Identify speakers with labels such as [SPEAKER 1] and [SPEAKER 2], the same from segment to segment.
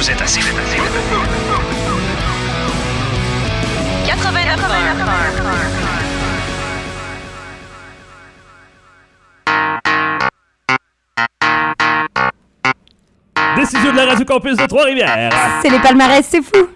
[SPEAKER 1] Vous êtes assez fou.
[SPEAKER 2] 89.
[SPEAKER 3] Décision de la Radio Campus de Trois-Rivières.
[SPEAKER 4] C'est les palmarès, c'est fou.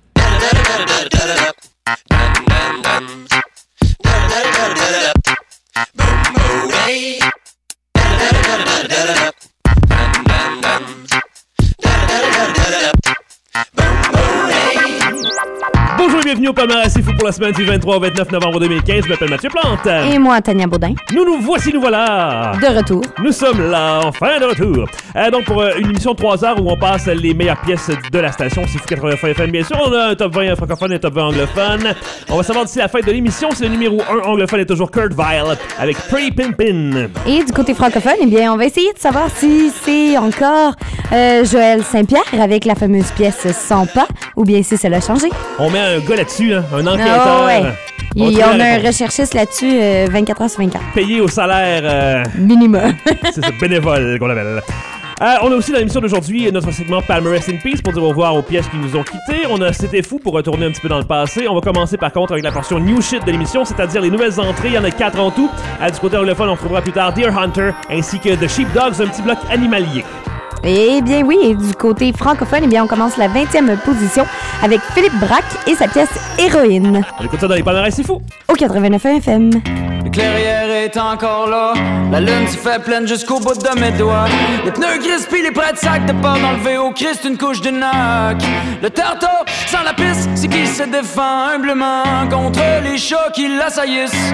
[SPEAKER 3] Bonjour et bienvenue au palmarès C'est fou pour la semaine du 23 au 29 novembre 2015. Je m'appelle Mathieu Plante.
[SPEAKER 4] Et moi, Tania Baudin.
[SPEAKER 3] Nous voici, nous voilà.
[SPEAKER 4] De retour.
[SPEAKER 3] Nous sommes là, enfin de retour. Donc pour une émission de 3 heures où on passe les meilleures pièces de la station, c'est fou 80 FM bien sûr. On a un top 20 francophone et un top 20 anglophone. On va savoir d'ici la fin de l'émission si le numéro 1 anglophone est toujours Kurt Vile avec Pretty Pimpin'.
[SPEAKER 4] Et du côté francophone, eh bien, on va essayer de savoir si c'est encore Joël Saint-Pierre avec la fameuse pièce Sans pas ou bien si ça l'a changé.
[SPEAKER 3] On met un gars là-dessus, hein, un enquêteur.
[SPEAKER 4] Oh, ouais.
[SPEAKER 3] On
[SPEAKER 4] On a un recherchiste là-dessus 24 heures sur 24.
[SPEAKER 3] Payé au salaire
[SPEAKER 4] minimum.
[SPEAKER 3] C'est ce bénévole qu'on appelle. On a aussi dans l'émission d'aujourd'hui notre segment Palmarès in Peace pour dire au revoir aux pièces qui nous ont quittés. On a C'était fou pour retourner un petit peu dans le passé. On va commencer par contre avec la portion New Shit de l'émission, c'est-à-dire les nouvelles entrées. Il y en a 4 en tout. Du côté anglophone, on retrouvera plus tard Deer Hunter ainsi que The Sheepdogs, un petit bloc animalier.
[SPEAKER 4] Eh bien oui, et du côté francophone, eh bien on commence la 20e position avec Philippe Braque et sa pièce Héroïne.
[SPEAKER 3] On écoute ça dans les palmarès, c'est fou.
[SPEAKER 4] Au 89 FM.
[SPEAKER 5] Le clairière est encore là. La lune s'y fait pleine jusqu'au bout de mes doigts. Les pneus gris pis les prêts de sac de porc enlevés au Christ une couche de nac. Le tarteau sans la piste, c'est qui se défend humblement contre les chats qui l'assaillissent.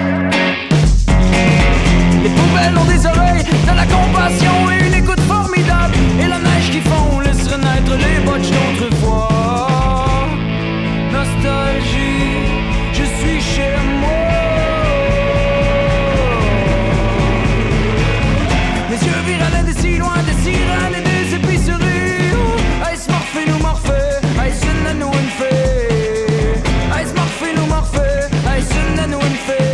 [SPEAKER 5] Les poubelles ont des oreilles, de la compassion et une écoute formidable. Et la neige qui fond laisse renaître les botches d'autrefois. Nostalgie, je suis chez moi. Mes yeux viralaient de si loin, des sirènes et des épiceries. Est-ce morphé nous morphé, est-ce une nano une fée? Est-ce morphé nous morphé, est-ce une nano une fée?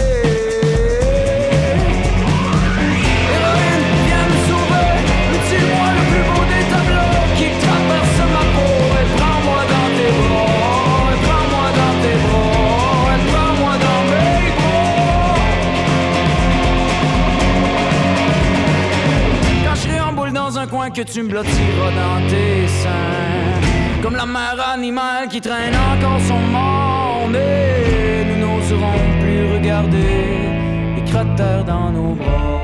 [SPEAKER 5] Un coin que tu me blottiras dans tes seins, comme la mère animale qui traîne encore son monde. Et nous n'oserons plus regarder les cratères dans nos bras.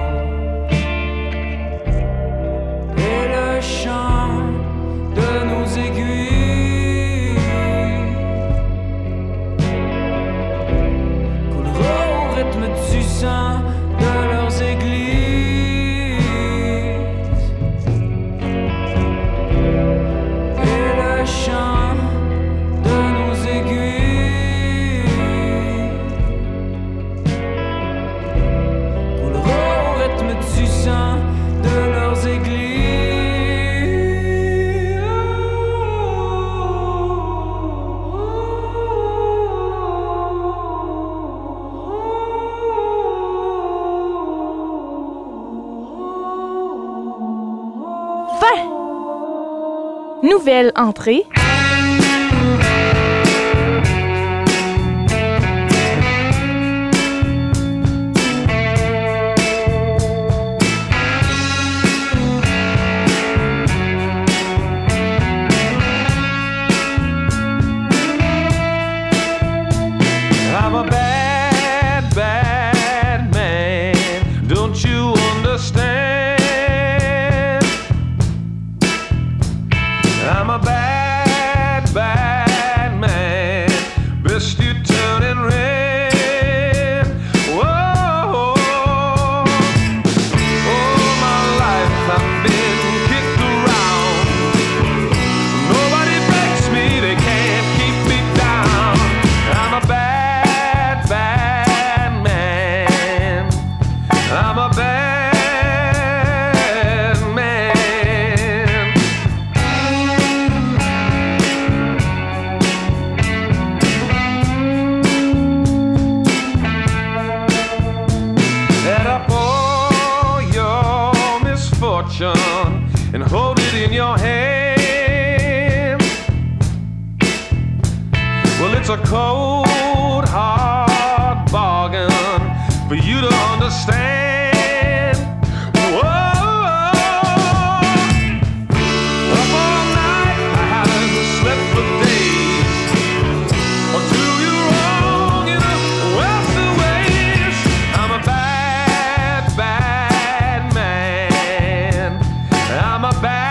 [SPEAKER 5] Et le chant de nos aiguilles coulera au rythme du sang de leurs églises. Chant de nos aiguilles coulera au rythme du sang de leurs églises.
[SPEAKER 6] Fin! Nouvelle entrée.
[SPEAKER 7] I'm a bad, bad man. Don't you understand? I'm a bad, bad man. Best you turning red. Whoa, all my life I've been kicked around. Nobody breaks me, they can't keep me down. I'm a bad, bad man. I'm a bad and hold it in your hand. It's a cold, hard bargain for you to understand. Whoa. Up all night, I haven't slept for days. Or do you wrong in the western ways? I'm a bad, bad man. I'm a bad man.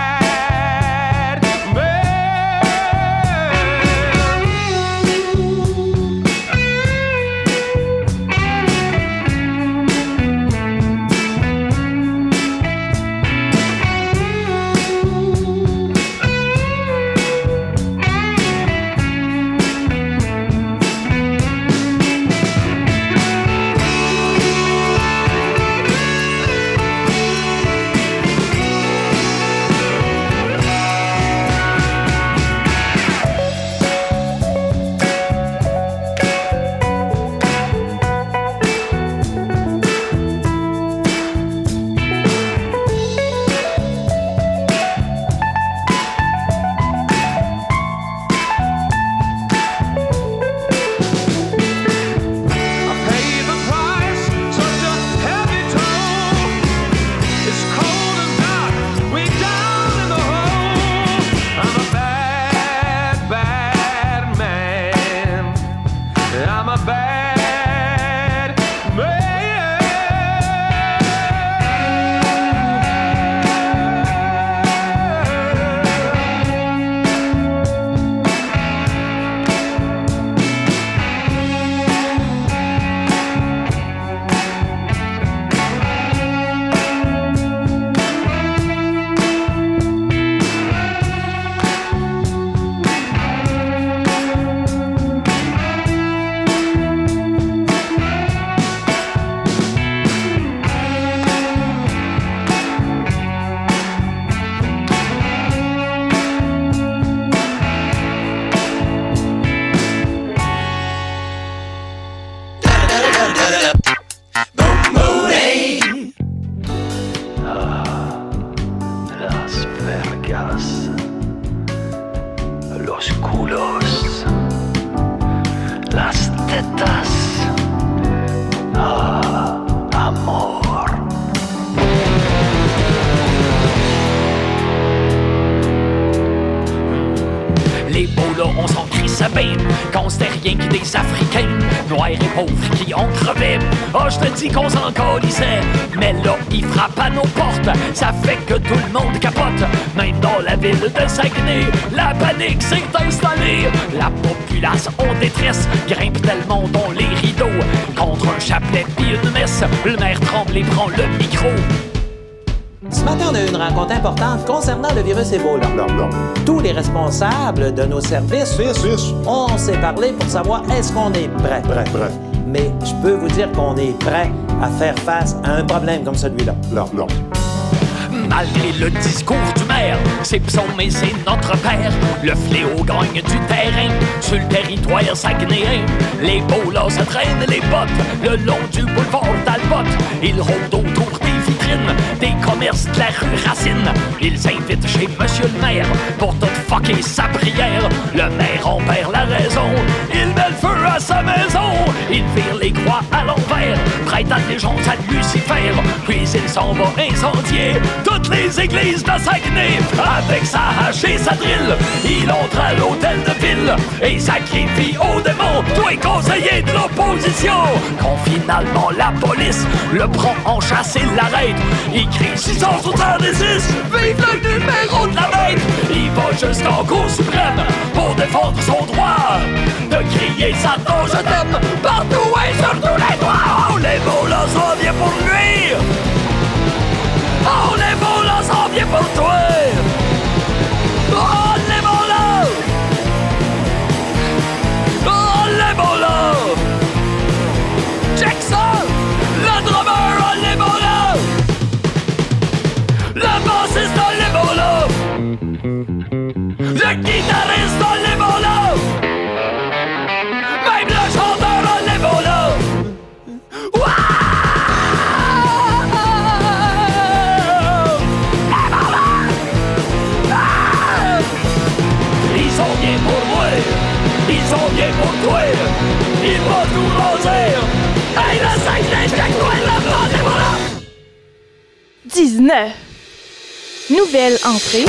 [SPEAKER 1] Qu'on c'était rien que des Africains, noirs et pauvres qui ont crevé. Oh, je te dis qu'on s'en colissait, mais là, ils frappent à nos portes. Ça fait que tout le monde capote, même dans la ville de Saguenay. La panique s'est installée, la populace en détresse grimpe tellement dans les rideaux. Contre un chapelet pis une messe, le maire tremble et prend le micro.
[SPEAKER 8] Ce matin, on a eu une rencontre importante concernant le virus Ebola. Tous les responsables de nos services, on s'est parlé pour savoir est-ce qu'on est prêt. Mais je peux vous dire qu'on est prêt à faire face à un problème comme celui-là.
[SPEAKER 1] Malgré le discours du maire, c'est psaume et c'est notre père. Le fléau gagne du terrain sur le territoire saguenéen. Les bolas se traînent les bottes le long du boulevard Talbot. Ils rôdent autour des vitrines des commerces de la rue Racine. Ils s'invitent chez monsieur le maire pour tout fucker sa prière. Le maire en perd la raison, il met le feu à sa maison. Il vire les croix à l'envers, prête allégeance à Lucifer. Puis il s'en va incendier toutes les églises de Saguenay. Avec sa hache et sa drille, il entre à l'hôtel de ville et sacrifie au démon tous les conseillers de l'opposition. Quand finalement la police le prend en chasse et l'arrête, il crie 666, vive le numéro de la bête. Il va jusqu'en cour suprême pour défendre son droit de crier Satan je t'aime partout et sur tous les toits. Oh, les mots là s'en viennent pour lui. Oh, les mots là s'en viennent pour toi. Oh, les mots là. Oh, les mots là. Check ça. Le drummer, oh, les mots là. Le bassiste, oh, les mots là. Le guitariste, oh, les mots là. Même le chanteur, oh, les mots là. Wow! Les mots là. Hey, le Saguenay, check-toi le monde, et voilà!
[SPEAKER 6] 19. Nouvelle entrée.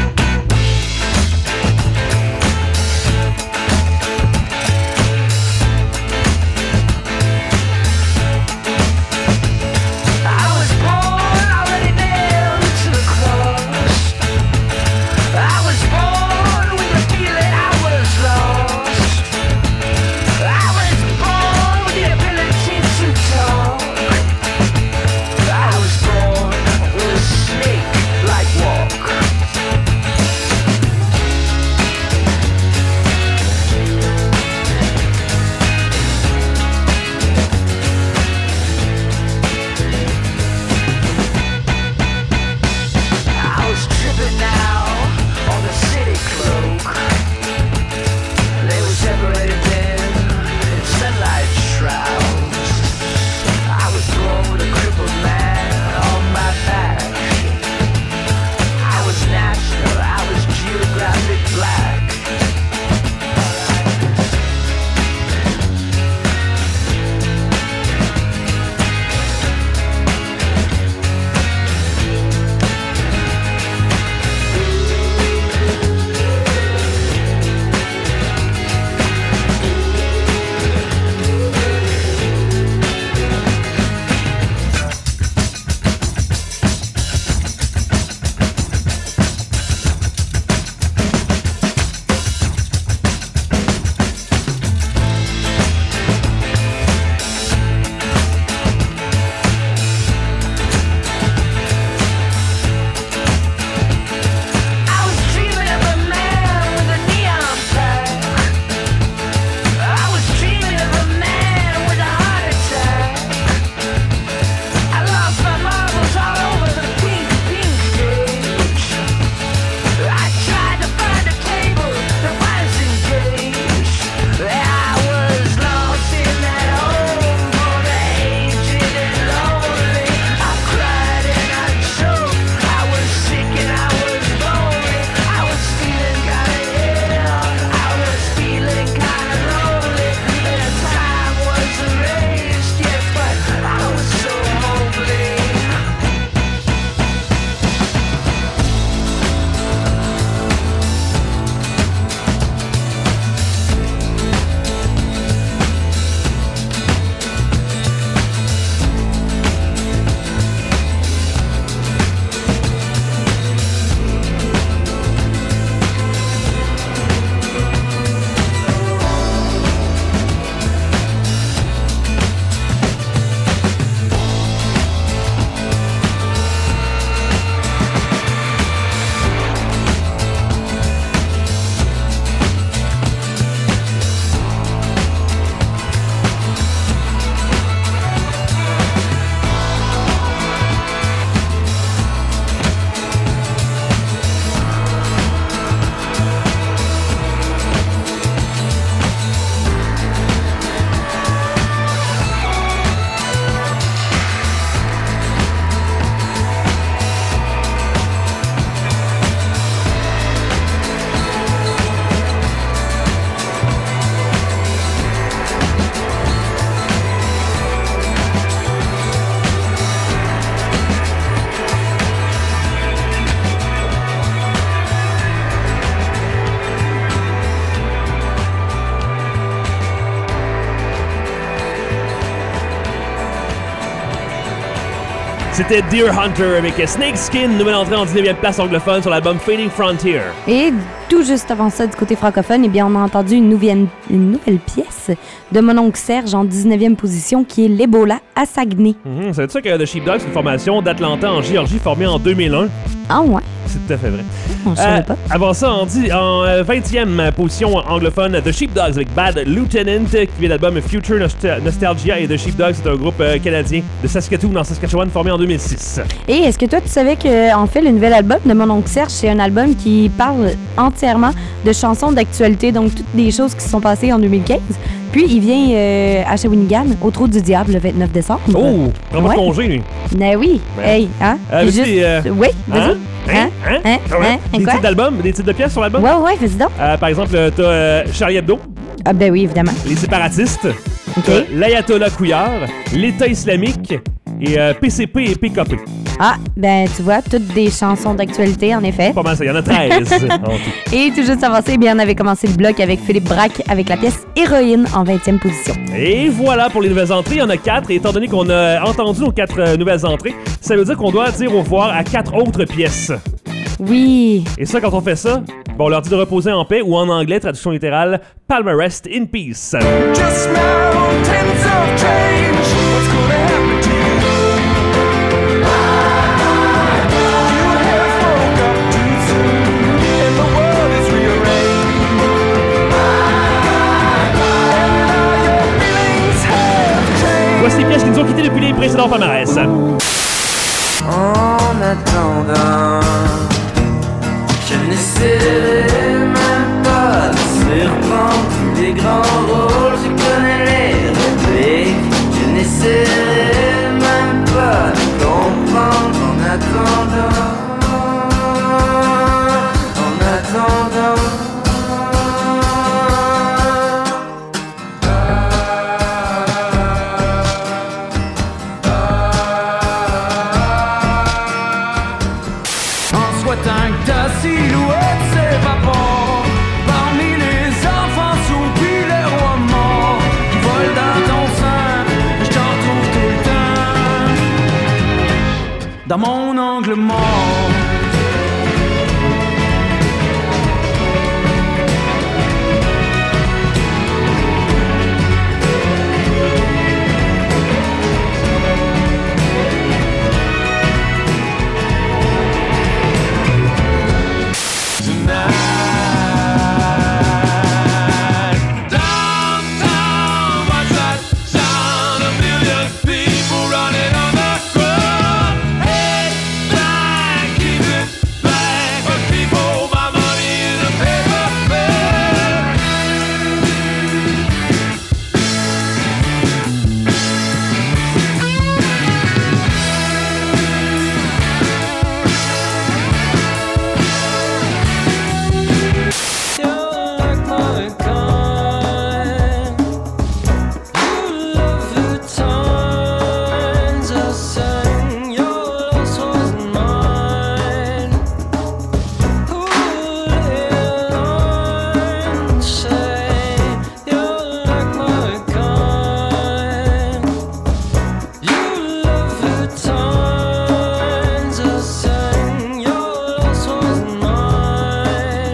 [SPEAKER 3] C'était Deer Hunter avec Snakeskin, nouvelle entrée en 19e place anglophone sur l'album Fading Frontier.
[SPEAKER 4] Et tout juste avant ça, du côté francophone, eh bien, on a entendu une nouvelle pièce de mon oncle Serge en 19e position qui est l'Ebola à Saguenay.
[SPEAKER 3] C'est ça que The Sheepdogs, c'est une formation d'Atlanta en Géorgie formée en 2001.
[SPEAKER 4] Ah ouais?
[SPEAKER 3] C'est tout à fait vrai.
[SPEAKER 4] On savait pas.
[SPEAKER 3] Avant ça, en 20e position anglophone, The Sheepdogs avec Bad Lieutenant, qui vient de l'album Future Nostalgia. Et The Sheepdogs, c'est un groupe canadien de Saskatoon, en Saskatchewan, formé en 2006.
[SPEAKER 4] Et est-ce que toi, tu savais que, en fait, le nouvel album de mon oncle Serge, c'est un album qui parle entièrement de chansons d'actualité, donc toutes des choses qui se sont passées en 2015. Puis, il vient à Shawinigan, au Trou du Diable, le 29 décembre.
[SPEAKER 3] Oh! Prends pas de congé, lui.
[SPEAKER 4] Ben oui.
[SPEAKER 3] Ben.
[SPEAKER 4] Hey, hein?
[SPEAKER 3] Oui,
[SPEAKER 4] vas-y.
[SPEAKER 3] Des
[SPEAKER 4] quoi?
[SPEAKER 3] titres d'album, des titres de pièces sur l'album?
[SPEAKER 4] Ouais, vas-y donc.
[SPEAKER 3] Par exemple, t'as Charlie Hebdo.
[SPEAKER 4] Ah ben oui, évidemment.
[SPEAKER 3] Les Séparatistes.
[SPEAKER 4] OK.
[SPEAKER 3] L'Ayatollah Couillard, l'État islamique et PCP et PKP.
[SPEAKER 4] Ah, ben tu vois, toutes des chansons d'actualité, en effet.
[SPEAKER 3] Pas mal, ça, il y en a 13 en tout.
[SPEAKER 4] Et tout juste avancé, bien, on avait commencé le bloc avec Philippe Braque avec la pièce Héroïne en 20e position.
[SPEAKER 3] Et voilà pour les nouvelles entrées. Il y en a 4. Et étant donné qu'on a entendu nos 4 nouvelles entrées, ça veut dire qu'on doit dire au revoir à 4 autres pièces.
[SPEAKER 4] Oui.
[SPEAKER 3] Et ça, quand on fait ça, on leur dit de reposer en paix ou en anglais, traduction littérale, Palmer Rest in Peace.
[SPEAKER 7] Just mountains of change. What's gonna happen to you? You have woke up too soon, and the world is rearranged. And now your feelings have changed.
[SPEAKER 3] Voici les pièces qui nous ont quittés depuis les précédents palmarès.
[SPEAKER 5] En attendant, je n'essaierai même pas de surprendre tous les grands rôles. Je connais les répliques. Je n'essaierai même pas de comprendre en attendant. En attendant. En souhaitant que ta silhouette s'évapore parmi les enfants soupis, les rois morts qui volent dans ton sein. Je t'en trouve tout le temps dans mon angle mort.
[SPEAKER 7] Downtown, what's that sound? A million people running on the road. Head back, keep it back, but people buy money in a paper bag.
[SPEAKER 5] You're like my kind. You love your times. I sang your loss was mine. Who will I say? You're like my kind. You love your times. I sang your loss was mine.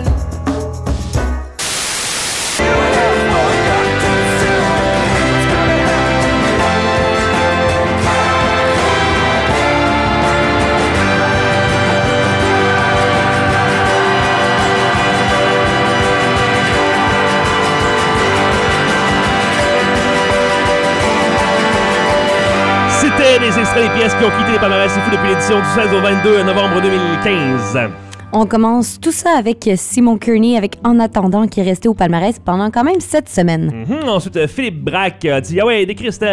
[SPEAKER 3] C'était des extraits des pièces qui ont quitté les palmarès C'est fou depuis l'édition du 16 au 22 novembre 2015.
[SPEAKER 4] On commence tout ça avec Simon Kearney avec En attendant qui est resté au palmarès pendant quand même 7 semaines.
[SPEAKER 3] Ensuite, Philippe Braque a dit « Ah ouais, des Christelle! »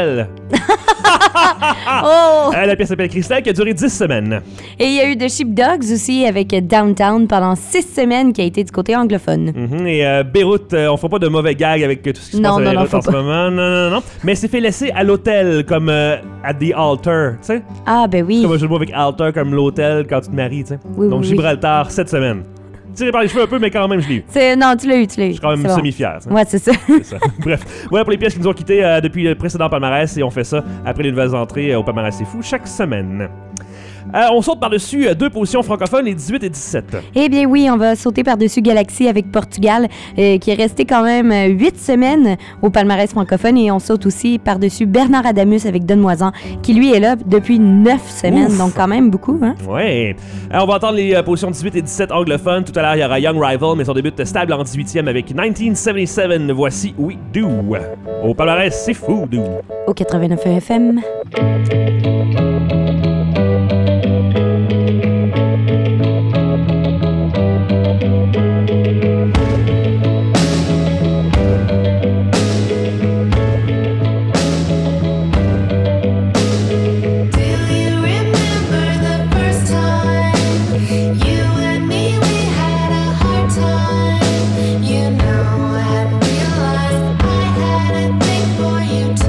[SPEAKER 4] Oh!
[SPEAKER 3] La pièce s'appelle Christelle qui a duré 10 semaines.
[SPEAKER 4] Et il y a eu The Sheepdogs aussi avec Downtown pendant 6 semaines qui a été du côté anglophone.
[SPEAKER 3] Et Beyrouth, on fera pas de mauvais gags avec tout ce qui se passe à Beyrouth en ce moment. Non. Mais c'est fait laisser à l'hôtel comme at the altar, tu sais?
[SPEAKER 4] Ah, ben oui.
[SPEAKER 3] Comme un jeu de mots avec altar comme l'hôtel quand tu te maries, tu sais.
[SPEAKER 4] Oui,
[SPEAKER 3] Donc
[SPEAKER 4] oui,
[SPEAKER 3] Gibraltar, 7 semaines. Tiré par les cheveux un peu, mais quand même, je l'ai eu.
[SPEAKER 4] Non, tu l'as eu.
[SPEAKER 3] Je suis quand même
[SPEAKER 4] C'est bon.
[SPEAKER 3] semi-fier. ça.
[SPEAKER 4] Ouais, c'est ça.
[SPEAKER 3] C'est ça. Bref, voilà pour les pièces qui nous ont quittés depuis le précédent palmarès et on fait ça après les nouvelles entrées au palmarès C'est fou chaque semaine. On saute par-dessus 2 positions francophones, les 18 et 17.
[SPEAKER 4] Eh bien oui, on va sauter par-dessus Galaxy avec Portugal, qui est resté quand même 8 semaines au palmarès francophone. Et on saute aussi par-dessus Bernard Adamus avec Donne-moi-en, qui lui est là depuis 9 semaines,
[SPEAKER 3] Ouf.
[SPEAKER 4] donc quand même beaucoup. Hein?
[SPEAKER 3] Ouais. On va entendre les positions 18 et 17 anglophones. Tout à l'heure, il y aura Young Rival, mais son début stable en 18e avec 1977. Voici We Do. Au palmarès C'est fou, Do.
[SPEAKER 4] Au 89 FM.
[SPEAKER 9] You know, I realized I had a thing for you too.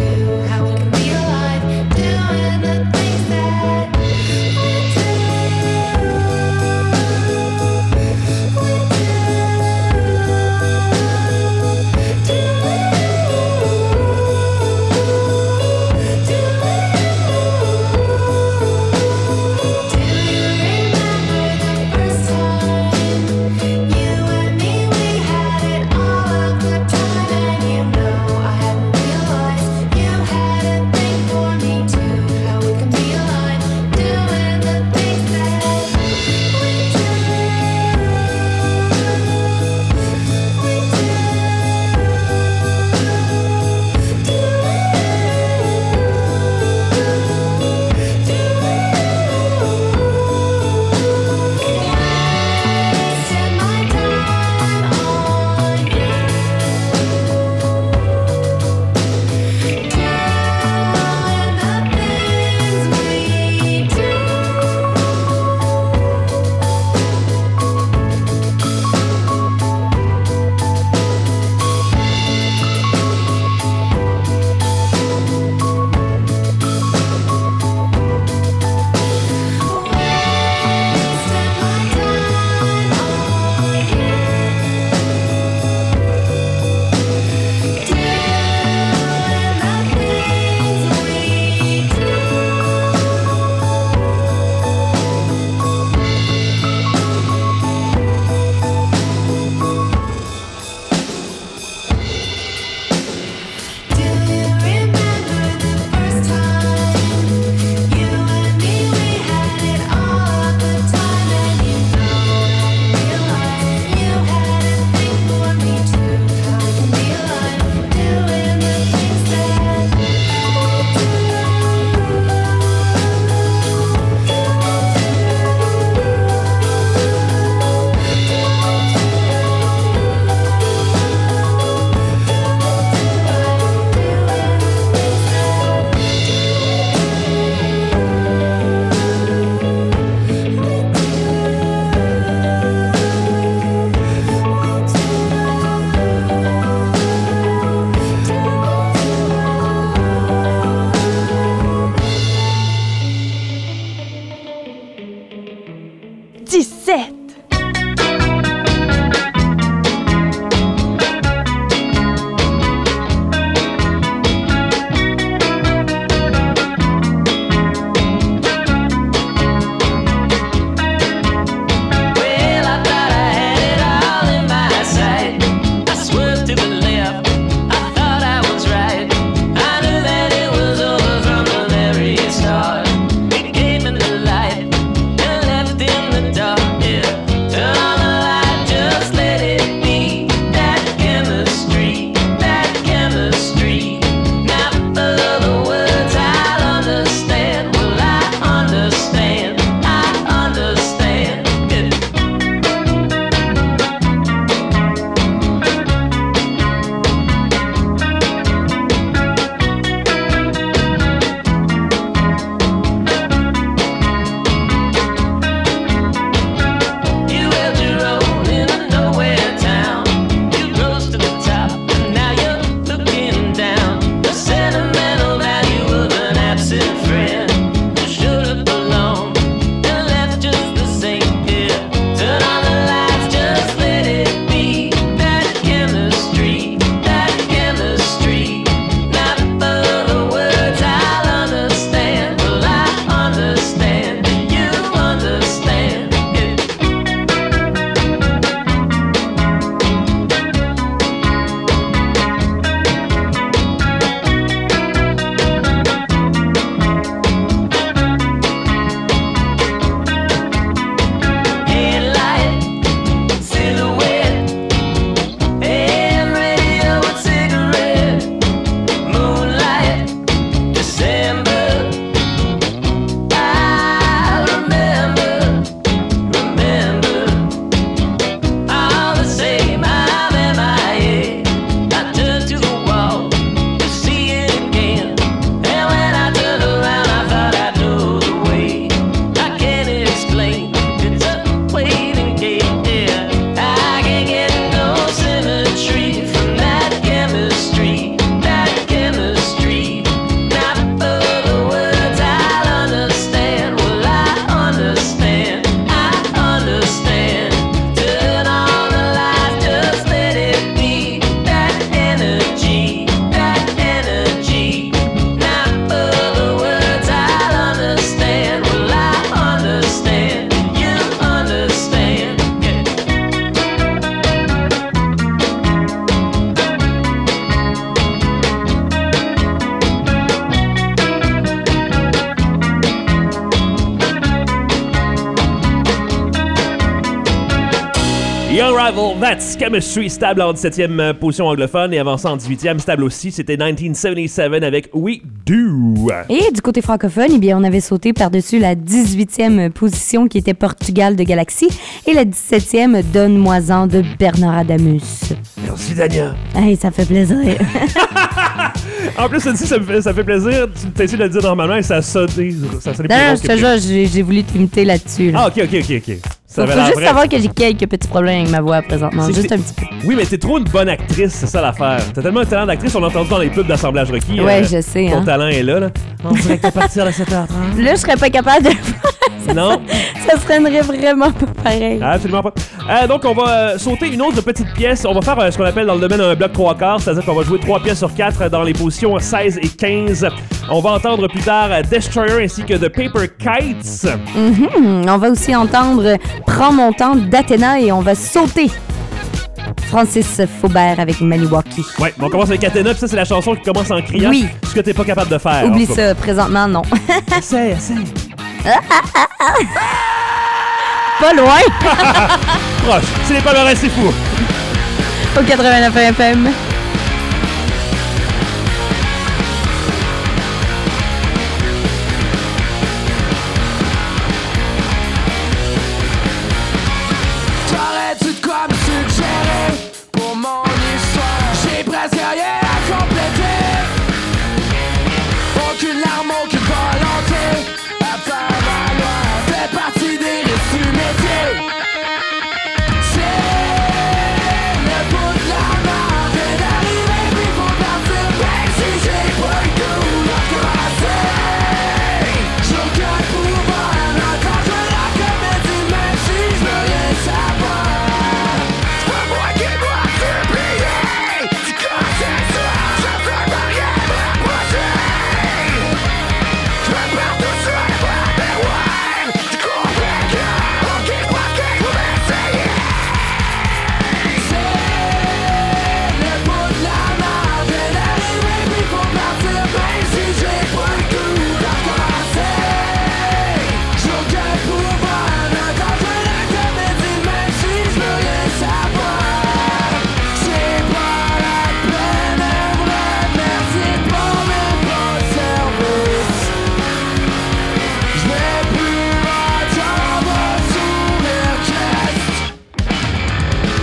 [SPEAKER 3] Young Rival, That's Chemistry, stable en 17e position anglophone et avançant en 18e, stable aussi, c'était 1977 avec We Do.
[SPEAKER 4] Et du côté francophone, eh bien, on avait sauté par-dessus la 18e position qui était Portugal de Galaxy et la 17e Donne-moi-en de Bernard Adamus.
[SPEAKER 3] Merci, Dania.
[SPEAKER 4] Hey, ça fait plaisir.
[SPEAKER 3] En plus, ça fait plaisir. Tu t'essayes de le dire normalement et ça sonne plus
[SPEAKER 4] Non,
[SPEAKER 3] drôle
[SPEAKER 4] je te
[SPEAKER 3] que
[SPEAKER 4] jure, j'ai voulu t'imiter là-dessus. Là.
[SPEAKER 3] Ah, ok. Ça
[SPEAKER 4] Faut
[SPEAKER 3] avait l'air
[SPEAKER 4] juste
[SPEAKER 3] vrai.
[SPEAKER 4] savoir que j'ai quelques petits problèmes avec ma voix présentement.
[SPEAKER 3] C'est
[SPEAKER 4] Juste
[SPEAKER 3] que
[SPEAKER 4] un petit peu.
[SPEAKER 3] Oui, mais t'es trop une bonne actrice, c'est ça l'affaire. T'as tellement un talent d'actrice, on l'a entendu dans les pubs d'assemblage requis.
[SPEAKER 4] Ouais, je sais.
[SPEAKER 3] Ton
[SPEAKER 4] Hein.
[SPEAKER 3] talent est là. On dirait que t'es parti à 7h30.
[SPEAKER 4] Là, je serais pas capable de
[SPEAKER 3] Non?
[SPEAKER 4] ça se rendrait vraiment pas pareil.
[SPEAKER 3] Absolument pas. Donc, on va sauter une autre petite pièce. On va faire ce qu'on appelle dans le domaine un bloc 3/4, c'est-à-dire qu'on va jouer 3 pièces sur 4 dans les positions 16 et 15. On va entendre plus tard Destroyer ainsi que The Paper Kites.
[SPEAKER 4] On va aussi entendre Prends mon temps d'Athéna et on va sauter Francis Faubert avec Maniwaki.
[SPEAKER 3] Ouais, on commence avec Athéna, puis ça, c'est la chanson qui commence en criant.
[SPEAKER 4] Oui.
[SPEAKER 3] Ce que t'es pas capable de faire.
[SPEAKER 4] Oublie
[SPEAKER 3] en tout cas.
[SPEAKER 4] ça, présentement, non.
[SPEAKER 3] Essaye.
[SPEAKER 4] Pas loin,
[SPEAKER 3] Proche. C'est les palmarès, c'est fou.
[SPEAKER 4] au 89 FM.
[SPEAKER 5] T'aurais-tu de quoi me suggérer pour mon histoire? J'ai presque rien à compléter. Aucune larme, aucune volonté à faire valoir. Fait partie des risques du métier. C'est le bout de la marde et d'arriver puis faut partir. Même si j'ai pas le goût de recommencer. J'ai aucun pouvoir quand je fais la comédie, même si je veux rien savoir. C'est pas moi qui dois te plier. Quand c'est soir, je veux pas rien me rapprocher. Je veux partout sur les bras des ouais. Tu comprends que aucun point que je veux essayer. C'est le bout de la marde et d'arriver puis faut partir. Même si j'ai pas le goût de recommencer. J'ai aucun pouvoir quand je fais la comédie, même si je veux rien savoir. C'est pas la peine, un vrai merci pour mes bons services. Je vais plus entendre un sourire triste.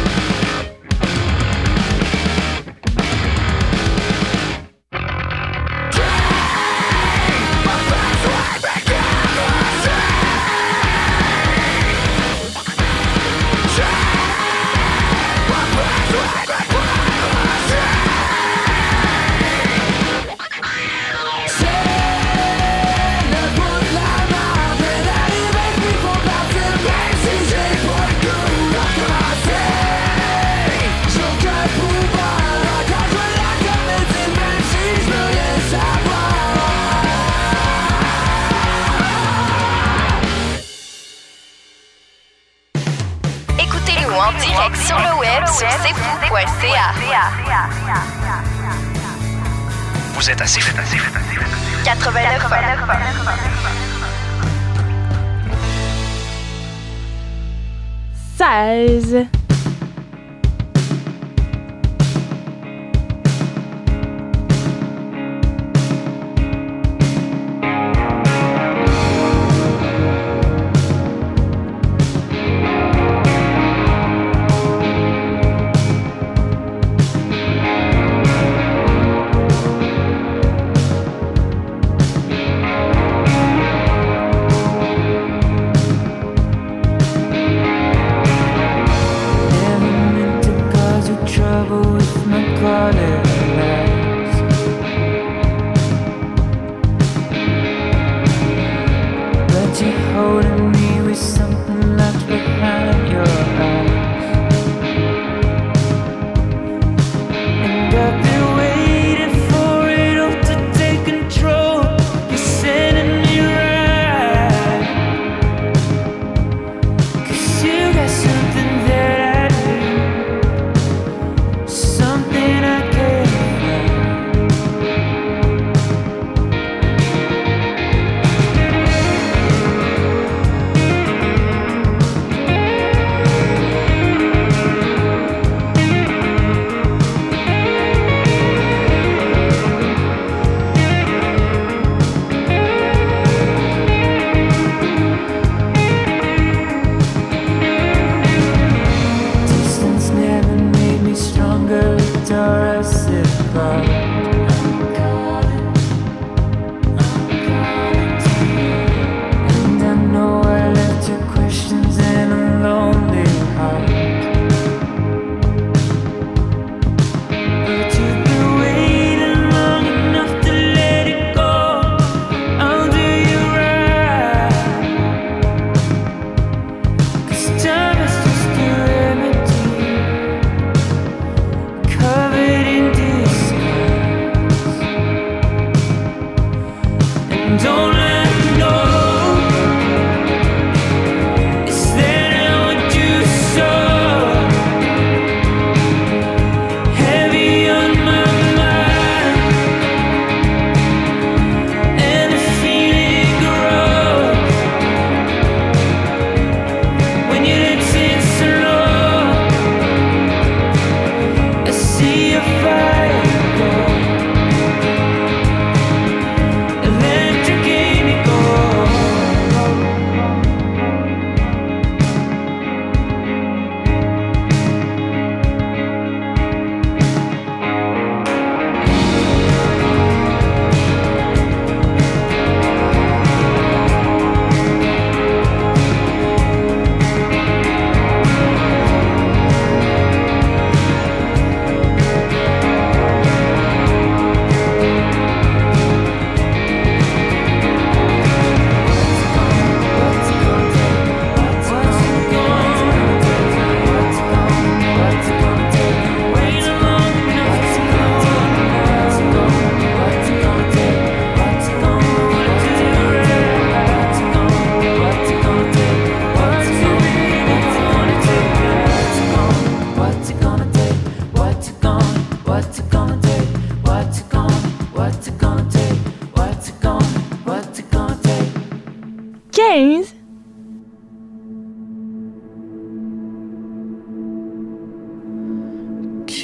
[SPEAKER 5] Le bout de la marde et d'arriver puis faut partir. Même si j'ai pas le goût de recommencer. J'ai aucun pouvoir quand je fais la comédie, même si je veux rien savoir.
[SPEAKER 2] Écoutez-nous en direct sur le web sur cfou.ca.
[SPEAKER 1] Vous êtes assez fou.
[SPEAKER 2] 89
[SPEAKER 6] 16.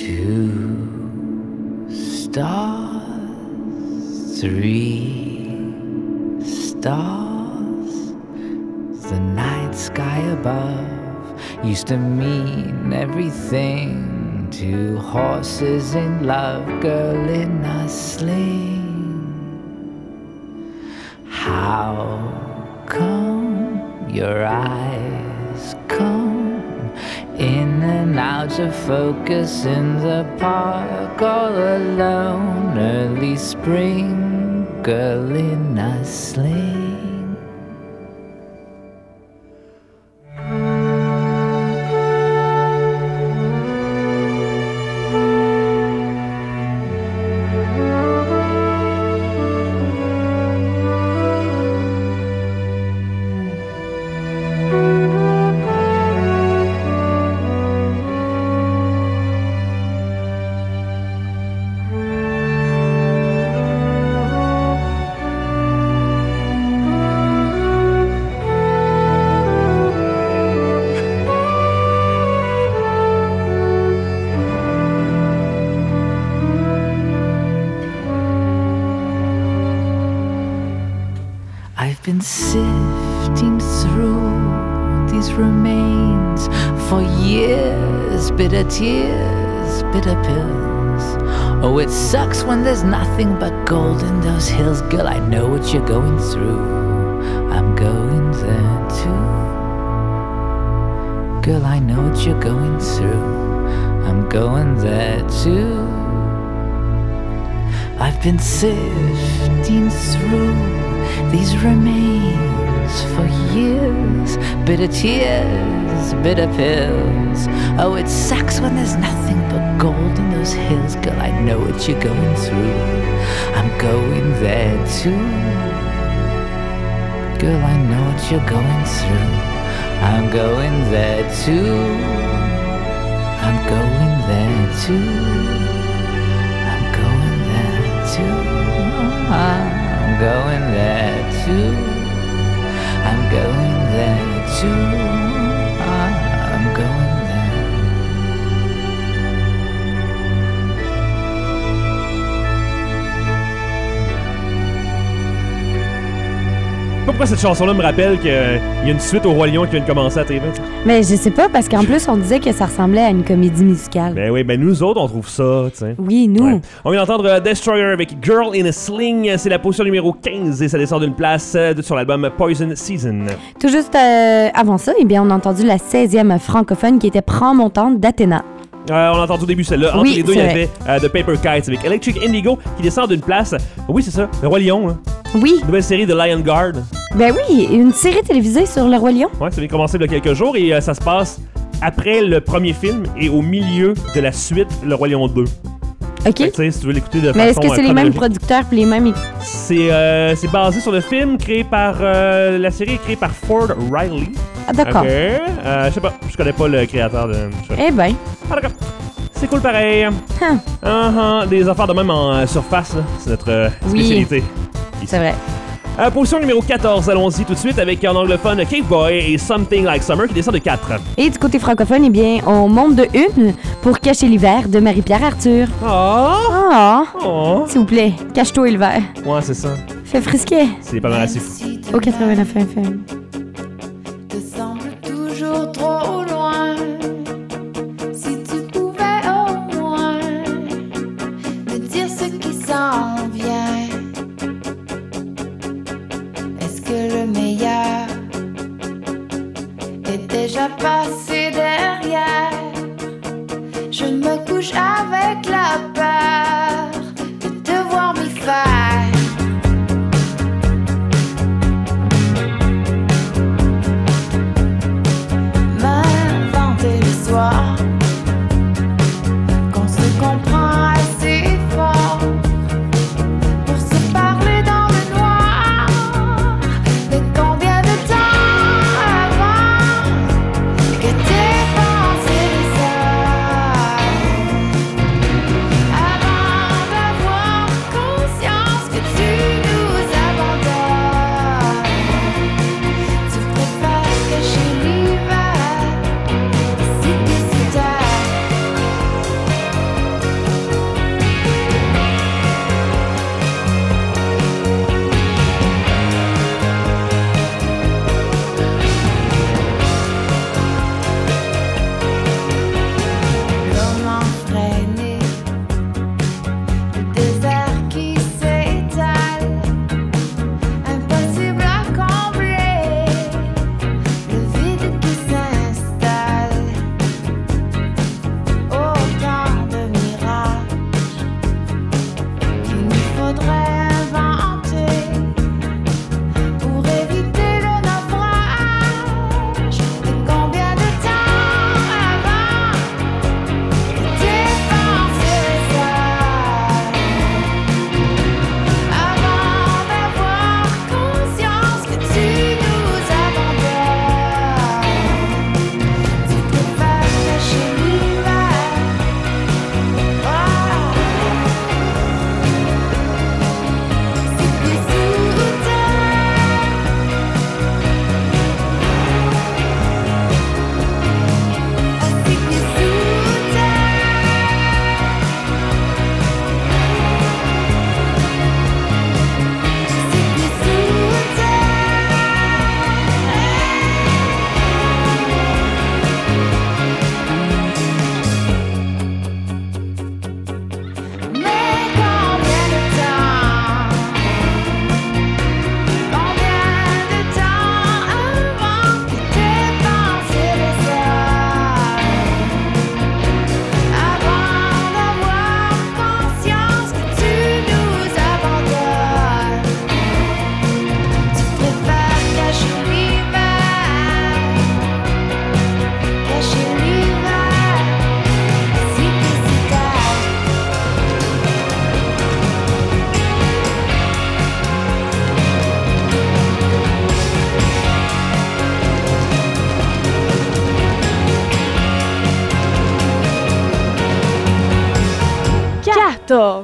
[SPEAKER 5] 2 stars, 3 stars. The night sky above used to mean everything to horses in love, girl in a sling. How come your eyes come in and out of focus in the park all alone? Early spring, girl in a sling. I've been sifting through these remains for years, bitter tears, bitter pills. Oh, it sucks when there's nothing but gold in those hills. Girl, I know what you're going through. I'm going there too. Girl, I know what you're going through. I'm going there too. I've been sifting through these remains for years, bitter tears, bitter pills. Oh, it sucks when there's nothing but gold in those hills. Girl, I know what you're going through. I'm going there too. Girl, I know what you're going through. I'm going there too. I'm going there too. I'm going there too. I'm going there too. I'm going there too. I'm going there.
[SPEAKER 3] Pourquoi cette chanson-là me rappelle qu'il y a une suite au Roi Lion qui vient de commencer à TV?
[SPEAKER 4] Mais je sais pas, parce qu'en plus, on disait que ça ressemblait à une comédie musicale.
[SPEAKER 3] Ben oui, ben nous autres, on trouve ça, tu sais.
[SPEAKER 4] Oui, nous.
[SPEAKER 3] Ouais. On vient d'entendre Destroyer avec Girl in a Sling. C'est la position numéro 15 et ça descend d'une place sur l'album Poison Season.
[SPEAKER 4] Tout juste avant ça, eh bien, on a entendu la 16e francophone qui était Prends mon temps d'Athéna.
[SPEAKER 3] On a entendu au début celle-là. Entre
[SPEAKER 4] Oui,
[SPEAKER 3] les deux, il y
[SPEAKER 4] c'est
[SPEAKER 3] avait The Paper Kites avec Electric Indigo qui descend d'une place. Oui, c'est ça, Le Roi Lion. Hein.
[SPEAKER 4] Oui.
[SPEAKER 3] Nouvelle série de Lion Guard.
[SPEAKER 4] Ben oui, une série télévisée sur le Roi Lion.
[SPEAKER 3] Ouais, ça vient commencer il y a quelques jours et ça se passe après le premier film et au milieu de la suite Le Roi Lion 2.
[SPEAKER 4] OK.
[SPEAKER 3] Tu sais, si tu veux l'écouter de
[SPEAKER 4] Mais
[SPEAKER 3] façon
[SPEAKER 4] est-ce que c'est les mêmes
[SPEAKER 3] chronologique.
[SPEAKER 4] producteurs puis les mêmes...
[SPEAKER 3] C'est basé sur le film créé par... la série est créée par Ford Riley.
[SPEAKER 4] Ah, d'accord.
[SPEAKER 3] OK. Je sais pas, je connais pas le créateur de...
[SPEAKER 4] Eh ben.
[SPEAKER 3] Ah, d'accord. C'est cool pareil. Des affaires de même en surface, là. C'est notre spécialité.
[SPEAKER 4] C'est vrai.
[SPEAKER 3] Position numéro 14, allons-y tout de suite avec en anglophone Cave Boy et Something Like Summer qui descend de 4.
[SPEAKER 4] Et du côté francophone, eh bien, on monte de 1 pour Cacher l'hiver de Marie-Pierre Arthur. S'il vous plaît, cache-toi l'hiver.
[SPEAKER 3] Ouais, c'est ça.
[SPEAKER 4] Fais frisquet.
[SPEAKER 3] C'est pas mal assez fou.
[SPEAKER 4] Au 89 FM.
[SPEAKER 9] Te semble toujours trop loin. Si tu pouvais au moins me dire ce qui s'en vient. Est-ce que le meilleur est déjà passé derrière? Je me couche avec la peur de devoir m'y faire. M'inventer l'histoire qu'on se comprend assez fort pour se parler dans le noir. Mais combien de temps avant que tes pensées descendent?
[SPEAKER 6] 14.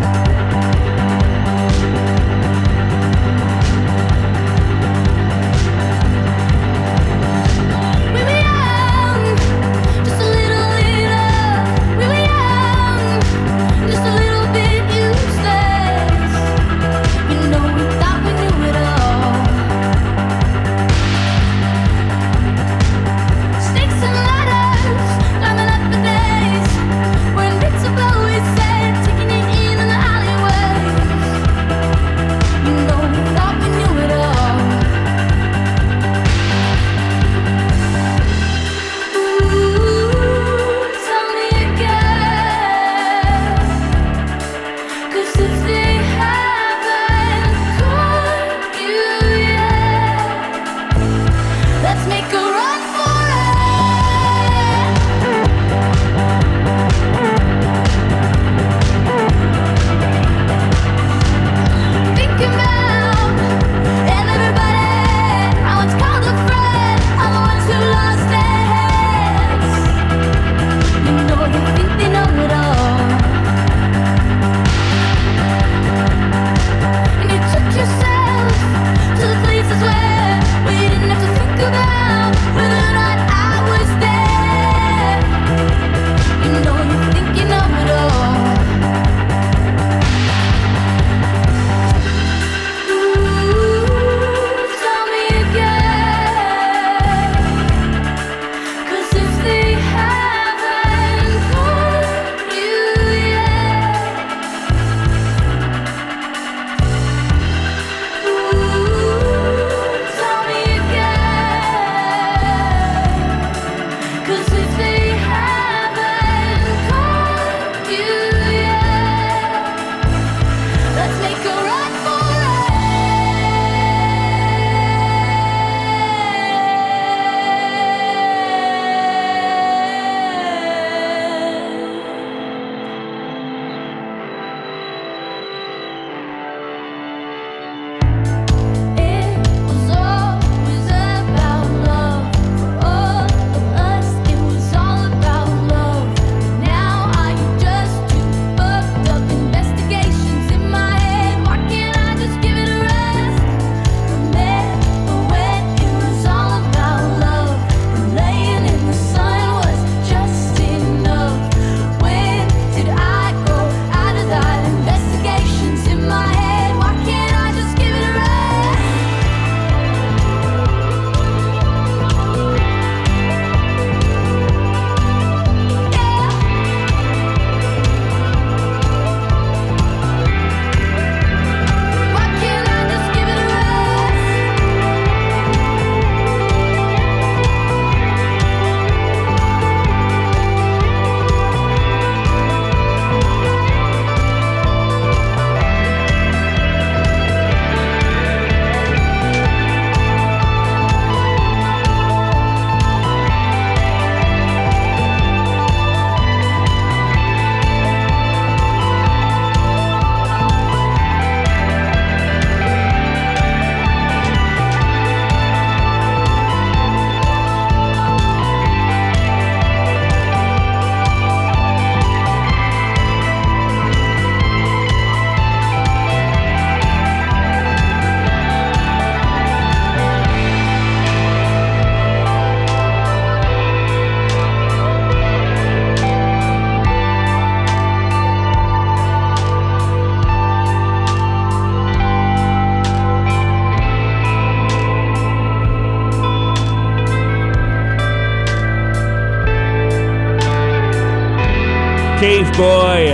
[SPEAKER 3] Cave Boy,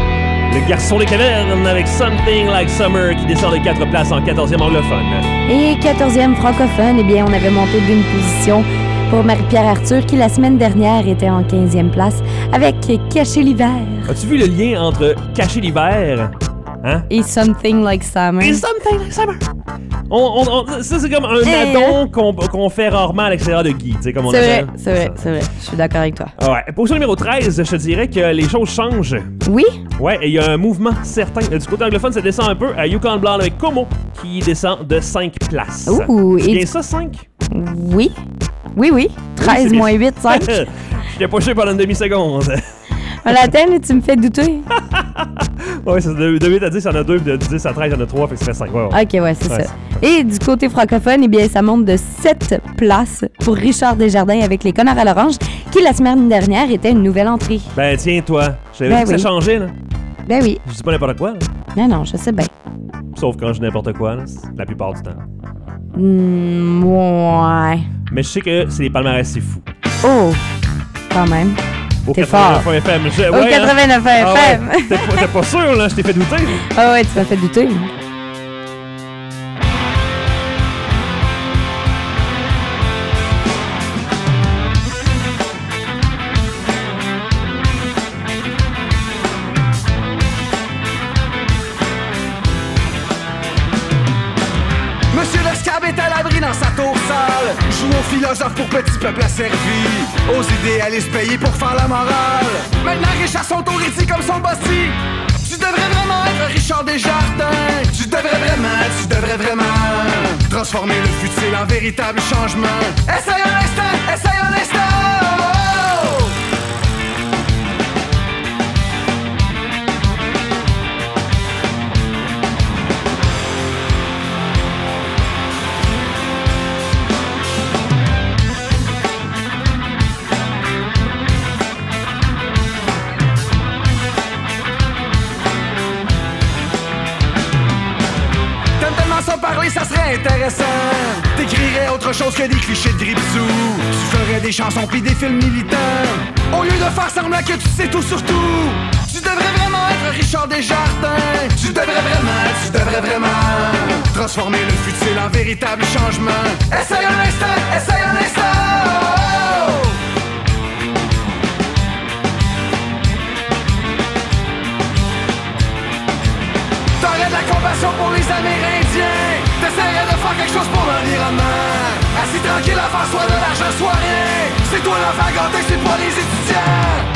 [SPEAKER 3] le garçon des cavernes avec Something Like Summer qui descend de 4 places en 14e anglophone.
[SPEAKER 4] Et 14e francophone, eh bien, on avait monté d'une position pour Marie-Pierre Arthur qui, la semaine dernière, était en 15e place avec Cacher l'hiver.
[SPEAKER 3] As-tu vu le lien entre Cacher l'hiver
[SPEAKER 4] et Something Like Summer?
[SPEAKER 3] Et Something Like Summer. Ça, c'est comme un addon qu'on fait rarement à l'extérieur de Guy, tu sais, comme on appelle.
[SPEAKER 4] C'est vrai. Je suis d'accord avec toi.
[SPEAKER 3] Ouais. Position numéro 13, je te dirais que les choses changent.
[SPEAKER 4] Oui?
[SPEAKER 3] Ouais, et il y a un mouvement certain. Du côté anglophone, ça descend un peu à Yukon Blonde avec Como, qui descend de 5 places.
[SPEAKER 4] Ouh,
[SPEAKER 3] c'est bien ça, 5?
[SPEAKER 4] Oui. 13 moins 8, 5.
[SPEAKER 3] Je t'ai poché pendant une demi-seconde.
[SPEAKER 4] On l'atteint, mais tu me fais douter.
[SPEAKER 3] Ouais, c'est de 8 à 10, il y en a 2, de 10 à 13, il y en a 3, fait que ça fait 5. Ouais.
[SPEAKER 4] OK, ouais, c'est ça. Et du côté francophone, eh bien, ça monte de 7 places pour Richard Desjardins avec Les Connards à l'Orange, qui la semaine dernière était une nouvelle entrée.
[SPEAKER 3] Ben tiens, toi, je savais que ça changeait, là.
[SPEAKER 4] Ben oui.
[SPEAKER 3] Je dis pas n'importe quoi, là.
[SPEAKER 4] Non, je sais bien.
[SPEAKER 3] Sauf quand je dis n'importe quoi, là, la plupart du temps.
[SPEAKER 4] Ouais.
[SPEAKER 3] Mais je sais que c'est les palmarès, c'est fou.
[SPEAKER 4] Oh, quand même.
[SPEAKER 3] Au
[SPEAKER 4] T'es
[SPEAKER 3] 89 FM.
[SPEAKER 4] Au 89 FM.
[SPEAKER 3] T'es pas sûr, là? Je t'ai fait douter.
[SPEAKER 4] Ah ouais, tu m'as fait douter.
[SPEAKER 10] Monsieur Lescab est à l'abri dans sa tour sale. Joue aux philosophes pour petit peuple asservi. Aux idéalistes payés pour faire la morale. Maintenant Richard son tour ici comme son bossi. Tu devrais vraiment être Richard Desjardins. Tu devrais vraiment transformer le futile en véritable changement. Essaye un instant, oh! Sans parler, ça serait intéressant. T'écrirais autre chose que des clichés de Gripsou. Tu ferais des chansons pis des films militants. Au lieu de faire semblant que tu sais tout sur tout. Tu devrais vraiment être Richard Desjardins. Tu devrais vraiment transformer le futile en véritable changement. Essaye un instant, oh! T'aurais de la compassion pour les Amérindiens. T'essaierais de faire quelque chose pour l'environnement. Assis tranquille à faire soit de l'argent, soit rien. C'est toi l'enfant gâté, c'est pas les étudiants.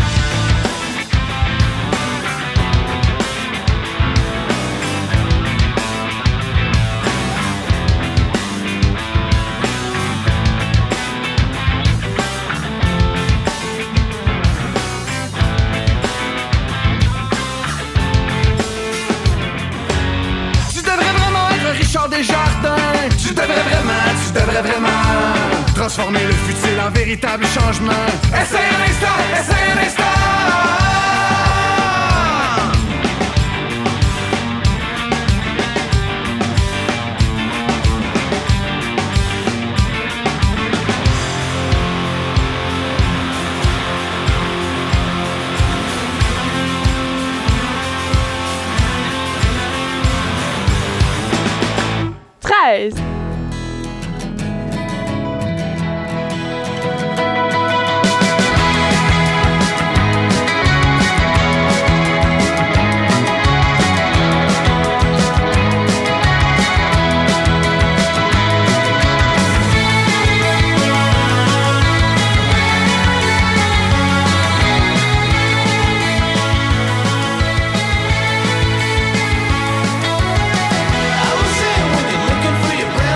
[SPEAKER 10] Richard Desjardins. Tu devrais vraiment transformer le futile en véritable changement. Essaye un instant.
[SPEAKER 11] I was saying when you're looking for your brand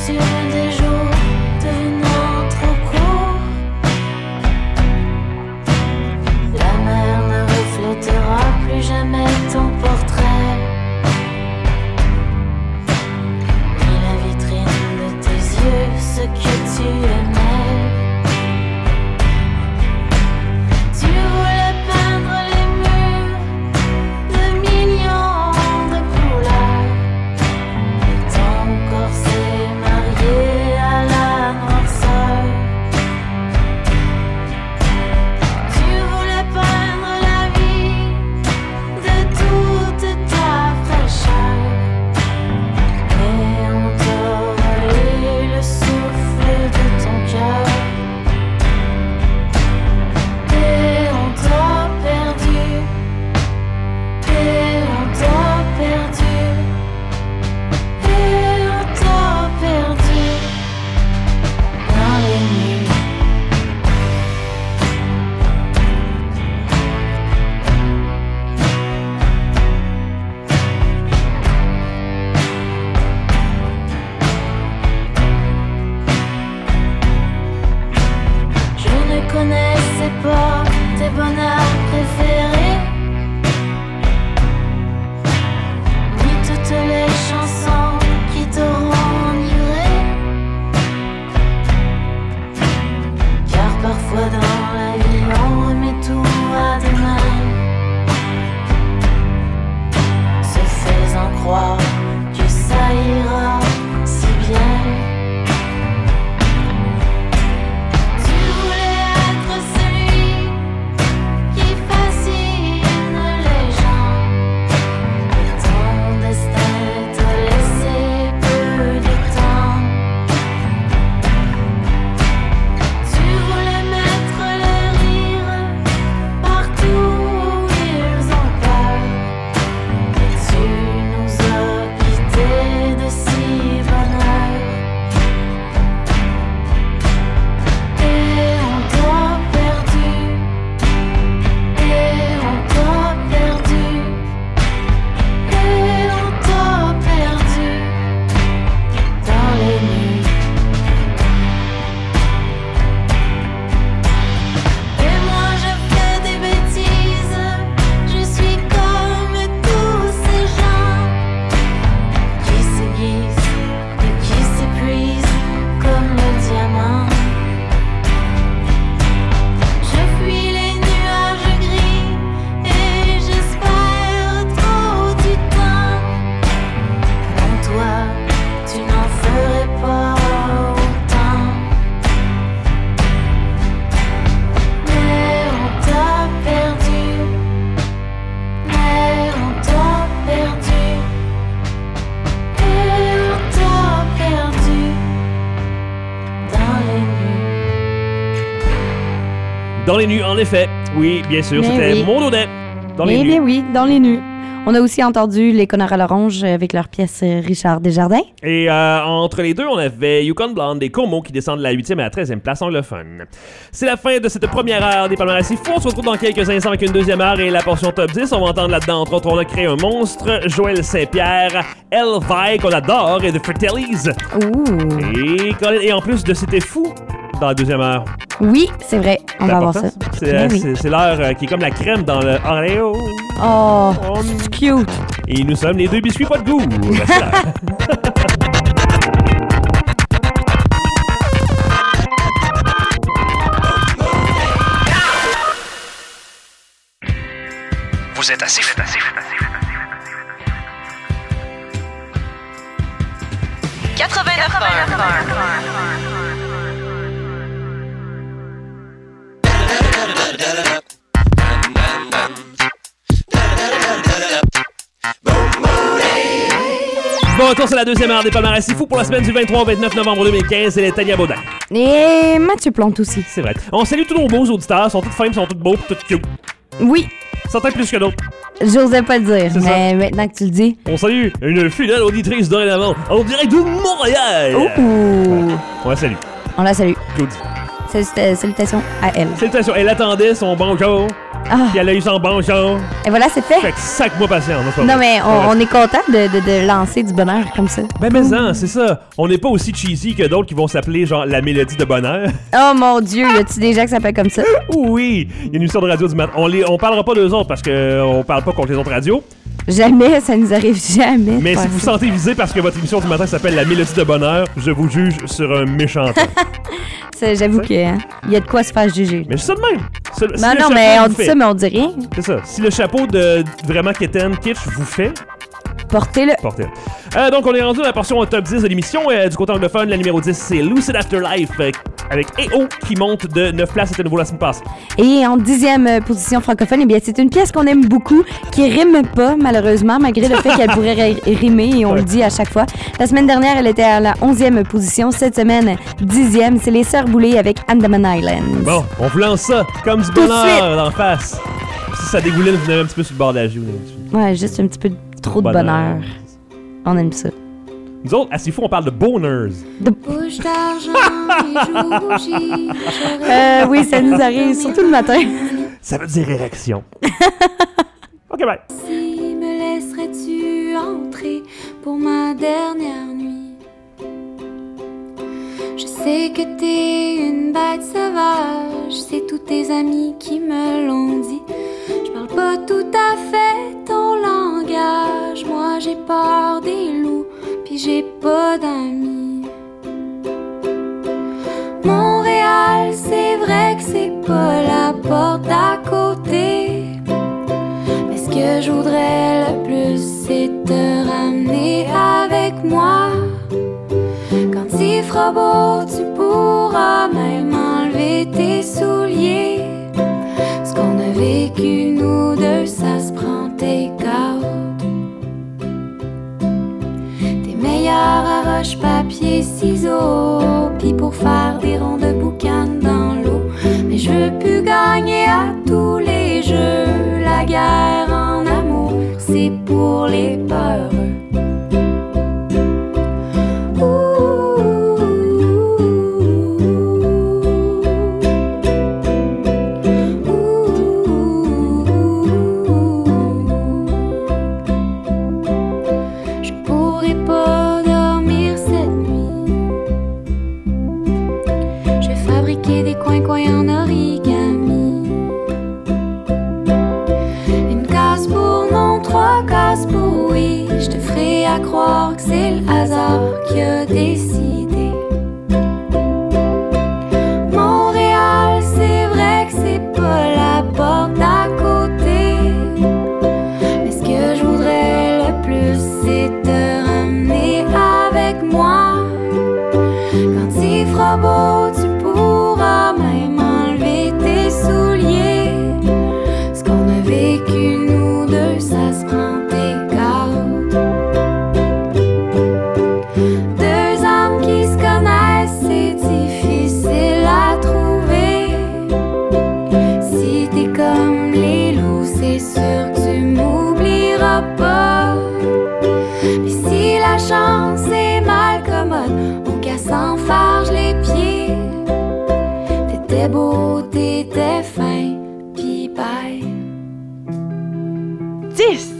[SPEAKER 9] sur des jours devenant trop courts. La mer ne reflétera plus jamais ton portrait, ni la vitrine de tes yeux, ce que tu aimais. Tu voulais peindre les murs de millions de couleurs. Ton corps s'est marié à la noirceur. Tu voulais peindre la vie de toute ta fraîcheur. Et on t'a volé le souffle de ton cœur. Et on t'a perdu. Et on t'a perdu. Et on t'a perdu dans les nuits. Je ne connaissais pas tes bonheurs préférés, ni toutes les chansons qui t'auront enivré. Car parfois dans la vie on remet tout à demain, se faisant croire que ça ira si bien. Tu voulais être celui qui fascine les gens. Ton destin t'a laissé peu de temps. Tu voulais mettre le rire partout où ils ont peur. Et tu nous as quittés de si bonne heure. Et on t'a perdu. Et on t'a perdu. Et on t'a perdu dans les nuits. Et moi je fais des bêtises. Je suis comme tous ces gens qui s'aiguisent et qui s'épuisent comme le diamant. Je fuis les nuages gris et j'espère trop du temps. Pour toi, tu n'en ferais pas autant. Mais on t'a perdu. Mais on t'a perdu. Et on t'a perdu dans les nuits.
[SPEAKER 3] Dans les nues, en effet. Oui, bien sûr,
[SPEAKER 4] Mais
[SPEAKER 3] c'était
[SPEAKER 4] oui.
[SPEAKER 3] Mon Audet. Dans les
[SPEAKER 4] Eh
[SPEAKER 3] nues.
[SPEAKER 4] bien oui, dans les nues. On a aussi entendu les Connards à l'orange avec leur pièce Richard Desjardins.
[SPEAKER 3] Et entre les deux, on avait Yukon Blonde et Como qui descendent de la 8e à la 13e place anglophone. C'est la fin de cette première heure des palmarès. Il faut on se retrouve dans quelques instants avec une deuxième heure et la portion top 10. On va entendre là-dedans, entre autres, on a créé un monstre, Joël Saint-Pierre, Elvi qu'on adore et The Fratellis.
[SPEAKER 4] Ouh.
[SPEAKER 3] Et en plus de C'était fou dans la deuxième heure.
[SPEAKER 4] Oui, c'est vrai. On
[SPEAKER 3] C'est
[SPEAKER 4] va voir
[SPEAKER 3] important,
[SPEAKER 4] ça.
[SPEAKER 3] C'est
[SPEAKER 4] Ben oui.
[SPEAKER 3] c'est l'heure qui est comme la crème dans le Oreo.
[SPEAKER 4] Oh, c'est cute.
[SPEAKER 3] Et nous sommes les deux biscuits pas de goût. Restez là.
[SPEAKER 11] Vous êtes assez fou.
[SPEAKER 3] 89.1. Bon retour, c'est la deuxième heure des palmarès. C'est fou pour la semaine du 23 au 29 novembre 2015. C'est les Tania Baudin.
[SPEAKER 4] Et Mathieu Plante aussi.
[SPEAKER 3] C'est vrai. On salue tous nos beaux auditeurs. Ils sont tous fins, ils sont tous beaux, tous cute.
[SPEAKER 4] Oui.
[SPEAKER 3] Certains plus que d'autres.
[SPEAKER 4] J'osais pas le dire,
[SPEAKER 3] C'est ça.
[SPEAKER 4] mais maintenant que tu le dis.
[SPEAKER 3] On salue une fidèle auditrice dorénavant en direct de Montréal.
[SPEAKER 4] Ouh.
[SPEAKER 3] On la salue.
[SPEAKER 4] On la salue.
[SPEAKER 3] Claudie.
[SPEAKER 4] Salutations à elle.
[SPEAKER 3] Salutations. Elle attendait son banco Puis elle a eu son bon genre.
[SPEAKER 4] Et voilà, c'est fait.
[SPEAKER 3] Fait que 5 mois patience.
[SPEAKER 4] Non, mais on est content de lancer du bonheur comme ça.
[SPEAKER 3] Ben, mais non, c'est ça. On n'est pas aussi cheesy que d'autres qui vont s'appeler genre la mélodie de bonheur.
[SPEAKER 4] Oh mon Dieu, y a-tu des gens qui s'appellent comme ça?
[SPEAKER 3] Oui, il y a une émission de radio du matin. On parlera pas d'eux autres parce qu'on parle pas contre les autres radios.
[SPEAKER 4] Jamais, ça nous arrive jamais.
[SPEAKER 3] Mais si vous vous sentez visé parce que votre émission du matin s'appelle La Mélodie de bonheur, je vous juge sur un méchant temps.
[SPEAKER 4] J'avoue qu'il y a de quoi se faire juger.
[SPEAKER 3] Mais c'est ça de même.
[SPEAKER 4] Non, mais on dit ça, mais on dit rien.
[SPEAKER 3] C'est ça. Si le chapeau de vraiment Keten Kitsch vous fait...
[SPEAKER 4] Portez-le.
[SPEAKER 3] Portez-le. Donc, on est rendu à la portion top 10 de l'émission. Du côté anglophone, la numéro 10, c'est Lucid Afterlife avec EO qui monte de 9 places. C'était nouveau la semaine passée.
[SPEAKER 4] Et en 10e position francophone, eh bien, c'est une pièce qu'on aime beaucoup, qui rime pas, malheureusement, malgré le fait qu'elle pourrait rimer, et on le dit à chaque fois. La semaine dernière, elle était à la 11e position. Cette semaine, 10e, c'est les Sœurs Boulay avec Andaman Islands.
[SPEAKER 3] Bon, on vous lance ça comme du bonheur d'en face. Si ça dégouline, vous venez un petit peu sur le bord de la joue.
[SPEAKER 4] Ouais, juste un petit peu trop de bonheur. On aime ça.
[SPEAKER 3] Nous autres, à fou, on parle de boners.
[SPEAKER 9] Bouche d'argent et joues
[SPEAKER 4] oui, ça nous arrive, surtout le matin.
[SPEAKER 3] Ça veut dire érection. OK, bye.
[SPEAKER 9] Si me laisserais-tu entrer pour ma dernière nuit? Je sais que t'es une bête sauvage, c'est tous tes amis qui me l'ont dit. Je parle pas tout à fait ton langage, moi j'ai peur des loups, puis j'ai pas d'amis. Montréal, c'est vrai que c'est pas la porte d'à côté, mais ce que je voudrais le plus, c'est te ramener avec moi. Quand il fera beau, tu pourras même enlever tes souliers. Ce qu'on a vécu, nous deux, ça se prend tes gardes. T'es meilleur à roche, papier, ciseaux, pis pour faire des ronds de boucan dans l'eau. Mais je veux plus gagner à tous les jeux. La guerre en amour, c'est pour les peureux. Des coins en origami. Une case pour non, 3 cases pour oui. Je te ferai à croire que c'est le hasard qui a décidé. Montréal, c'est vrai que c'est pas la porte d'à côté, mais ce que je voudrais le plus, c'est te ramener avec moi. Quand il fera beau, tu pourras même enlever tes souliers. Ce qu'on a vécu, nous deux, ça se prend tes gardes. 2 âmes qui se connaissent, c'est difficile à trouver. Si t'es comme les loups, c'est sûr que tu m'oublieras pas. Mais si la chance est mal commode, on casse en farge les pieds. T'étais beau, t'étais fin, pis bye.
[SPEAKER 6] 10.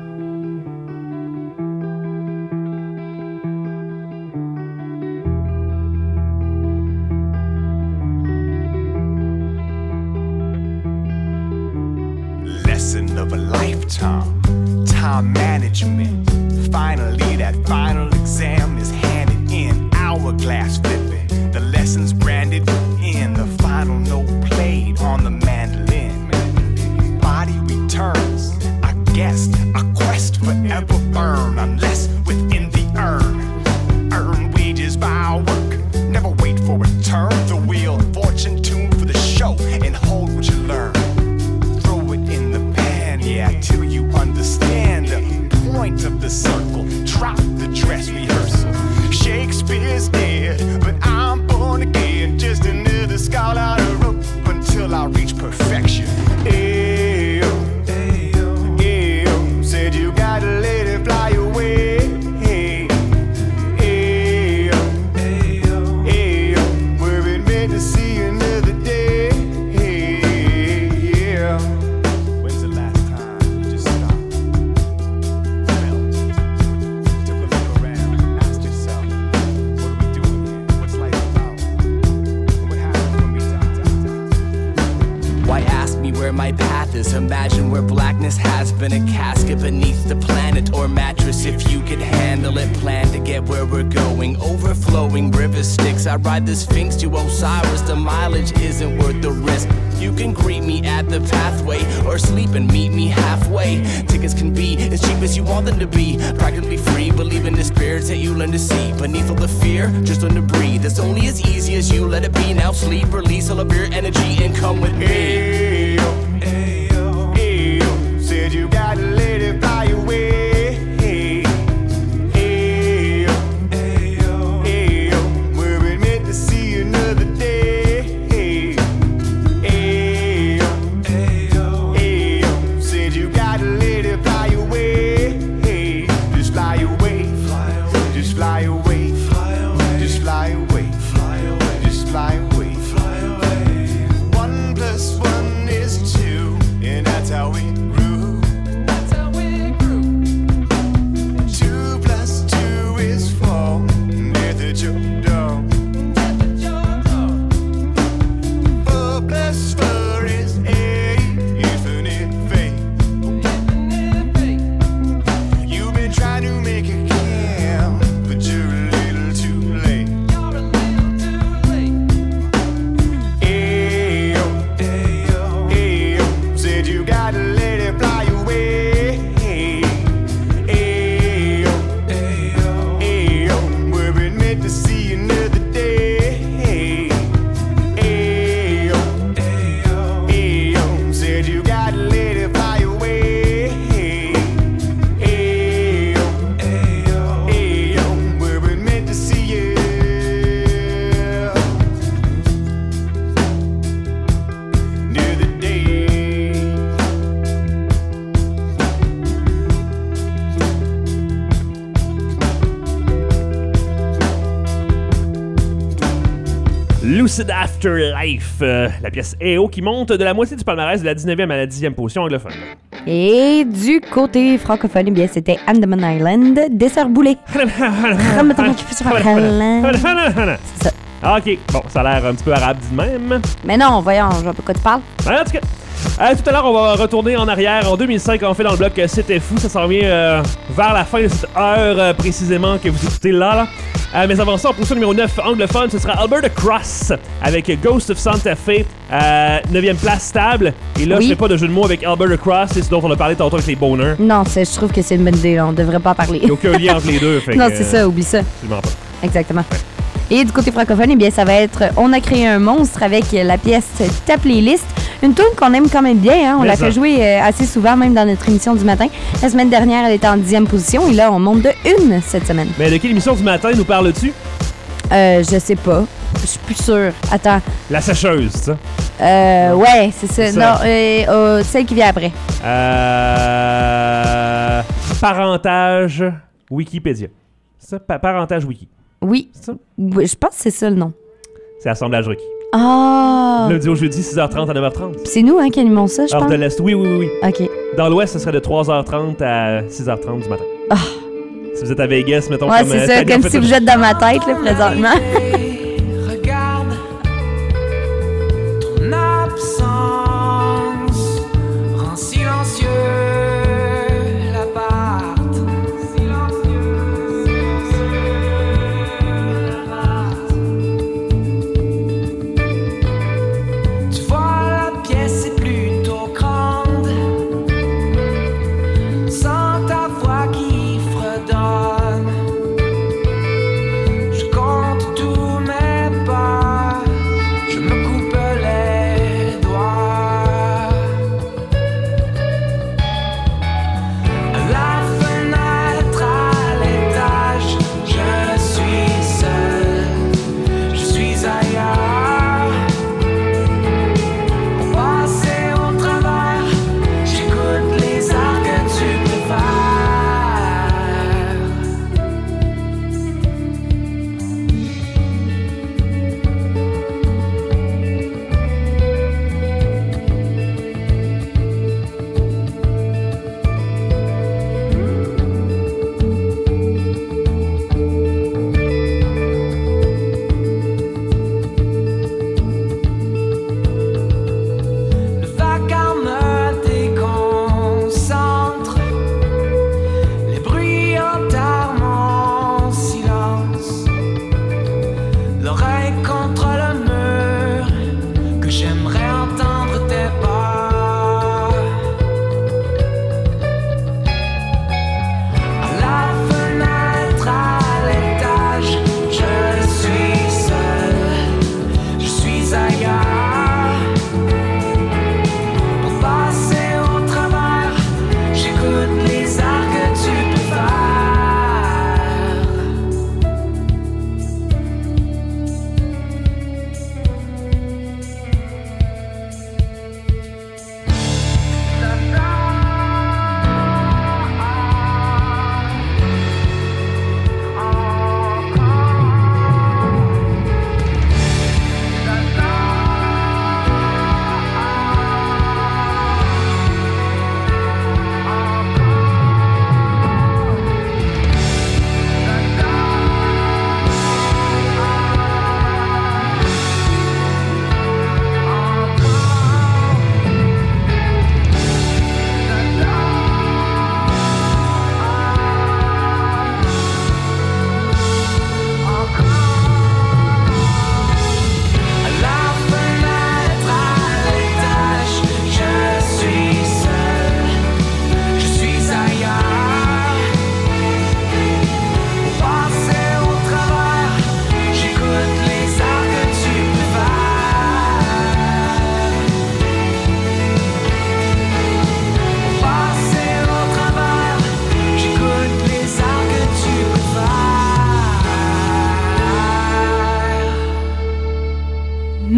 [SPEAKER 10] Lesson of a lifetime, time management. Finally, that final exam is handed in. Hourglass flipping, the lessons branded within. The final note played on the mandolin. Body returns, I guess, a quest forever burn. Unless within the urn, earn wages by our work. Never wait for a turn, the wheel of fortune tuned for the show. And hold what you learn. Throw it in the pan, yeah, till you understand the point of the circle. Drop the dress rehearsal. Shakespeare's dead, but I'm born again, just an
[SPEAKER 12] my path is. Imagine where blackness has been a casket beneath the planet or mattress. If you could handle it, plan to get where we're going. Overflowing river Styx, I ride the Sphinx to Osiris. The mileage isn't worth the risk. You can greet me at the pathway or sleep and meet me halfway. Tickets can be as cheap as you want them to be. Practically free, believe in the spirits that you learn to see. Beneath all the fear, just learn to breathe. It's only as easy as you let it be. Now sleep, release all of your energy and come with me.
[SPEAKER 7] Ayo, ayo, ayo. Said you gotta let it fly away. Ayo, ayo, ayo. Weren't meant to see another day. Ayo, ayo, ayo. Said you gotta let it fly away. Just fly away, just fly away, just fly away, just fly away. 1 + 1 is 2, and that's how we grew. That's how we grew. 2 + 2 is 4, death at your door. Death at your door. 4 + 4 is 8, infinite fate. Infinite fate. You've been trying to make it count, but you're a little too late. You're a little too late. Ayo, ayo, ayo. Said you gotta let it fly away. Ayo, ayo, ayo. Weren't meant to see another day. Ayo, ayo, ayo. Said you gotta let it fly away. Ayo, ayo, ayo. Weren't meant to see you. Another day.
[SPEAKER 3] Lucid Afterlife, la pièce EO qui monte de la moitié du palmarès de la 19e à la 10e position anglophone.
[SPEAKER 4] Et du côté francophone, eh bien, c'était Andaman Island, Dessert Boulé. C'est ça.
[SPEAKER 3] Ah, ok, bon, ça a l'air un petit peu arabe dit de même.
[SPEAKER 4] Mais non, voyons, je vois pas quoi tu parles.
[SPEAKER 3] En tout cas, tout à l'heure, on va retourner en arrière. En 2005, on fait dans le bloc C'était fou. Ça s'en vient vers la fin de cette heure précisément que vous écoutez là. Mais avant ça, en position numéro 9 anglophone, ce sera Alberta Cross avec Ghost of Santa Fe, 9e place stable. Et là,
[SPEAKER 4] Oui.
[SPEAKER 3] je fais pas de jeu de mots avec Alberta Cross, c'est ce dont on a parlé tantôt avec les boners.
[SPEAKER 4] Non, je trouve que c'est une bonne idée, là. On devrait pas en parler.
[SPEAKER 3] Il n'y a aucun lien entre les deux. Fait
[SPEAKER 4] Non,
[SPEAKER 3] que,
[SPEAKER 4] c'est ça, oublie ça.
[SPEAKER 3] Absolument pas.
[SPEAKER 4] Exactement. Et du côté francophone, eh bien, ça va être On a créé un monstre avec la pièce Ta playlist. Une tune qu'on aime quand même bien, hein? On
[SPEAKER 3] Mais
[SPEAKER 4] l'a
[SPEAKER 3] ça.
[SPEAKER 4] fait jouer assez souvent, même dans notre émission du matin. La semaine dernière, elle était en 10e position et là, on monte de 1 cette semaine.
[SPEAKER 3] Mais de quelle émission du matin nous parles-tu?
[SPEAKER 4] Je sais pas. Je suis plus sûre. Attends.
[SPEAKER 3] La sécheuse, ça.
[SPEAKER 4] Ouais, c'est ça.
[SPEAKER 3] C'est ça.
[SPEAKER 4] Non, celle qui vient après.
[SPEAKER 3] Parentage Wikipédia. C'est ça? Parentage Wiki.
[SPEAKER 4] Oui.
[SPEAKER 3] C'est ça?
[SPEAKER 4] Oui, je pense que c'est ça le nom.
[SPEAKER 3] C'est Assemblage Wiki.
[SPEAKER 4] Ah!
[SPEAKER 3] Lundi au jeudi, 6h30 à 9h30.
[SPEAKER 4] C'est nous, hein, qui animons ça, je
[SPEAKER 3] Heure
[SPEAKER 4] pense.
[SPEAKER 3] de l'Est, oui.
[SPEAKER 4] OK.
[SPEAKER 3] Dans l'Ouest, ce serait de 3h30 à 6h30 du matin.
[SPEAKER 4] Ah.
[SPEAKER 3] Si vous êtes à Vegas, mettons
[SPEAKER 4] Ouais,
[SPEAKER 3] comme...
[SPEAKER 4] c'est ça, comme si vous êtes dans ma tête, là, présentement.
[SPEAKER 5] Regarde ton absence rend silencieux l'appart. Silencieux l'appart. Tu vois, la pièce est plutôt grande, sans ta voix qui fredonne. Je compte tout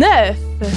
[SPEAKER 6] 9.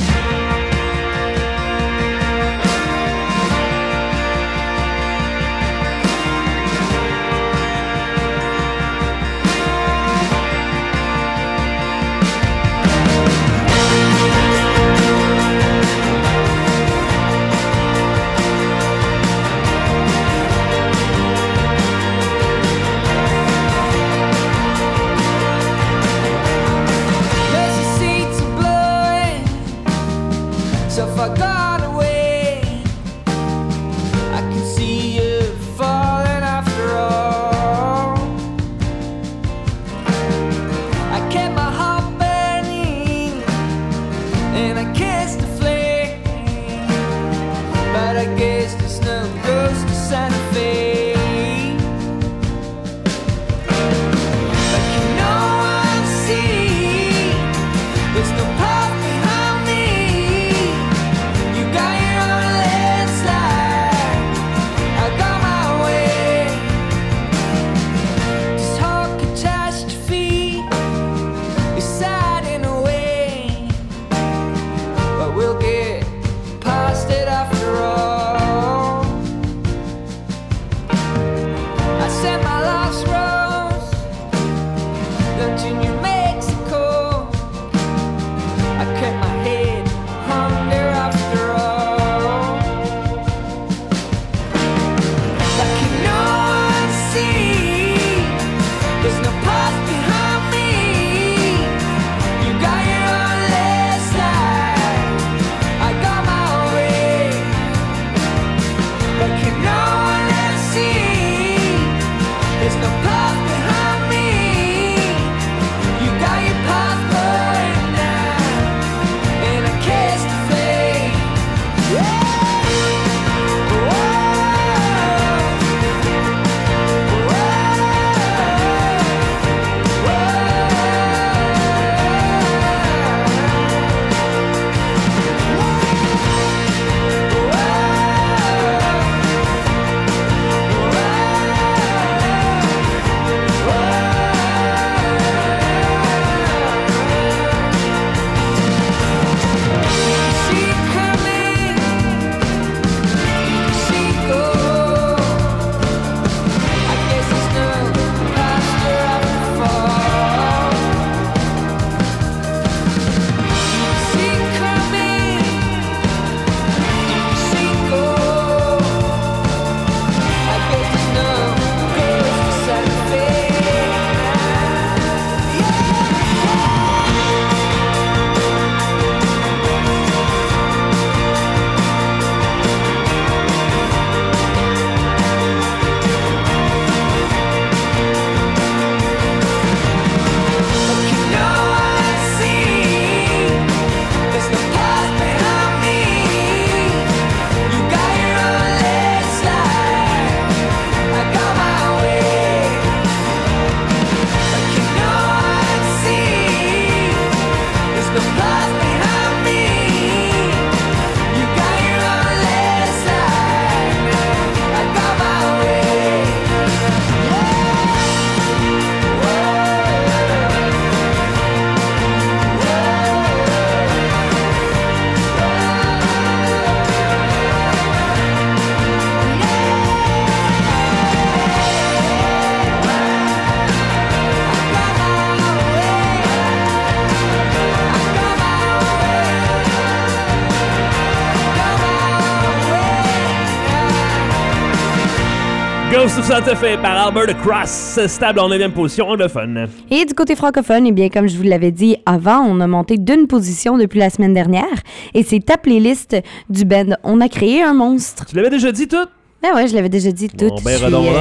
[SPEAKER 3] Ghost of Santa Fe par Albert Cross, stable en 9e position anglophone.
[SPEAKER 4] Et du côté francophone, eh bien, comme je vous l'avais dit avant, on a monté d'une position depuis la semaine dernière. Et c'est ta playlist du band On a créé un monstre.
[SPEAKER 3] Tu l'avais déjà dit tout?
[SPEAKER 4] Ben ouais, je l'avais déjà dit tout.
[SPEAKER 3] Bon, ben redondant.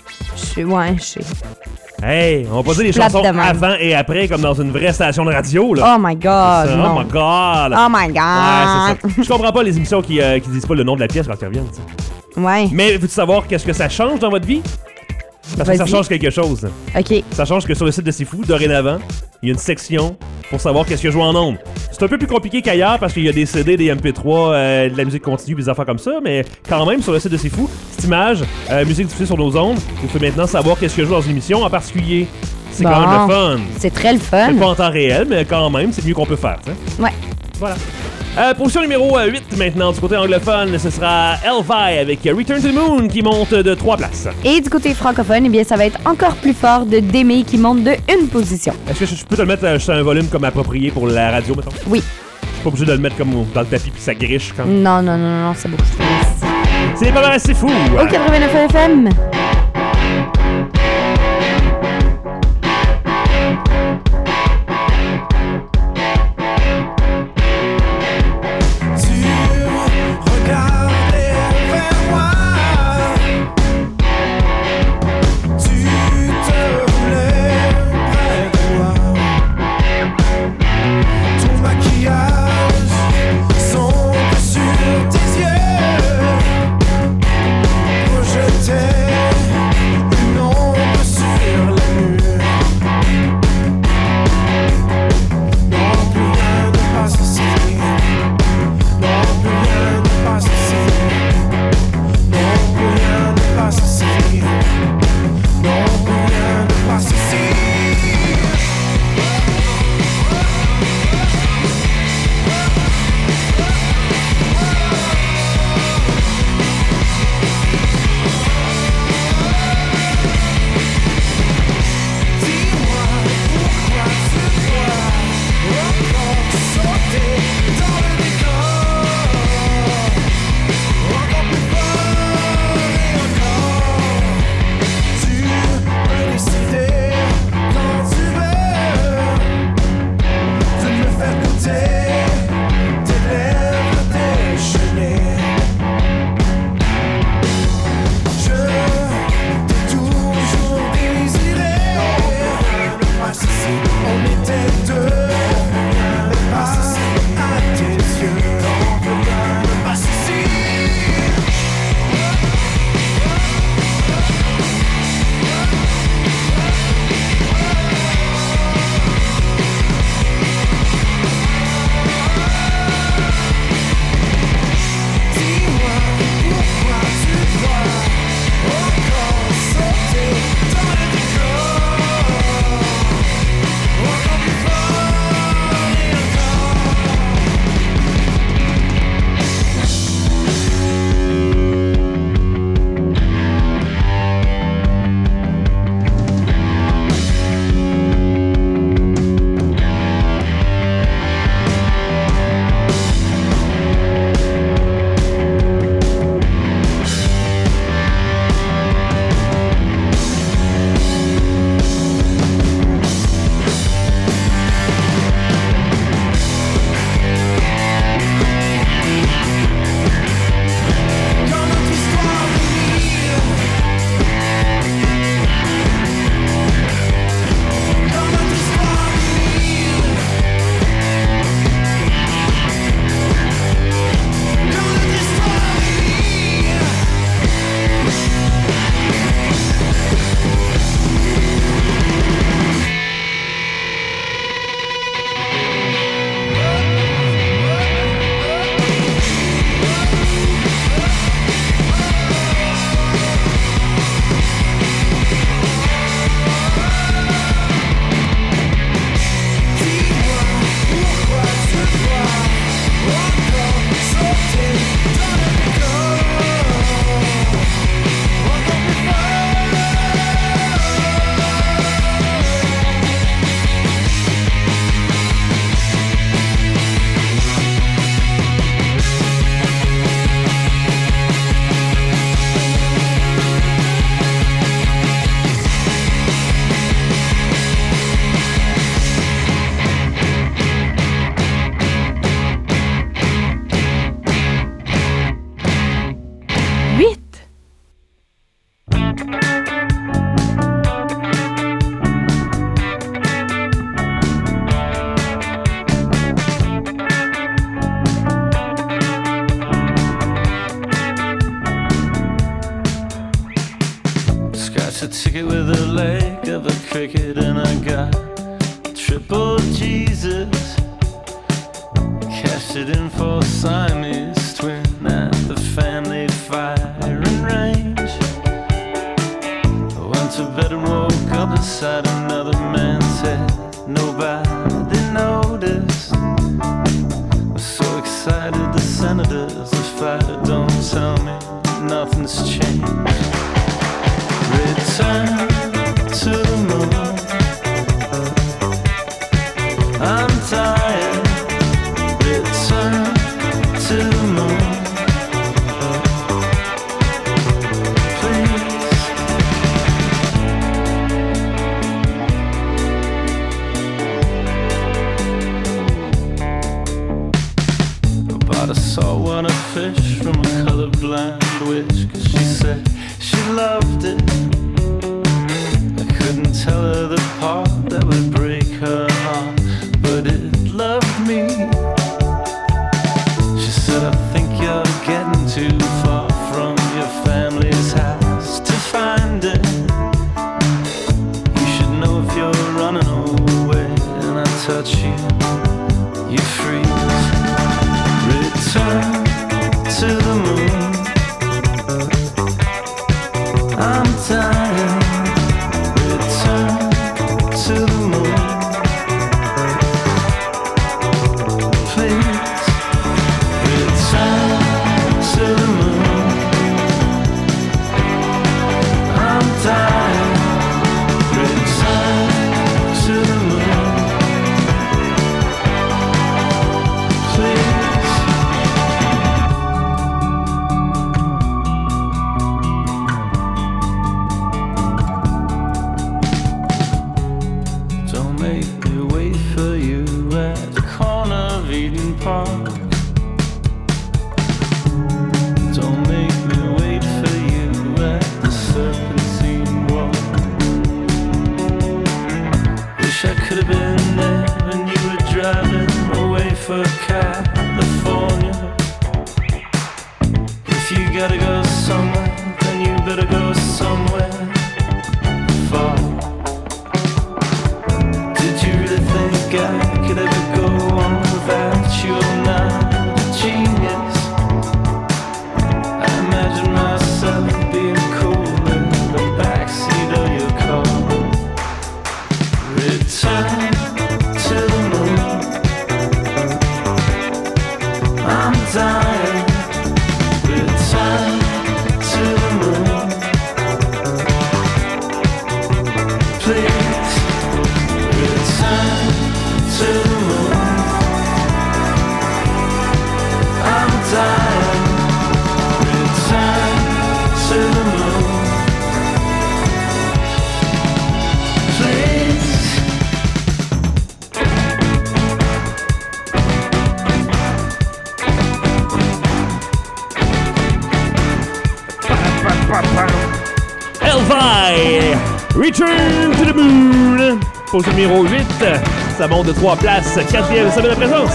[SPEAKER 4] Je sais.
[SPEAKER 3] Hey, on va pas dire les chansons avant et après comme dans une vraie station de radio, là.
[SPEAKER 4] Oh my God, non.
[SPEAKER 3] Oh my God.
[SPEAKER 4] Oh my God.
[SPEAKER 3] Ouais, c'est ça. Je comprends pas les émissions qui disent pas le nom de la pièce quand ils reviennent, tu sais.
[SPEAKER 4] Ouais.
[SPEAKER 3] Mais veux-tu savoir qu'est-ce que ça change dans votre vie? Parce que ça change quelque chose.
[SPEAKER 4] OK.
[SPEAKER 3] Ça change que sur le site de C'est Fou, dorénavant, il y a une section pour savoir qu'est-ce que joue en ondes. C'est un peu plus compliqué qu'ailleurs parce qu'il y a des CD, des MP3, de la musique continue, des affaires comme ça, mais quand même, sur le site de C'est Fou, cette image, musique diffusée sur nos ondes, vous pouvez maintenant savoir qu'est-ce que joue dans une émission en particulier. C'est quand même le fun.
[SPEAKER 4] C'est très le fun.
[SPEAKER 3] C'est pas en temps réel, mais quand même, c'est mieux qu'on peut faire, tu sais.
[SPEAKER 4] Ouais.
[SPEAKER 3] Voilà. Position numéro 8 maintenant, du côté anglophone, ce sera Elvi avec Return to the Moon qui monte de 3 places.
[SPEAKER 4] Et du côté francophone, eh bien, ça va être encore plus fort de Démé qui monte de 1 position.
[SPEAKER 3] Est-ce que je peux te le mettre sur un volume comme approprié pour la radio, mettons?
[SPEAKER 4] Oui.
[SPEAKER 3] Je suis pas obligé de le mettre comme dans le tapis puis ça griche quand
[SPEAKER 4] Non, c'est beaucoup trop.
[SPEAKER 3] C'est pas mal assez fou.
[SPEAKER 4] Au 89 FM.
[SPEAKER 13] ticket with a leg of a cricket, and I got triple Jesus. Cashed it in for Siamese twin at the family firing range. I went to bed and woke up beside another man's head. Nobody noticed. want a fish from a colorblind witch, 'cause she said she loved it. I couldn't tell her the part that would break her heart, but it loved me. She said, I think you're getting too far from your family's house to find it. You should know if you're running away and I touch you, you freeze. Return to the moon. I'm dying. Return to the moon. Please. Return to the moon. I'm dying. Return to the moon. Please. Don't make me wait for you at the corner of Eden Park. Don't make me wait for you at the Serpentine Walk. Wish I could have been there when you were driving away for California. If you gotta go somewhere, then you better go somewhere far. Did you really think I could ever go on without you? I'm not a genius. I imagine myself being cool in the backseat of your car. Return to the moon. I'm dying. Return to the moon. Please. Return to the moon. I'm dying. Return to the moon. Please.
[SPEAKER 3] Elvi, Return to the Moon. Pause numéro 8, ça monte de 3 places. 4e semaine de présence.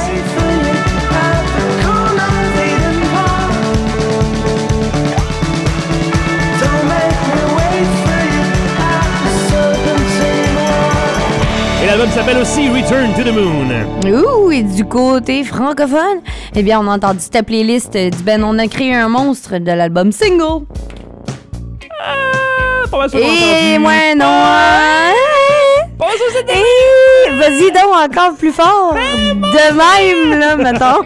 [SPEAKER 3] Et l'album s'appelle aussi Return to the Moon.
[SPEAKER 4] Ouh, et du côté francophone, eh bien, on a entendu ta playlist du Ben On a créé un monstre de l'album Single.
[SPEAKER 3] Pas mal sûr qu'on a
[SPEAKER 4] Et
[SPEAKER 3] entendu.
[SPEAKER 4] moi, non.
[SPEAKER 3] Pas mal sûr que c'était-
[SPEAKER 4] Vas-y donc encore plus fort. De même, là, mettons.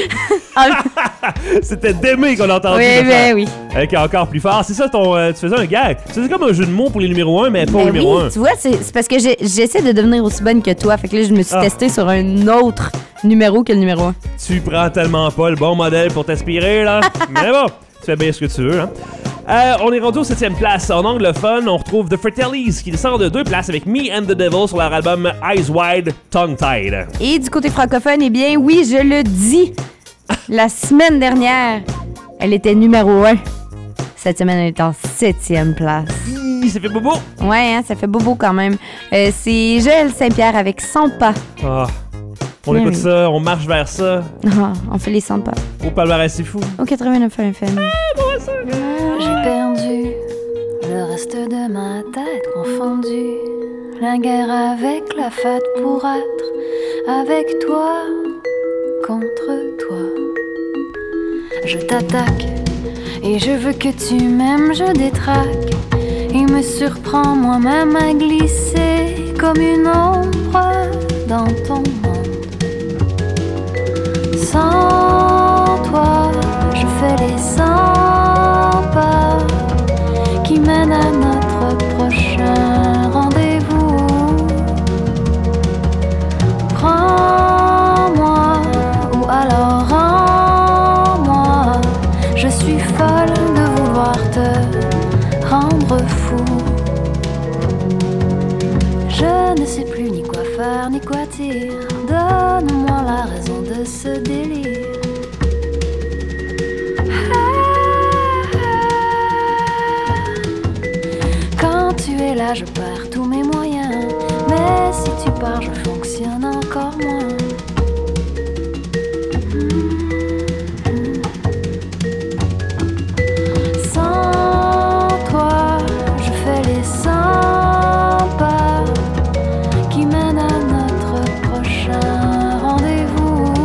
[SPEAKER 3] C'était d'aimer qu'on a entendu.
[SPEAKER 4] Oui,
[SPEAKER 3] cette
[SPEAKER 4] ben
[SPEAKER 3] affaire.
[SPEAKER 4] oui.
[SPEAKER 3] Avec encore plus fort. C'est ça, tu faisais un gag. C'est comme un jeu de mots pour les numéros 1, mais pas au
[SPEAKER 4] Ben
[SPEAKER 3] numéro
[SPEAKER 4] oui,
[SPEAKER 3] 1.
[SPEAKER 4] tu vois, c'est parce que j'essaie de devenir aussi bonne que toi. Fait que là, je me suis testée sur un autre numéro que le numéro 1.
[SPEAKER 3] Tu prends tellement pas le bon modèle pour t'inspirer, là. Mais bon, tu fais bien ce que tu veux, hein. On est rendu au 7e place. En anglophone, on retrouve The Fratellis qui descend de 2 places avec Me and the Devil sur leur album Eyes Wide, Tongue Tied.
[SPEAKER 4] Et du côté francophone, eh bien, oui, je le dis. La semaine dernière, elle était numéro 1. Cette semaine, elle est en 7e place.
[SPEAKER 3] Ça fait bobo.
[SPEAKER 4] Ouais, hein, ça fait bobo quand même. C'est Joël Saint-Pierre avec 100 pas.
[SPEAKER 3] Ah, on
[SPEAKER 4] Oui,
[SPEAKER 3] écoute
[SPEAKER 4] oui.
[SPEAKER 3] ça, on marche vers ça.
[SPEAKER 4] Ah, on fait les 100 pas.
[SPEAKER 3] Au palmarès, c'est fou.
[SPEAKER 4] Au 89 FM.
[SPEAKER 9] J'ai perdu le reste de ma tête confondue. La guerre avec la fat pour être avec toi, contre toi. Je t'attaque et je veux que tu m'aimes, je détraque. Et me surprends moi-même à glisser comme une ombre dans ton monde. Sans toi, je fais les 100 pas qui mènent à notre prochain rendez-vous. Prends-moi ou alors rends-moi. Je suis folle de vouloir te rendre fou. Je ne sais plus ni quoi faire ni quoi dire. là, je perds tous mes moyens. Mais si tu pars, je fonctionne encore moins. Sans toi, je fais les 100 pas qui mènent à notre prochain rendez-vous.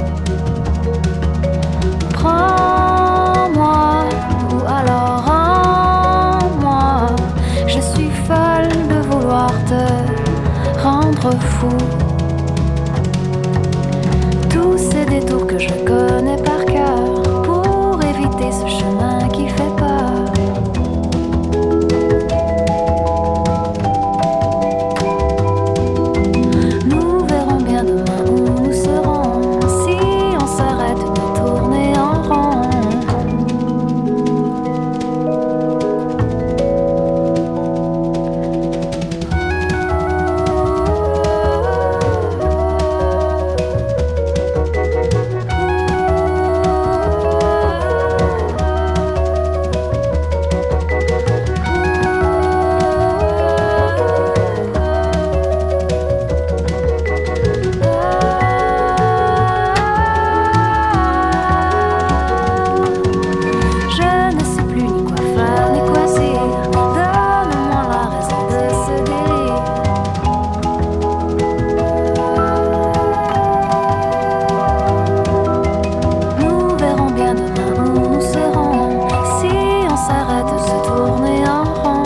[SPEAKER 9] Prends-moi ou alors rends-moi. Je suis folle de vouloir te rendre fou. Tous ces détours que je connais par cœur pour éviter ce chemin qui fait peur. Nous verrons bien demain où nous serons si on s'arrête de tourner en rond. Je ne sais plus ni quoi faire ni quoi dire. Donne-moi la raison de ce délire. Nous verrons bien demain où nous serons si on s'arrête de se tourner en rond.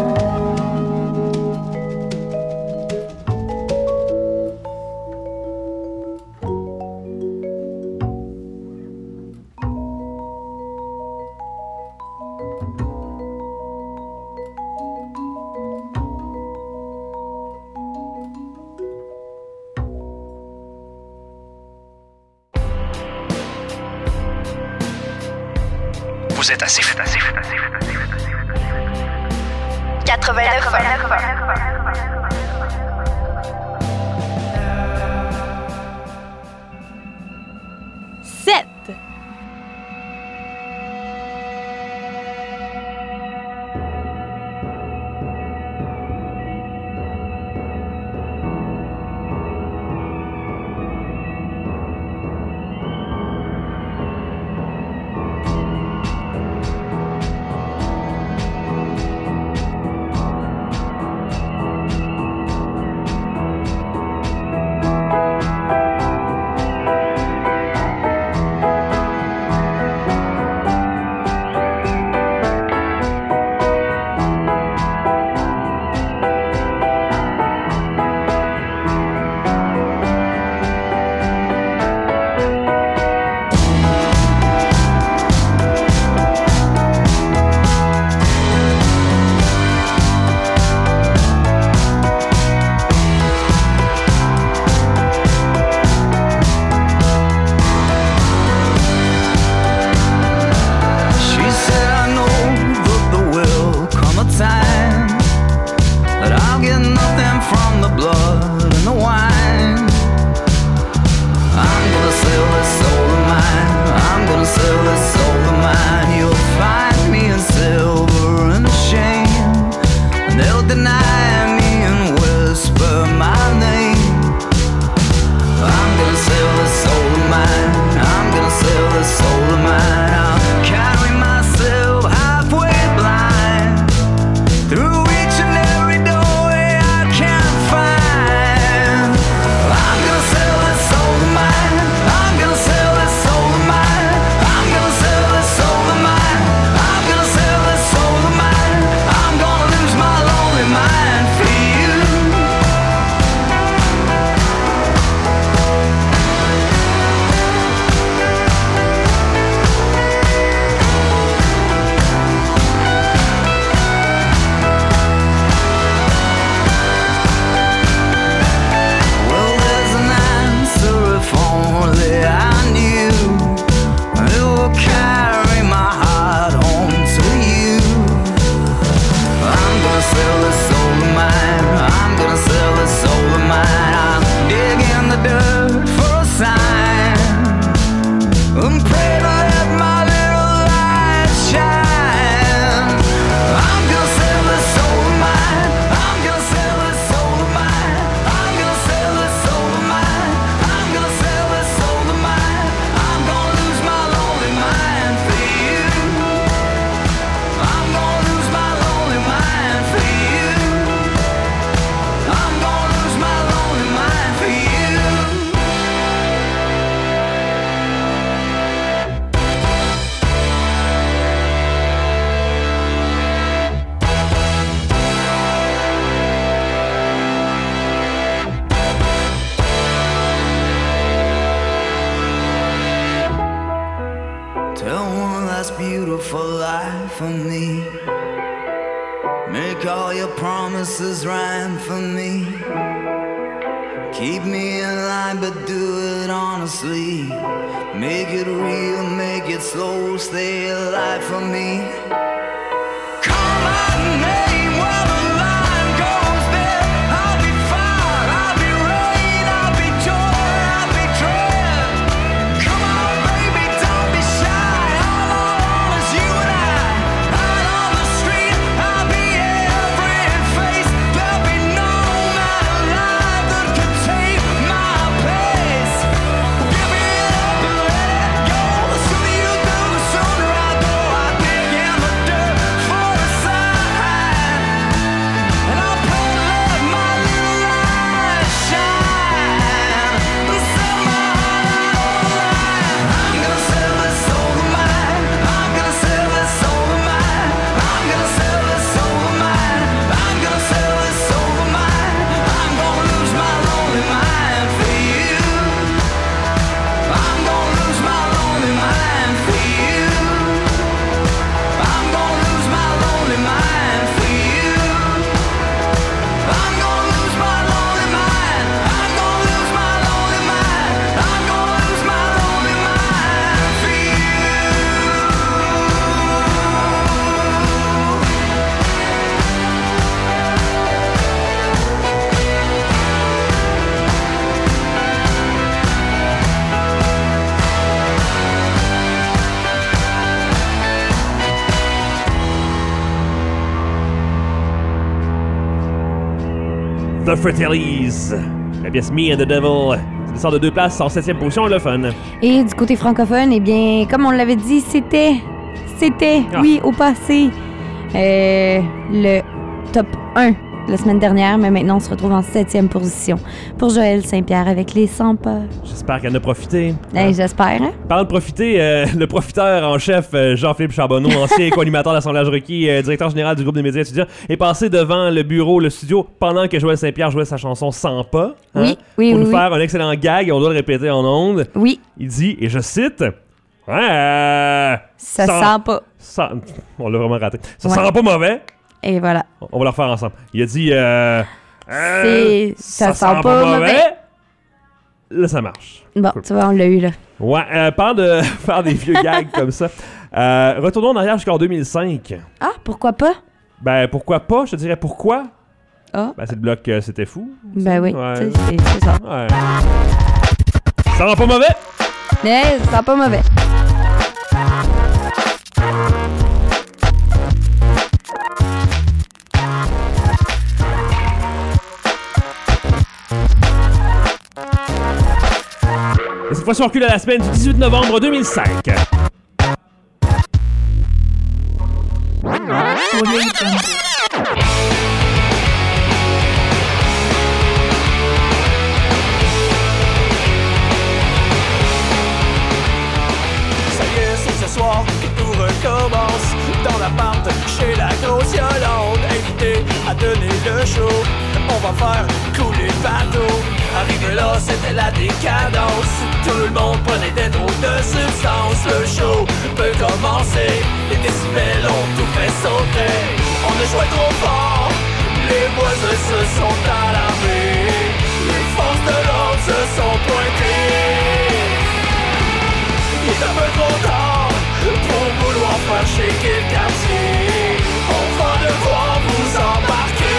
[SPEAKER 11] Vous êtes assez fou.
[SPEAKER 2] 89.
[SPEAKER 14] last beautiful life for me. Make all your promises rhyme for me. Keep me in line, but do it honestly. Make it real, make it slow, stay alive for me. Call my name while the line goes there. I'll be fire, I'll be rain, I'll be joy, I'll be dread. Come on, baby, don't be shy. All I want is you and I. Out on the street, I'll be every face. There'll be no man alive that could take my place. Give it up and let it go. The sooner you do, the sooner I go. I dig in the dirt for a sign, and I'll pray to let my little light shine. To set my heart on the line. I'm gonna sell this soul of mine. I'm gonna sell this soul of mine. I'm gonna sell this soul of mine. I'm gonna sell this soul of mine. I'm gonna lose my lonely mind for you. I'm gonna lose my lonely mind for you. I'm gonna lose my lonely mind for you. I'm gonna lose my lonely mind. I'm gonna lose my lonely mind. I'm gonna lose my lonely mind for you.
[SPEAKER 3] The Fratellis, la pièce Me and the Devil. Ça sort de 2 places en 7e position, le fun.
[SPEAKER 4] Et du côté francophone, eh bien, comme on l'avait dit, c'était, oui, au passé, le top 1 la semaine dernière, mais maintenant on se retrouve en 7e position pour Joël Saint-Pierre avec Les 100 pas.
[SPEAKER 3] J'espère qu'elle en a profité.
[SPEAKER 4] J'espère, hein?
[SPEAKER 3] Parlant de profiter, le profiteur en chef, Jean-Philippe Charbonneau, ancien co-animateur d'Assemblage requis, directeur général du groupe des médias étudiants, est passé devant le bureau, le studio, pendant que Joël Saint-Pierre jouait sa chanson 100 pas.
[SPEAKER 4] Oui.
[SPEAKER 3] Pour nous faire un excellent gag, on doit le répéter en ondes.
[SPEAKER 4] Oui.
[SPEAKER 3] Il dit, et je cite... Ouais,
[SPEAKER 4] ça sent pas.
[SPEAKER 3] On l'a vraiment raté. Ça sent pas mauvais.
[SPEAKER 4] Et voilà.
[SPEAKER 3] On va le refaire ensemble. Il a dit...
[SPEAKER 4] ça sent pas mauvais.
[SPEAKER 3] Là, ça marche.
[SPEAKER 4] Bon,
[SPEAKER 3] cool.
[SPEAKER 4] Tu vois, on l'a eu, là.
[SPEAKER 3] Ouais, parle de faire des vieux gags comme ça. Retournons en arrière jusqu'en 2005.
[SPEAKER 4] Ah, pourquoi pas?
[SPEAKER 3] Ben, pourquoi pas? Je te dirais pourquoi.
[SPEAKER 4] Ah.
[SPEAKER 3] Ben, c'est le bloc C'était fou.
[SPEAKER 4] Ben oui,
[SPEAKER 3] ouais.
[SPEAKER 4] c'est ça.
[SPEAKER 3] Ouais. Ça rend pas mauvais?
[SPEAKER 4] Mais ça sent pas mauvais.
[SPEAKER 3] Et cette fois-ci, on recule à la semaine du 18 novembre 2005.
[SPEAKER 5] Ce soir que tout recommence dans l'appart chez la grosse Yolande. Invité à donner le show, on va faire couler le bateau. Arrivé là, c'était la décadence. Tout le monde prenait des drôles de substances. Le show peut commencer, les décibels ont tout fait sauter. On a joué trop fort, les voisins se sont alarmés. Les forces de l'ordre se sont pointées. Il est un peu trop tard pour vouloir faire shaker le quartier. On va devoir vous embarquer.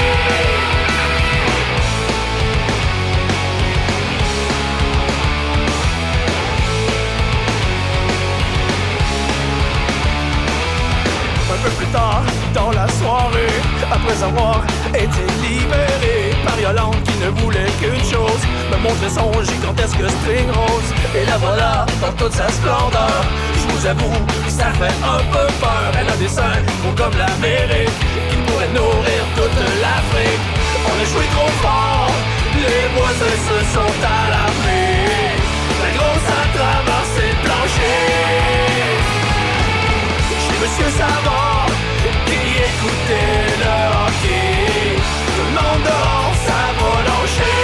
[SPEAKER 5] Un peu plus tard dans la soirée, après avoir été libéré par Yolande qui ne voulait qu'une chose, me montrer son gigantesque string rose. Et la voilà dans toute sa splendeur. Je vous avoue, ça fait un peu peur. Elle a des seins gros comme l'Amérique, qui pourraient nourrir toute l'Afrique. On a joué trop fort, les voisins se sont alarmés. La grosse a traversé le plancher. Chez Monsieur Savard, qui écoutait le hockey. Tout le monde dehors, ça va lâcher.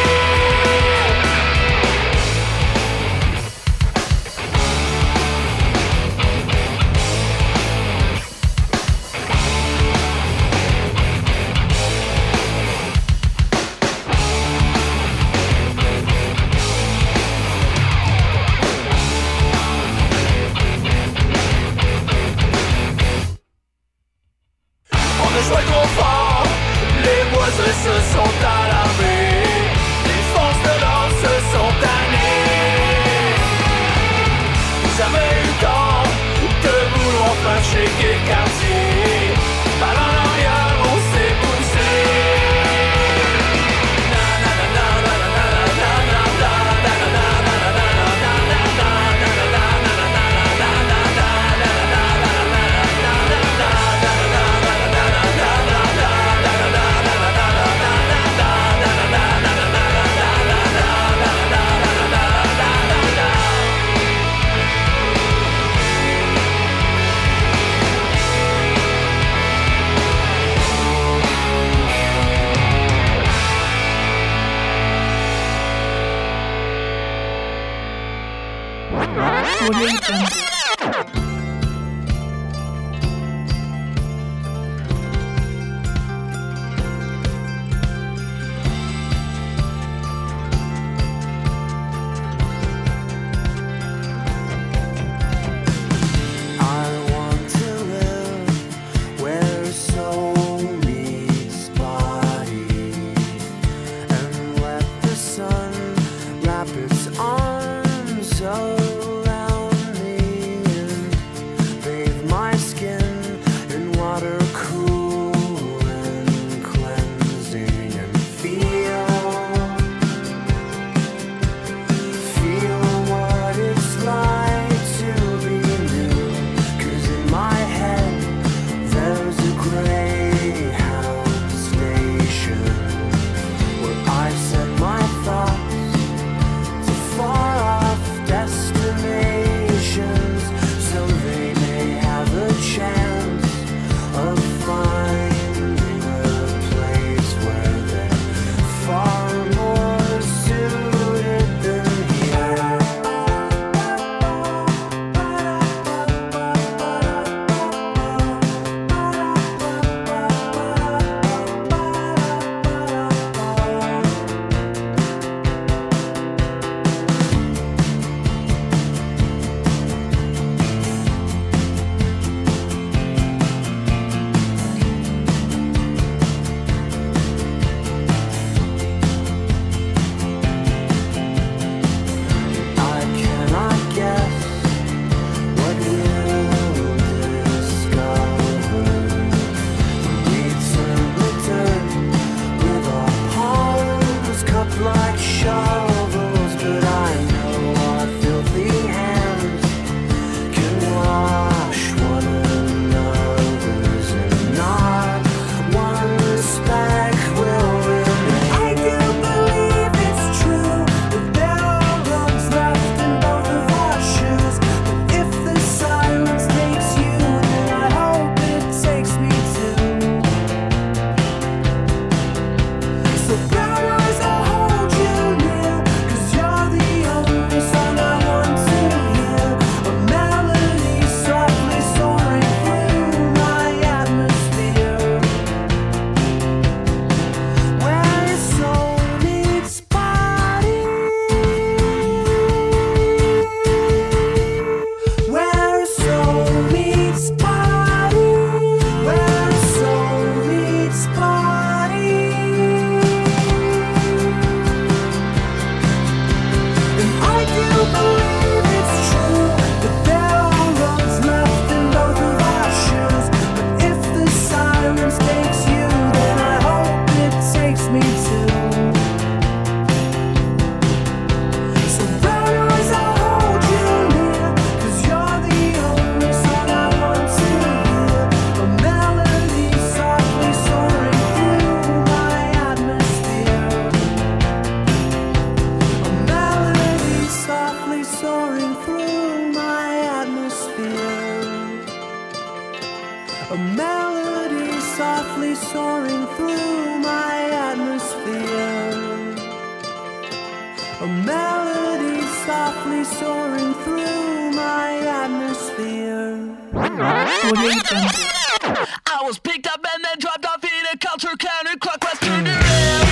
[SPEAKER 1] I was picked up and then dropped off in a culture counterclockwise turned around.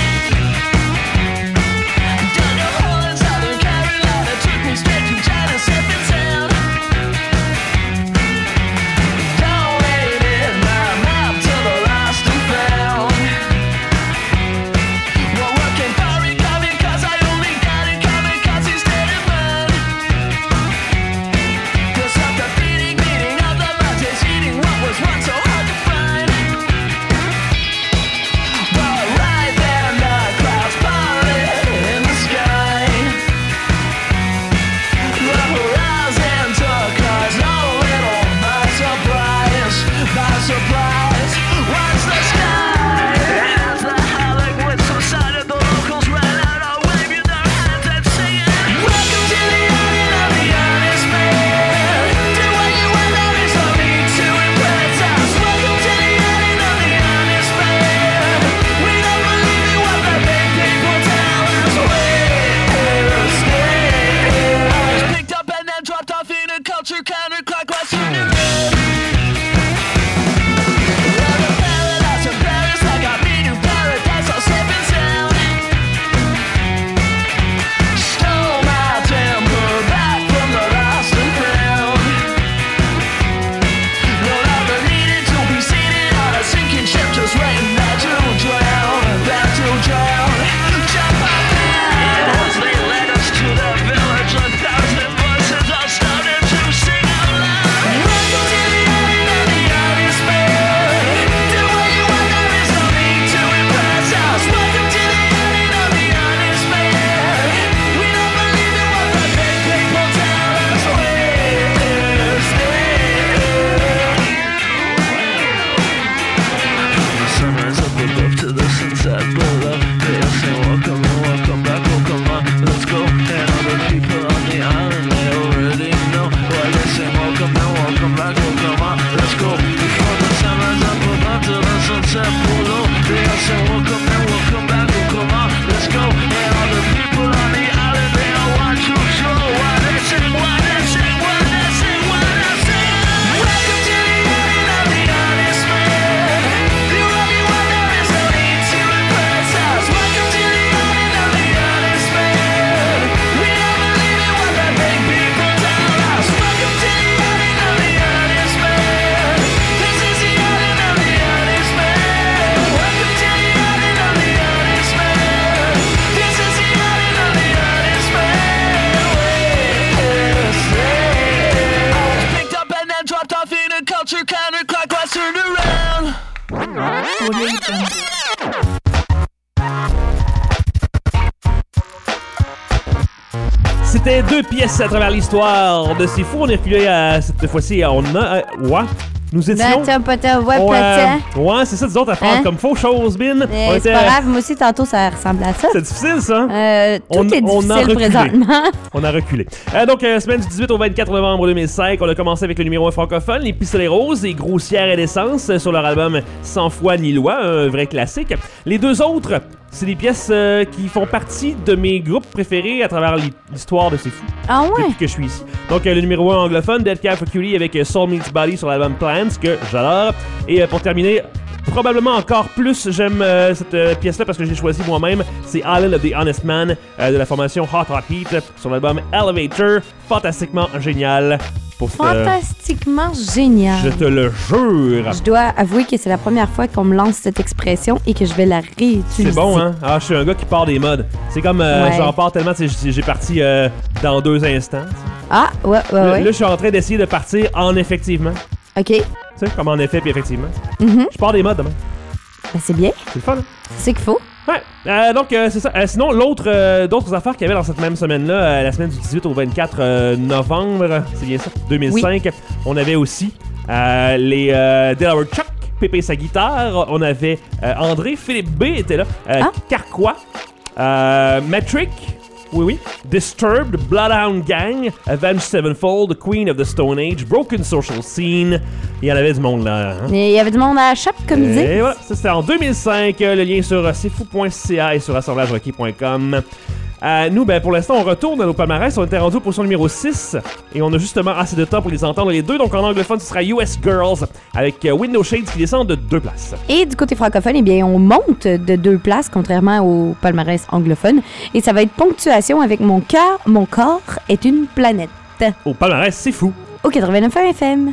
[SPEAKER 1] Down the hole in Southern Carolina, took me straight to China, Surfing Sound. Donated my map to the lost and found. Well, working for recovery 'cause I only got it coming 'cause he's dead in mind. Just like the beating of the mountains, eating what was once so hard to find.
[SPEAKER 3] pièces à travers l'histoire de C'est Fou. On est reculé cette fois-ci. On a... Nous étions... Ouais, c'est ça, disons, à faire comme faux chose, Bin.
[SPEAKER 4] C'est pas grave, moi aussi, tantôt, ça ressemble à ça.
[SPEAKER 3] C'est difficile, ça?
[SPEAKER 4] Tout est difficile présentement.
[SPEAKER 3] On a reculé. Donc, semaine du 18 au 24 novembre 2005, on a commencé avec le numéro 1 francophone, Les Pistolets Roses et Grossière et d'essence sur leur album Sans foi ni loi, un vrai classique. Les deux autres, c'est des pièces qui font partie de mes groupes préférés à travers l'histoire de C'est Fou.
[SPEAKER 4] Ah ouais?
[SPEAKER 3] Depuis que je suis ici. Donc, le numéro 1 anglophone, Dead Cat for Cutie avec Soul Meets Body sur l'album Plants, que j'adore. Et pour terminer, probablement encore plus, j'aime cette pièce-là parce que j'ai choisi moi-même. C'est Island of the Honest Man de la formation Hot Hot Heat sur l'album Elevator. Fantastiquement génial.
[SPEAKER 4] Fantastiquement génial.
[SPEAKER 3] Je te le jure.
[SPEAKER 4] Je dois avouer que c'est la première fois qu'on me lance cette expression et que je vais la réutiliser.
[SPEAKER 3] C'est bon, hein? Ah, je suis un gars qui part des modes. C'est comme, j'en pars tellement, j'ai parti dans 2 instants.
[SPEAKER 4] Ah, ouais.
[SPEAKER 3] Là, je suis en train d'essayer de partir en effectivement.
[SPEAKER 4] OK.
[SPEAKER 3] Tu sais, comme en effet puis effectivement.
[SPEAKER 4] Mm-hmm.
[SPEAKER 3] Je pars des modes demain.
[SPEAKER 4] Ben, c'est bien.
[SPEAKER 3] C'est le fun, hein?
[SPEAKER 4] C'est qu'il faut.
[SPEAKER 3] Ouais. Donc, c'est ça. Sinon, d'autres affaires qu'il y avait dans cette même semaine-là, la semaine du 18 au 24 novembre, c'est bien ça, 2005, oui. On avait aussi les Delaware Chuck, Pépé sa guitare. On avait André, Philippe B était là, Carquois, Metric. Oui. Disturbed, Bloodhound Gang, Avenged Sevenfold, Queen of the Stone Age, Broken Social Scene. Il y en avait du monde là. Hein?
[SPEAKER 4] Il y avait du monde à la shop, comme il dit.
[SPEAKER 3] Et voilà, ça c'était en 2005. Le lien sur cfou.ca et sur assemblagerequis.com. Nous, pour l'instant, on retourne à nos palmarès. On était rendu aux positions numéro 6 et on a justement assez de temps pour les entendre les deux. Donc en anglophone, ce sera US Girls avec Window Shades qui descend de 2 places.
[SPEAKER 4] Et du côté francophone, eh bien, on monte de 2 places, contrairement au palmarès anglophone. Et ça va être ponctuation avec Mon corps est une planète.
[SPEAKER 3] Au palmarès, C'est Fou.
[SPEAKER 4] Au 89.1 FM.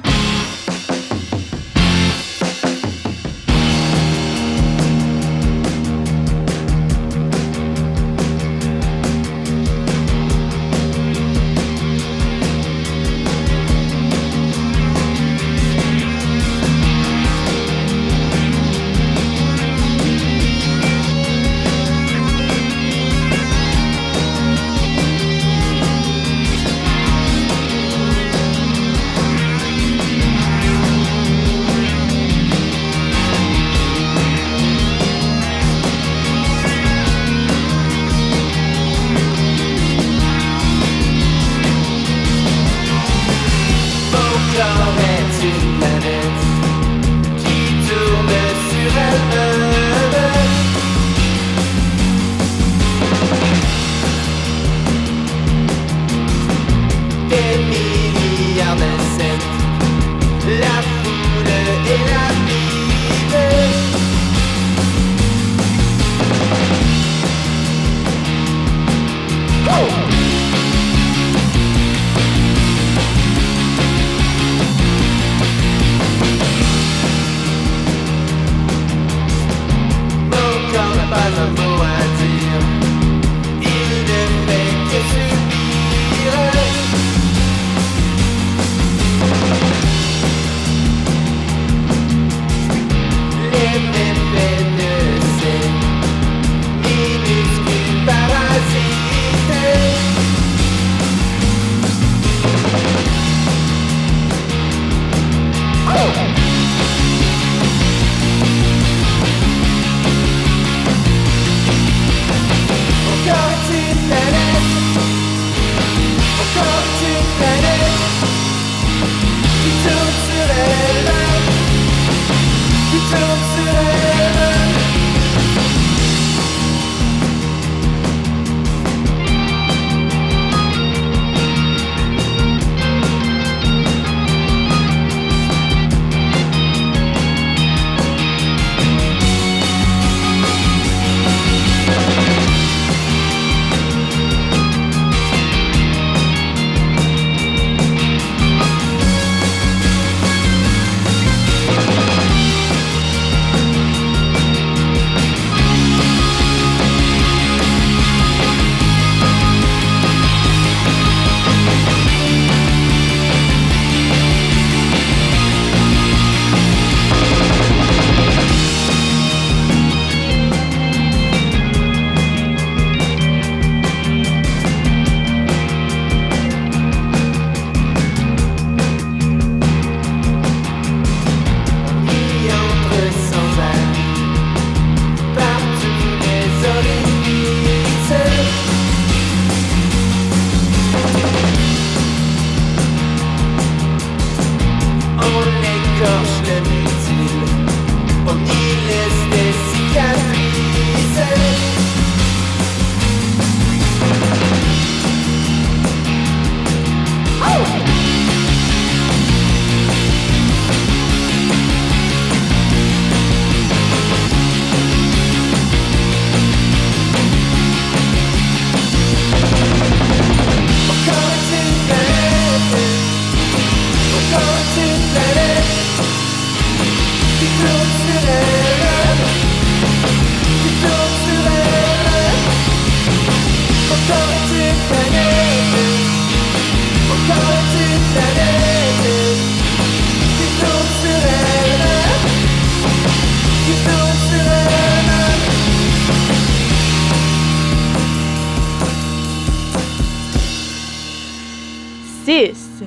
[SPEAKER 6] 6.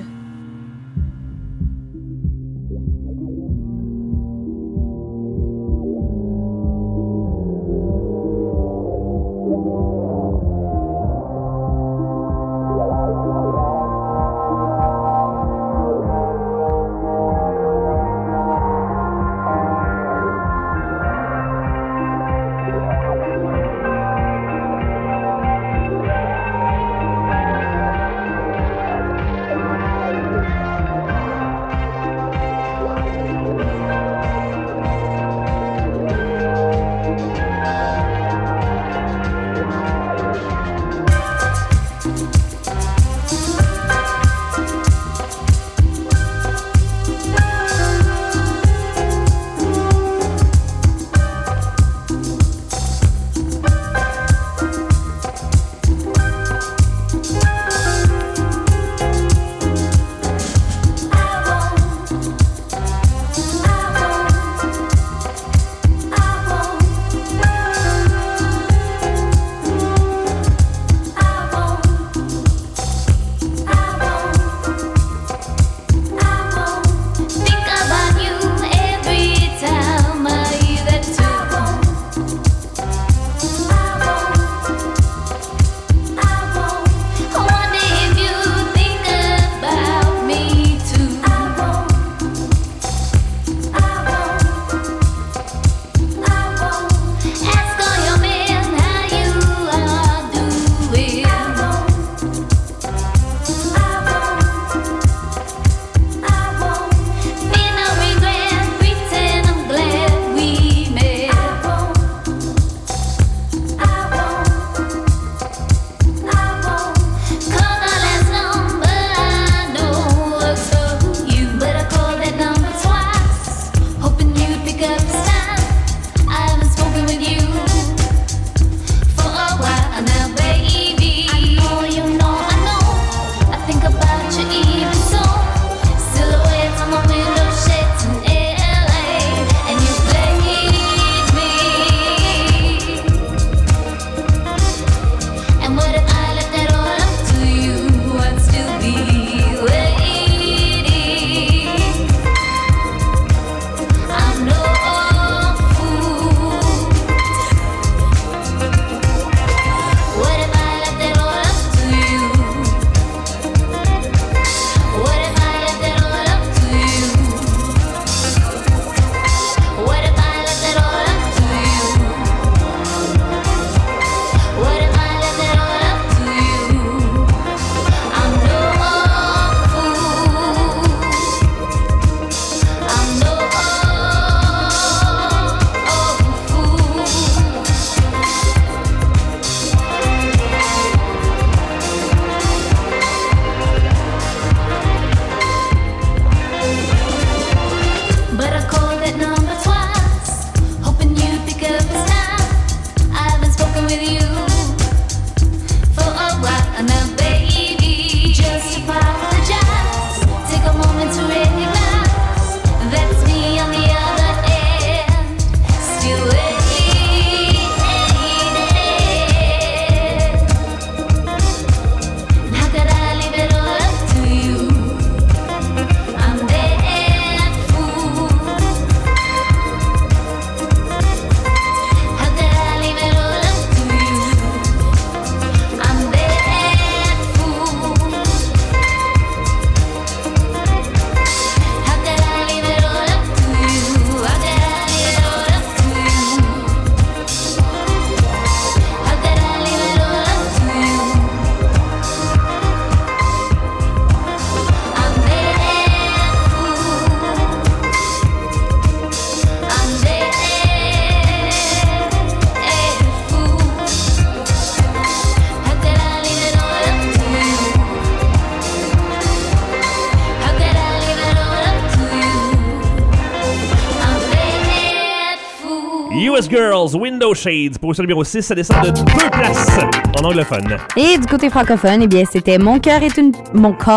[SPEAKER 3] US Girls, Window Shades, position numéro 6, ça descend de 2 places en anglophone.
[SPEAKER 4] Et du côté francophone, eh bien, c'était Mon corps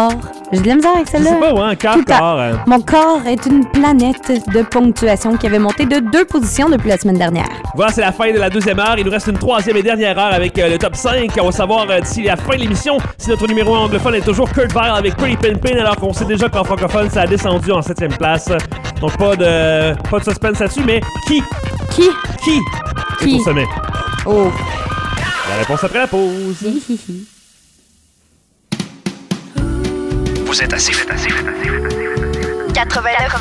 [SPEAKER 4] J'ai de la misère avec
[SPEAKER 3] Je
[SPEAKER 4] celle-là.
[SPEAKER 3] sais pas, ouais,
[SPEAKER 4] Tout le temps.
[SPEAKER 3] corps.
[SPEAKER 4] Mon corps est une planète de ponctuation qui avait monté de 2 positions depuis la semaine dernière.
[SPEAKER 3] Voilà, c'est la fin de la deuxième heure. Il nous reste une troisième et dernière heure avec le top 5. On va savoir d'ici la fin de l'émission si notre numéro 1 anglophone est toujours Kurt Vile avec Pretty Pimpin', alors qu'on sait déjà qu'en francophone, ça a descendu en 7e place. Donc pas de suspense là-dessus, mais qui est au sommet?
[SPEAKER 4] Oh.
[SPEAKER 3] La réponse après la pause.
[SPEAKER 11] Vous êtes assez fou.
[SPEAKER 2] 89.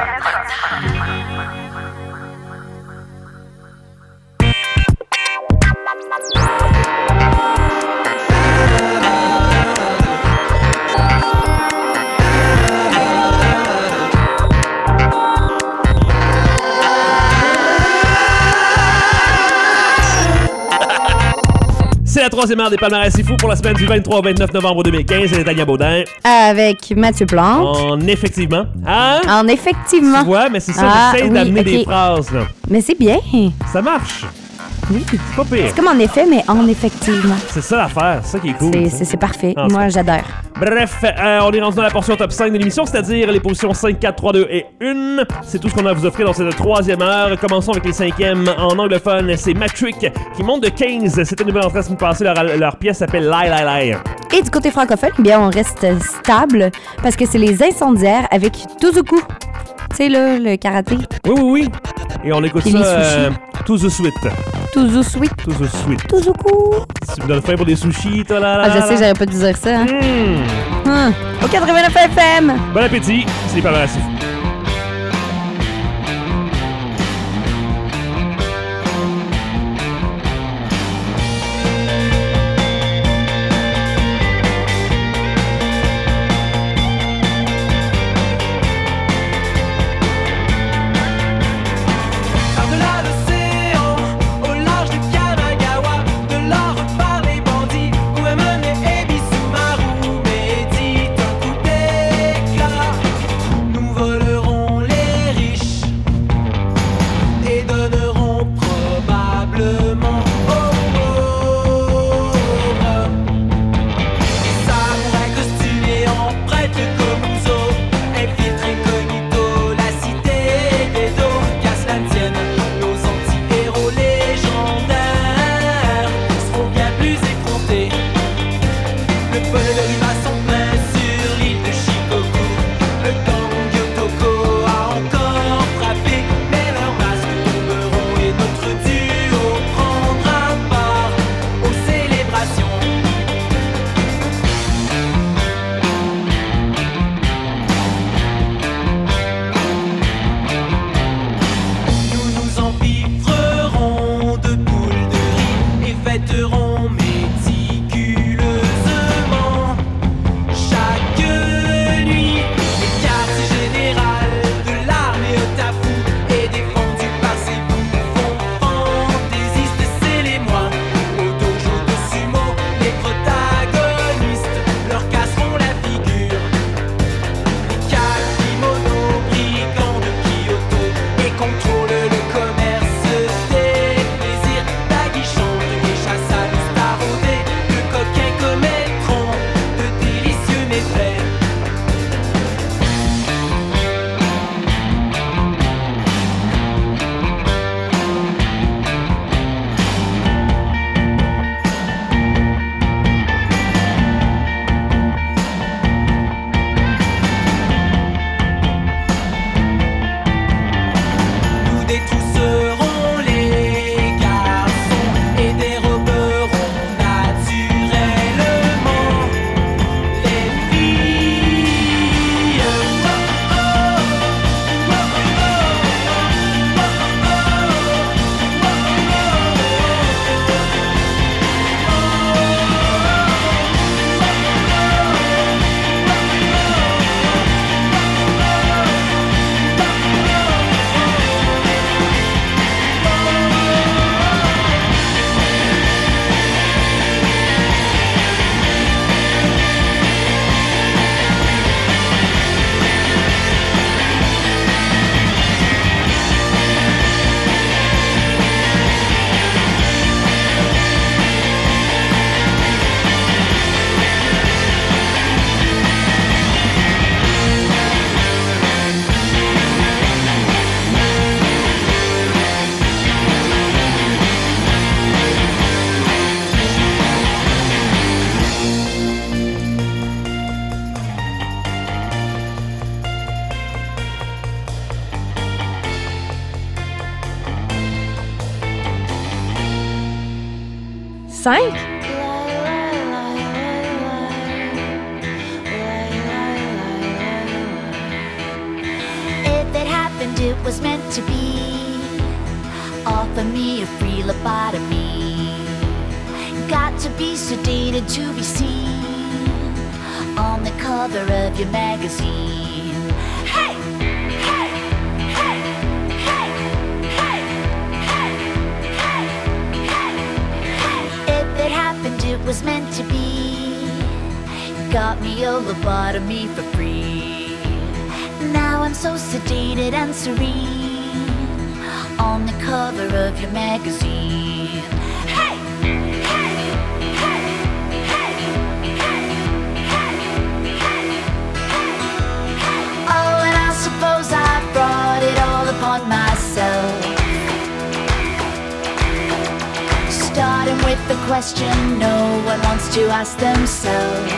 [SPEAKER 3] C'est la troisième heure des palmarès c'est fou pour la semaine du 23 au 29 novembre 2015. C'est Tania Baudin.
[SPEAKER 4] Avec Mathieu Plante.
[SPEAKER 3] En effectivement. Hein?
[SPEAKER 4] En effectivement.
[SPEAKER 3] Tu vois, mais c'est ça, j'essaie d'amener des phrases, là.
[SPEAKER 4] Mais c'est bien.
[SPEAKER 3] Ça marche.
[SPEAKER 4] Oui.
[SPEAKER 3] C'est pas pire.
[SPEAKER 4] C'est comme en effet, mais en effectivement.
[SPEAKER 3] C'est ça l'affaire, c'est ça qui est cool.
[SPEAKER 4] C'est parfait.
[SPEAKER 3] En
[SPEAKER 4] Moi, j'adore.
[SPEAKER 3] Bref, on est rendu dans la portion top 5 de l'émission, c'est-à-dire les positions 5, 4, 3, 2 et 1. C'est tout ce qu'on a à vous offrir dans cette troisième heure. Commençons avec les cinquièmes en anglophone. C'est Matrick qui monte de 15. C'était une nouvelle entrée la semaine passée. Leur pièce s'appelle Lie, Lie, Lie.
[SPEAKER 4] Et du côté francophone, eh bien, on reste stable parce que c'est les Incendiaires avec Tuzuku. Tu sais, là, le karaté.
[SPEAKER 3] Oui. Et on écoute
[SPEAKER 4] puis
[SPEAKER 3] ça To the Sweet.
[SPEAKER 4] To the Sweet.
[SPEAKER 3] To the Sweet.
[SPEAKER 4] Tuzuku.
[SPEAKER 3] Si tu me donnes faim pour des sushis, toi là.
[SPEAKER 4] Je sais, j'aurais pas dû dire ça. Hein? Au 89 FM.
[SPEAKER 3] Bon appétit, c'est les palmarès c'est fou.
[SPEAKER 15] Nous
[SPEAKER 6] 5?
[SPEAKER 9] If it happened, it was meant to be. Offer me a free lobotomy. Got to be sedated to be seen on the cover of your magazine. Hey! Hey! Hey! Hey! Hey! Hey! Hey! Hey! If it happened, it was meant to be. Got me a lobotomy for free. Now I'm so sedated and serene on the cover of your magazine. Hey! Hey! Hey! Hey! Hey! Hey! Hey! Oh, and I suppose I brought it all upon myself. Starting with the question no one wants to ask themselves.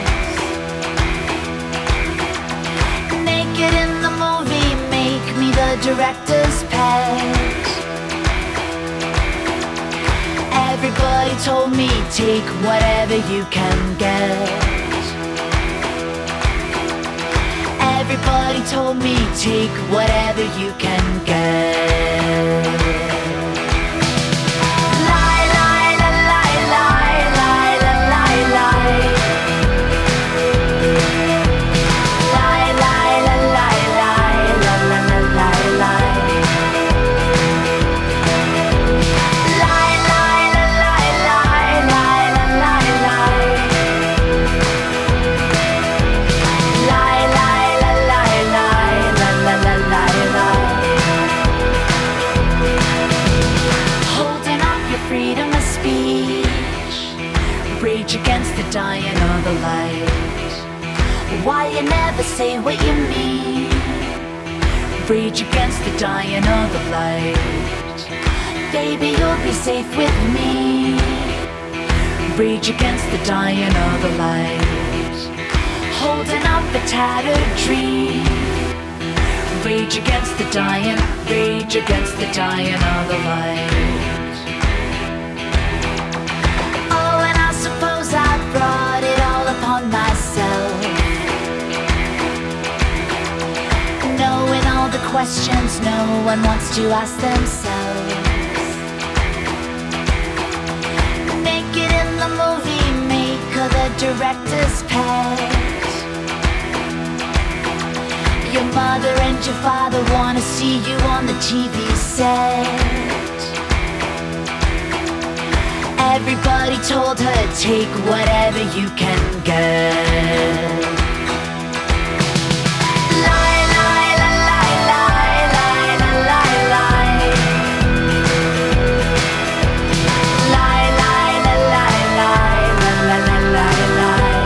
[SPEAKER 9] Naked in the movie, make me the director's pet. Everybody told me take whatever you can get. Everybody told me take whatever you can get. Lie, lie, la, lie, lie, lie, la, lie, lie. Lie, lie, la, lie, lie, la, la, la, lie, lie. Lie, lie, la, lie, lie, lie, la, lie, lie. Lie, lie, la, lie, lie, la, la, la, lie, lie. Holding up your freedom of speech, rage against the dying of the light. Why you never say what you mean? Rage against the dying of the light. Baby, you'll be safe with me. Rage against the dying of the light. Holding up a tattered dream. Rage against the dying, rage against the dying of the light. Oh, and I suppose I brought it all upon myself. Knowing all the questions no one wants to ask themselves. Naked in the movie, make her the director's pet. Your mother and your father wanna see you on the TV set. Everybody told her take whatever you can get. Lie, lie, la, lie, lie, lie, la, lie, lie. Lie, lie, la, lie, lie, la, la, la, lie, lie.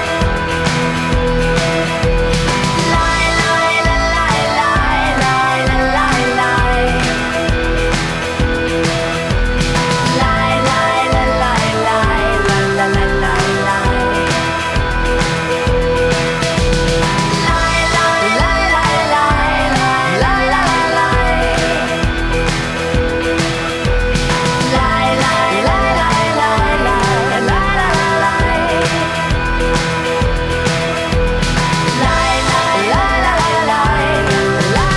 [SPEAKER 9] Lie, lie, la, lie, lie, lie, la, lie, lie. Lie, lie, la, lie, lie, la, la, la, lie, lie. Lie, lie, la, lie, lie, lie, la, la, lie. Lie, lie, la, lie, lie, lie, la, la, lie. Lie, lie, la, lie, lie, la,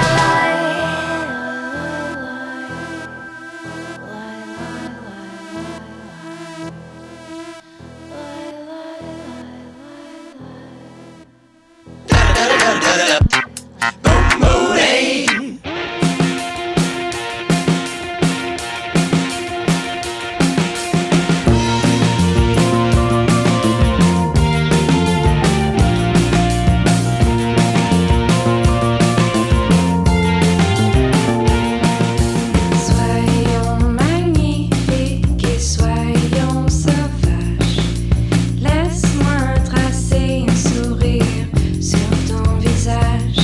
[SPEAKER 15] Soyons magnifiques et soyons sauvages. Laisse-moi tracer un sourire sur ton visage.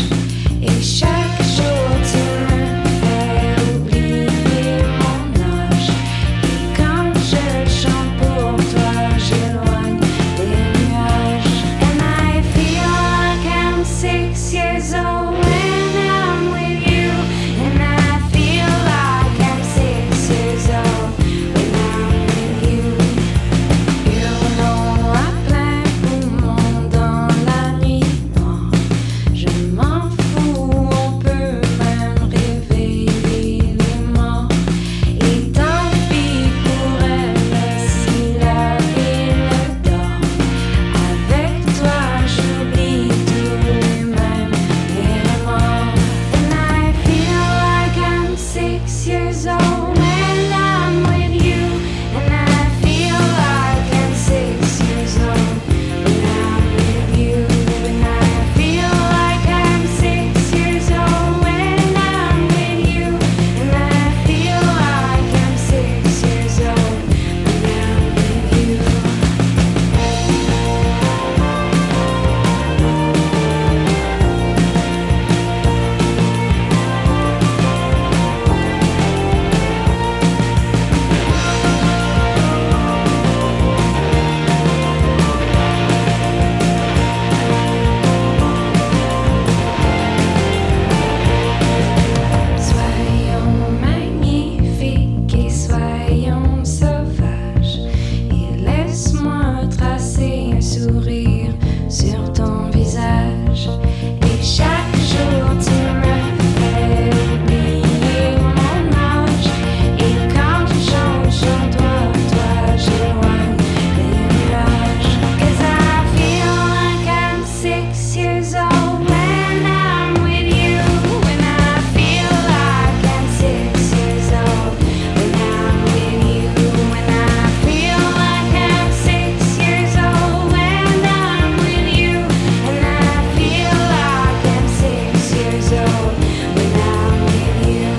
[SPEAKER 15] years old when I'm with you. When I feel like I'm 6 years old when I'm with you. When I feel like I'm 6 years old when I'm with you. And I feel like I'm 6 years old when I'm with you.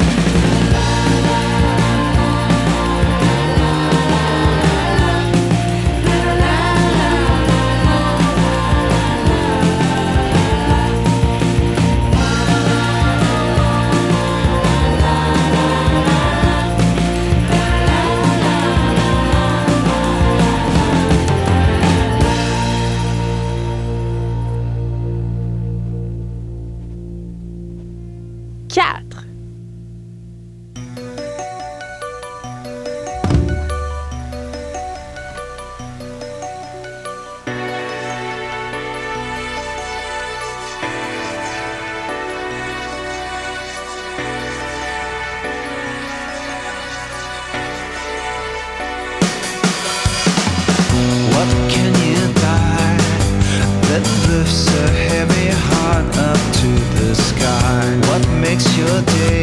[SPEAKER 13] What can you buy that lifts a heavy heart up to the sky? What makes your day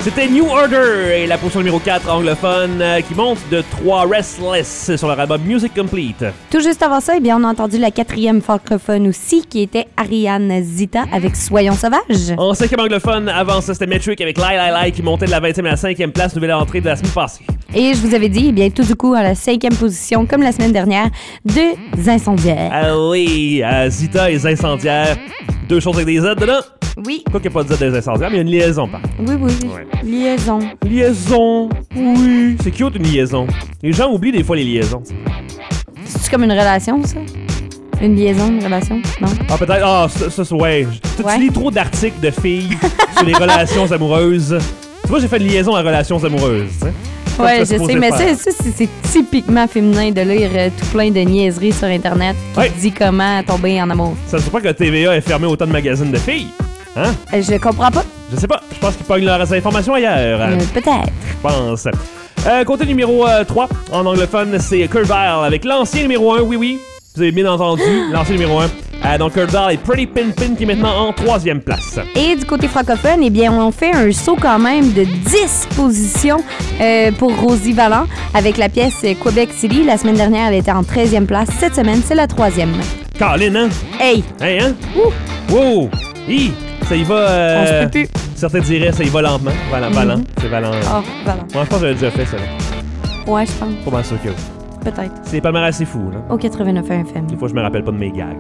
[SPEAKER 3] C'était New Order et la position numéro 4 anglophone qui monte de 3 Restless sur leur album Music Complete.
[SPEAKER 4] Tout juste avant ça, eh bien, on a entendu la 4e francophone aussi, qui était Ariane Zita avec Soyons sauvages.
[SPEAKER 3] En 5e anglophone, avant ça, c'était Metric avec Lie Lie Lie qui montait de la 20e à la 5e place, nouvelle entrée de la semaine passée.
[SPEAKER 4] Et je vous avais dit, eh bien, tout du coup, à la 5e position, comme la semaine dernière, deux incendiaires.
[SPEAKER 3] Allez, Zita et les incendiaires, deux choses avec des Z dedans.
[SPEAKER 4] Oui.
[SPEAKER 3] Quoi qu'il n'y a pas de Z des incendiaires, mais il y a une liaison, par contre.
[SPEAKER 4] Oui, oui.
[SPEAKER 3] Ouais.
[SPEAKER 4] Liaison.
[SPEAKER 3] Liaison, oui. C'est cute, une liaison. Les gens oublient des fois les liaisons.
[SPEAKER 4] C'est comme une relation, ça? Une liaison, une relation? Non?
[SPEAKER 3] Ah, peut-être. Ah, ça, ouais. Tu lis trop d'articles de filles sur les relations amoureuses. Tu vois, j'ai fait une liaison à relations amoureuses, tu sais.
[SPEAKER 4] Ouais, je sais, mais ça, c'est typiquement féminin de lire tout plein de niaiseries sur Internet qui dit comment tomber en amour.
[SPEAKER 3] Ça ne veut pas que la TVA ait fermé autant de magazines de filles. Hein?
[SPEAKER 4] Je comprends pas.
[SPEAKER 3] Je sais pas. Je pense qu'ils pognent leurs informations ailleurs.
[SPEAKER 4] Peut-être.
[SPEAKER 3] Je pense. Côté numéro 3, en anglophone, c'est Kurt Vile avec l'ancien numéro 1, oui. Vous avez bien entendu, l'ancien numéro 1. Donc Kurt Vile et Pretty Pin Pin qui est maintenant en 3e place.
[SPEAKER 4] Et du côté francophone, eh bien, on fait un saut quand même de 10 positions pour Rosie Vallant avec la pièce Québec City. La semaine dernière, elle était en 13e place. Cette semaine, c'est la 3e.
[SPEAKER 3] Colin, hein?
[SPEAKER 4] Hey!
[SPEAKER 3] Hey, hein? Wow! Hi! Ça y va...
[SPEAKER 4] On se peut plus.
[SPEAKER 3] Certains diraient ça y va lentement. Valant. C'est Valant.
[SPEAKER 4] Oh, Vallant.
[SPEAKER 3] Moi, je pense que j'avais déjà fait ça. Là.
[SPEAKER 4] Ouais, je pense.
[SPEAKER 3] Pas mal sûr que oui.
[SPEAKER 4] Peut-être.
[SPEAKER 3] C'est pas mal assez fou, là.
[SPEAKER 4] Au 89 FM.
[SPEAKER 3] Des fois, je me rappelle pas de mes gags.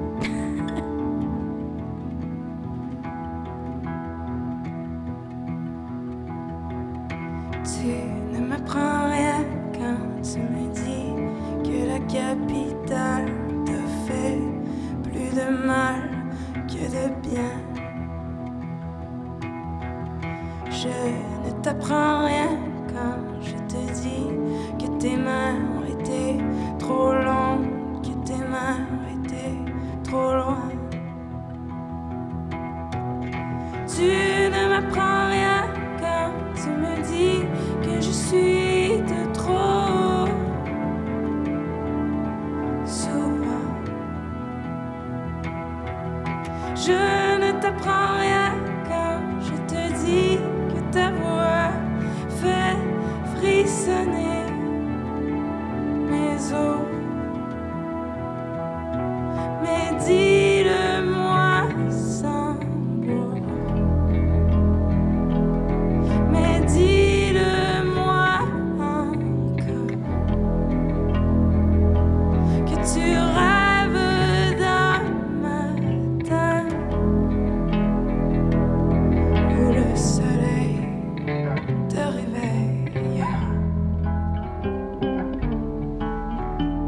[SPEAKER 9] Tu ne m'apprends rien quand tu me dis que la capitale te fait plus de mal que de bien. Je ne t'apprends rien quand je te dis que tes mains ont été trop longues, que tes mains ont été trop loin. Tu ne m'apprends rien quand tu me dis que je suis de trop souvent. Je ne t'apprends rien quand je te dis que ta voix fait frissonner mes os. Mais dis-le-moi sans mots. Mais dis-le-moi encore. Que tu rêves d'un matin où le soleil te réveille.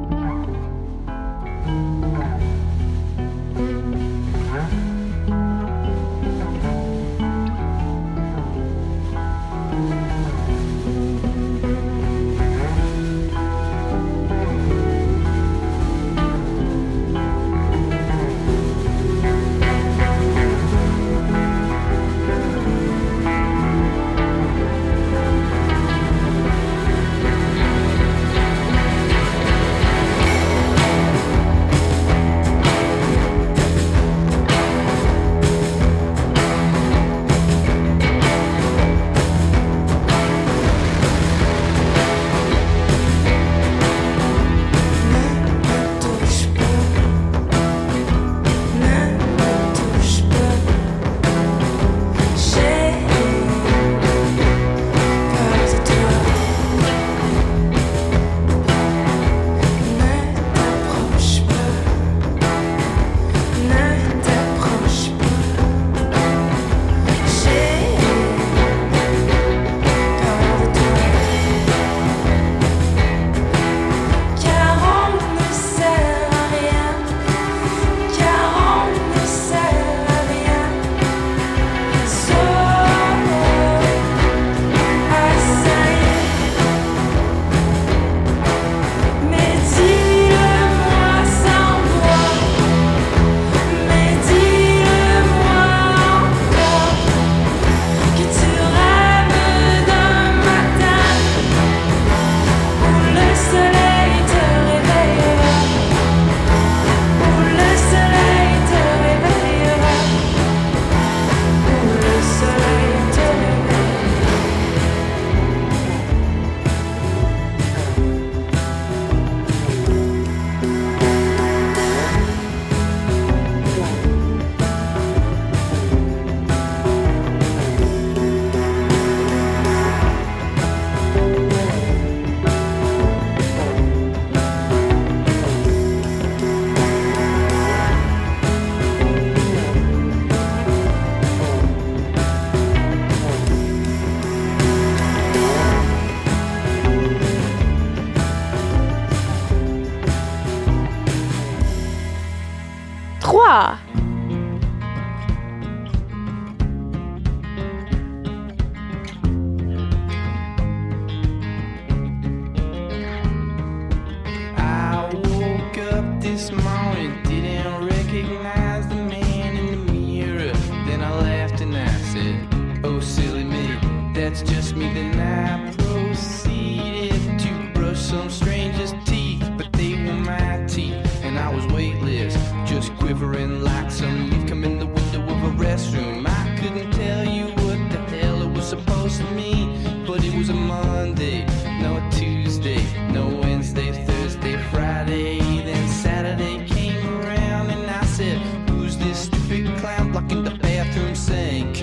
[SPEAKER 12] that's just me. Then I proceeded to brush some stranger's teeth, but they were my teeth, and I was weightless, just quivering like some leaf come in the window of a restroom. I couldn't tell you what the hell it was supposed to mean, but it was a Monday, no a Tuesday, no Wednesday, Thursday, Friday. Then Saturday came around and I said, who's this stupid clown blocking the bathroom sink?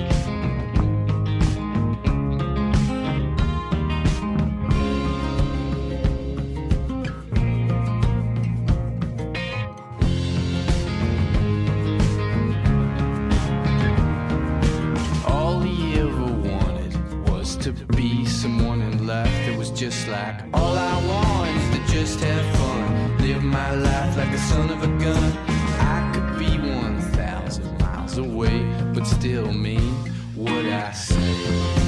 [SPEAKER 12] All he ever wanted was to be someone in life that was just like all I want is to just have fun, live my life like the son of a gun. I could be 1,000 miles away, but still mean what I say.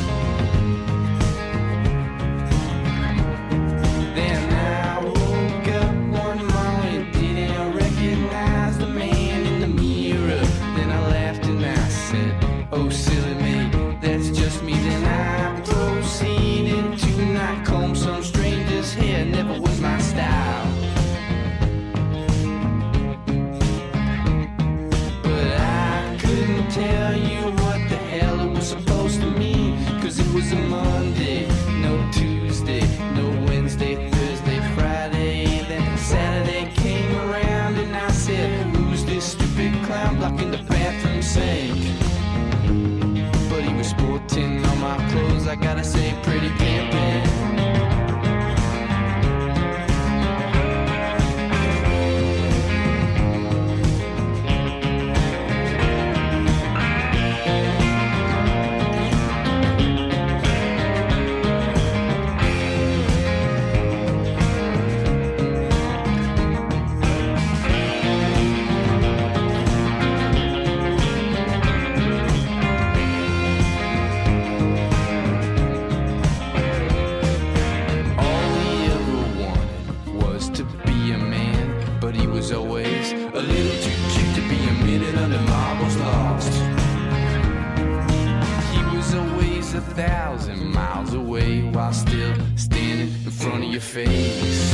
[SPEAKER 12] Then I woke up one morning, didn't recognize the man in the mirror. Then I laughed and I said, oh silly me, that's just me. Then I proceeded to not comb some stranger's hair, never was my style. But I couldn't tell you what the hell it was supposed to mean, cause it was a Monday, no Tuesday, no Wednesday, Thursday, Friday. Then Saturday came around and I said, who's this stupid clown blocking the bathroom sink? But he was sporting all my clothes, I gotta say, pretty pimpin'. All he ever wanted was to be a man, but he was always a little too cute to be a minute under marbles lost. He was always 1,000 miles away while still standing in front of your face.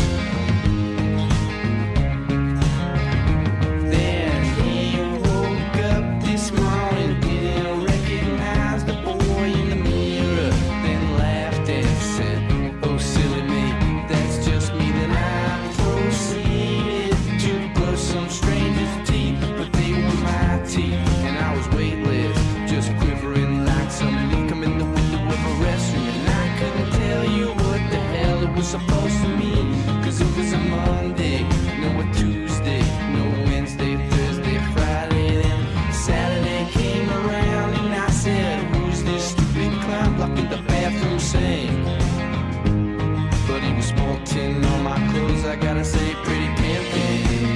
[SPEAKER 12] Then he woke up this morning, didn't recognize the boy in the mirror, then laughed and said, oh silly me, that's just me. Then I proceeded to brush some stranger's teeth, but they were my teeth, and I was weightless, just quivering like some leaf come in the window of a restroom. And I couldn't tell you what the hell it was supposed to mean, cause it was a Monday, no a Tuesday, no Wednesday, Thursday, Friday. Then Saturday came around and I said, who's this stupid clown blocking the bathroom sink? But he was sporting all my clothes, I gotta say, pretty pimpin'.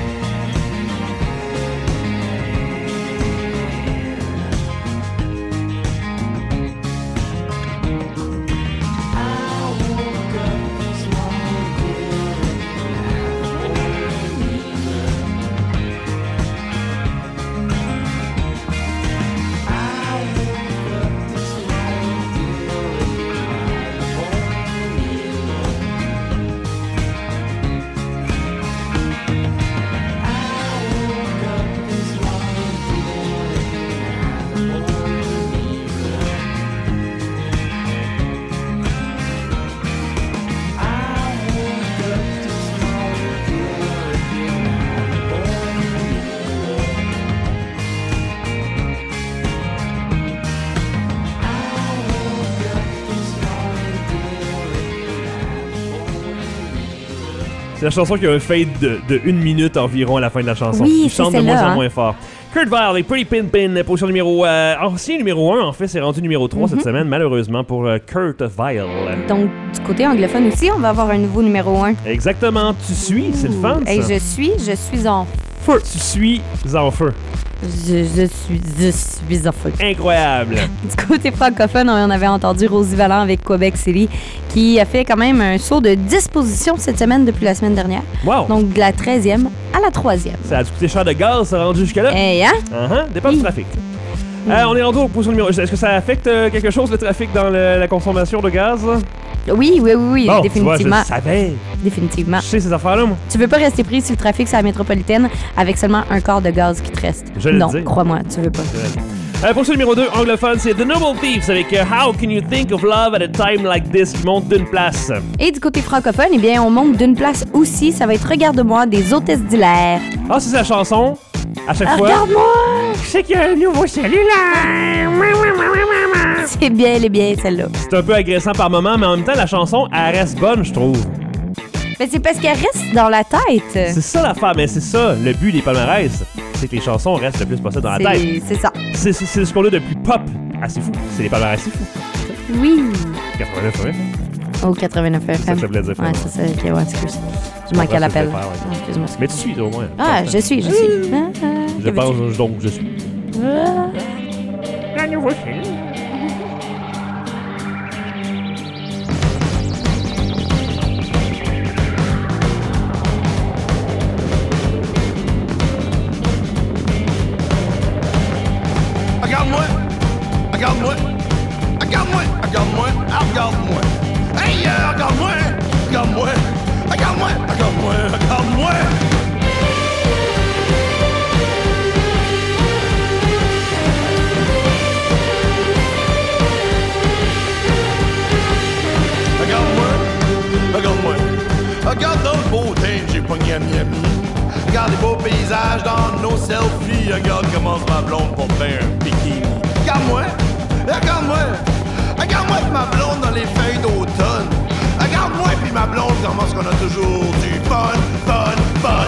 [SPEAKER 12] I woke up this morning,
[SPEAKER 3] C'est la chanson qui a un fade de 1 minute environ à la fin de la chanson.
[SPEAKER 4] Oui,
[SPEAKER 3] Il
[SPEAKER 4] c'est
[SPEAKER 3] chante de moins
[SPEAKER 4] celle-là,
[SPEAKER 3] en moins fort. Kurt Vile et Pretty Pimpin', position numéro... ancien numéro 1, en fait, c'est rendu numéro 3 cette semaine, malheureusement, pour Kurt Vile.
[SPEAKER 4] Donc, du côté anglophone aussi, on va avoir un nouveau numéro 1.
[SPEAKER 3] Exactement. Tu suis, c'est le fun, ça.
[SPEAKER 4] Et je suis en feu.
[SPEAKER 3] Tu suis en feu.
[SPEAKER 4] Je suis en feu.
[SPEAKER 3] Incroyable.
[SPEAKER 4] Du côté francophone, on avait entendu Rosie Vallant avec Québec City, qui a fait quand même un saut de 10 positions cette semaine depuis la semaine dernière.
[SPEAKER 3] Wow.
[SPEAKER 4] Donc, de la 13e à la 3e.
[SPEAKER 3] Ça a dû coûter cher de gaz, ça a rendu jusque-là.
[SPEAKER 4] Hey, hein?
[SPEAKER 3] Dépend du trafic. On est rendu au position numéro... Est-ce que ça affecte quelque chose, le trafic dans la consommation de gaz?
[SPEAKER 4] Oui,
[SPEAKER 3] Bon,
[SPEAKER 4] définitivement.
[SPEAKER 3] Tu vois, je savais.
[SPEAKER 4] Définitivement.
[SPEAKER 3] Je sais ces affaires-là, moi.
[SPEAKER 4] Tu veux pas rester pris sur le trafic sur la métropolitaine avec seulement un quart de gaz qui te reste. Non, crois-moi, tu veux pas.
[SPEAKER 3] Position numéro 2, anglophone, c'est The Noble Thieves avec How Can You Think of Love at a Time Like This, qui monte d'une place.
[SPEAKER 4] Et du côté francophone, eh bien, on monte d'une place aussi. Ça va être Regarde-moi des hôtesses d'hilaire.
[SPEAKER 3] Ah, c'est la chanson? À chaque fois.
[SPEAKER 4] Regarde-moi!
[SPEAKER 3] Je sais qu'il y a un nouveau cellulaire!
[SPEAKER 4] C'est bien, elle est bien, celle-là.
[SPEAKER 3] C'est un peu agressant par moment, mais en même temps, la chanson, elle reste bonne, je trouve.
[SPEAKER 4] Mais c'est parce qu'elle reste dans la tête.
[SPEAKER 3] C'est ça l'affaire, mais c'est ça, le but des palmarès. C'est que les chansons restent le plus possible dans la tête.
[SPEAKER 4] C'est ça.
[SPEAKER 3] C'est ce qu'on a de plus pop. Ah, c'est fou. C'est les palmarès, c'est fou.
[SPEAKER 4] Oui.
[SPEAKER 3] 89 FM.
[SPEAKER 4] Oh, 89 FM.
[SPEAKER 3] C'est ça que je voulais dire.
[SPEAKER 4] Ouais, c'est ça. Ok, ouais, excuse. Je manquais à l'appel. Excuse-moi.
[SPEAKER 3] Mais tu suis, au moins.
[SPEAKER 4] Ah, je suis.
[SPEAKER 3] Je pense donc je suis. La nouveau film.
[SPEAKER 10] Regarde-moi! Regarde-moi! Regarde-moi! Regarde-moi! Regarde-moi! Hey, regarde-moi! Regarde-moi! Regarde-moi! Regarde-moi! Regarde-moi! Regarde-moi! Regarde-moi! Regarde notre beauté, j'ai pogné à Miami. Regarde les beaux paysages dans nos selfies. Regarde comment ma blonde pour faire un bikini. Regarde-moi, regarde-moi, regarde-moi pis ma blonde dans les feuilles d'automne. Regarde-moi pis ma blonde comment est-ce qu'on a toujours du fun, fun, fun.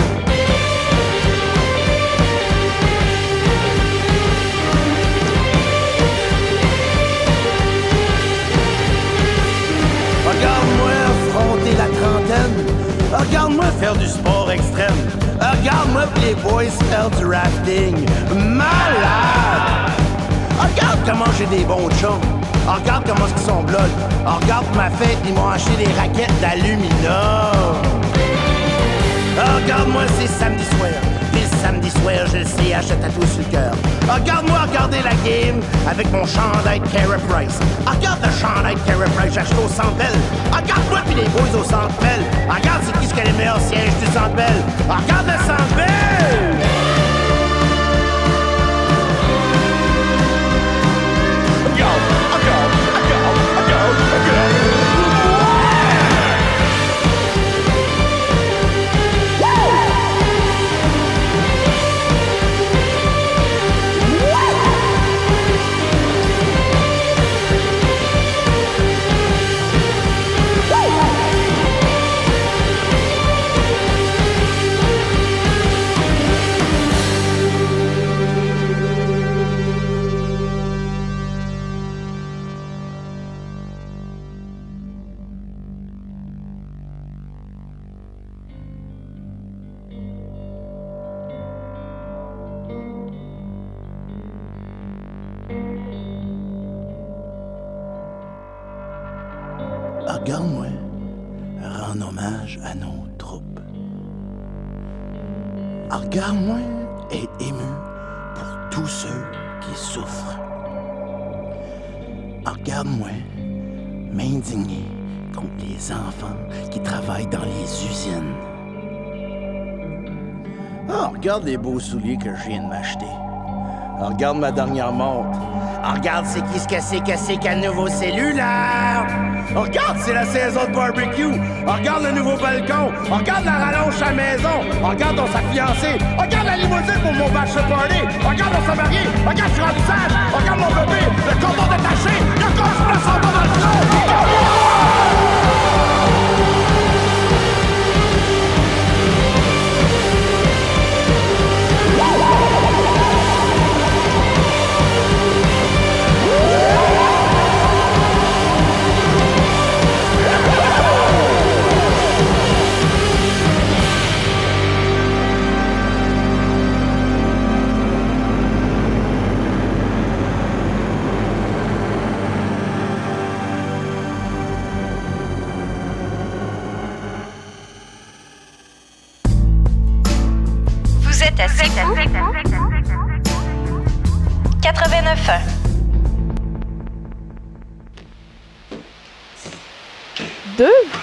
[SPEAKER 10] Regarde-moi affronter la trentaine. Regarde-moi faire du sport extrême. Regarde-moi pis les boys faire du rafting. Malade! Regarde comment j'ai des bons chums. Regarde comment ils sont blood. Regarde ma fête, ils m'ont acheté des raquettes d'aluminium. Regarde-moi, c'est samedi soir. Puis le samedi soir, je le sais, achète à tout sur le cœur. Regarde-moi regarder la game avec mon chandail de Carey Price. Regarde le chandail de Carey Price, j'ai acheté au Centre Bell. Regarde-moi puis les boys au Centre Bell. Regarde c'est qui ce qui a les meilleurs sièges du Centre Bell. Regarde le Centre Bell! Regarde-moi, rends hommage à nos troupes. Regarde-moi être ému pour tous ceux qui souffrent. Regarde-moi m'indigner contre les enfants qui travaillent dans les usines. Ah, regarde les beaux souliers que je viens de m'acheter. Regarde ma dernière montre. Regarde c'est qui ce que c'est qu'un nouveau cellulaire. Regarde, c'est la saison de barbecue. Regarde le nouveau balcon. Regarde la rallonge à la maison. Regarde dans sa fiancée. Regarde la limousine pour mon bachelor party. Regarde on s'est marié. Regarde, je suis rendu sage. Regarde mon bébé. Le cordon détaché. Le corps se place en bas dans le front.
[SPEAKER 2] Vous êtes à C'est Fou. 89.1. 89.1.
[SPEAKER 6] Deux.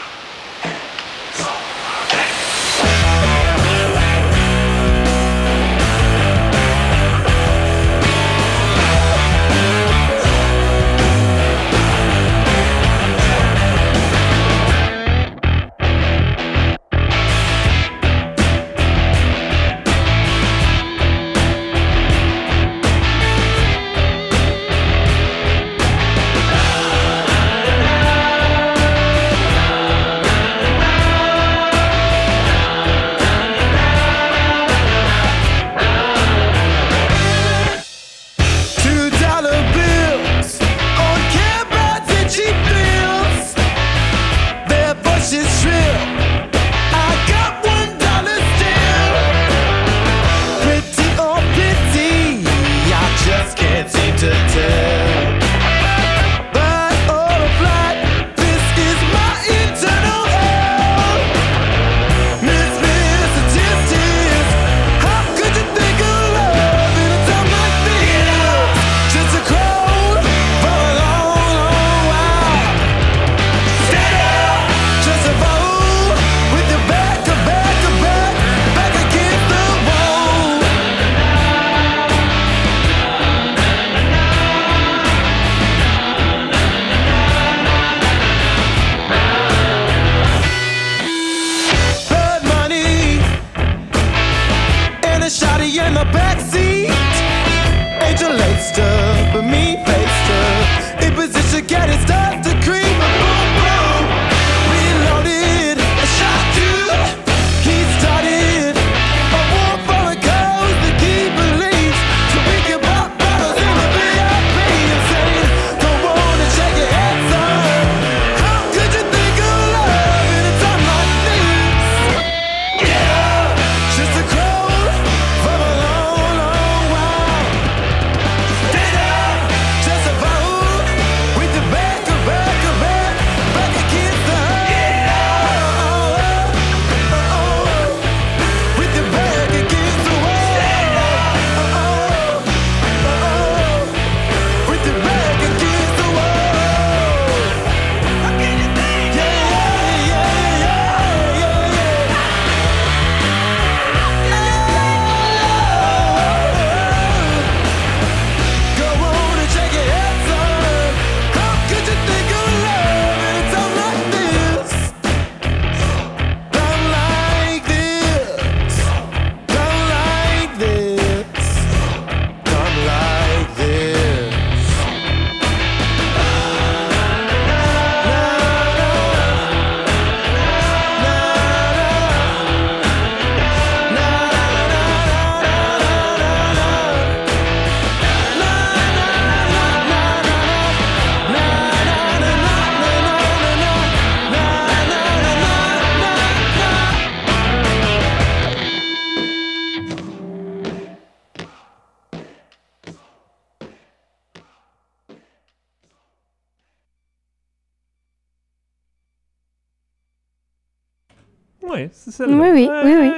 [SPEAKER 3] Oui, c'est ça.
[SPEAKER 4] Oui.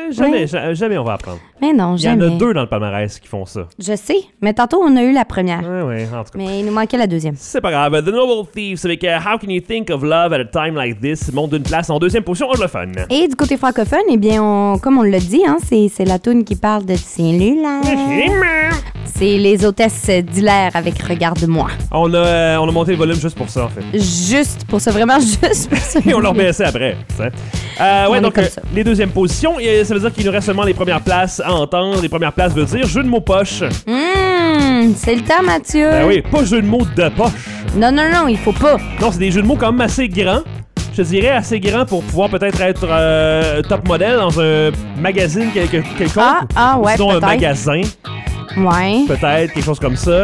[SPEAKER 3] Jamais on va apprendre.
[SPEAKER 4] Mais non, jamais.
[SPEAKER 3] Il y en a 2 dans le palmarès qui font ça.
[SPEAKER 4] Je sais, mais tantôt, on a eu la première.
[SPEAKER 3] Oui, en tout cas.
[SPEAKER 4] Mais il nous manquait la deuxième.
[SPEAKER 3] C'est pas grave. The Noble Thieves avec How Can You Think of Love at a Time Like This monte d'une place en deuxième position anglophone.
[SPEAKER 4] Et du côté francophone, eh bien, comme on l'a dit, hein, c'est la toune qui parle de cellulaire. C'est les hôtesses d'Hilaire avec Regarde-moi.
[SPEAKER 3] On a monté le volume juste pour ça, en fait.
[SPEAKER 4] Juste pour ça, vraiment juste pour ça.
[SPEAKER 3] Et on leur baissait après. Donc, les deuxièmes positions, et ça veut dire qu'il nous reste seulement les premières places à entendre. Les premières places veut dire jeu de mots poche.
[SPEAKER 4] C'est le temps, Mathieu.
[SPEAKER 3] Ben oui, pas jeu de mots de poche.
[SPEAKER 4] Non, il faut pas.
[SPEAKER 3] Non, c'est des jeux de mots quand même assez grands. Je dirais assez grands pour pouvoir peut-être être top modèle dans un magazine quelconque.
[SPEAKER 4] Ouais,
[SPEAKER 3] sinon
[SPEAKER 4] peut-être.
[SPEAKER 3] Un magasin.
[SPEAKER 4] Ouais.
[SPEAKER 3] Peut-être, quelque chose comme ça.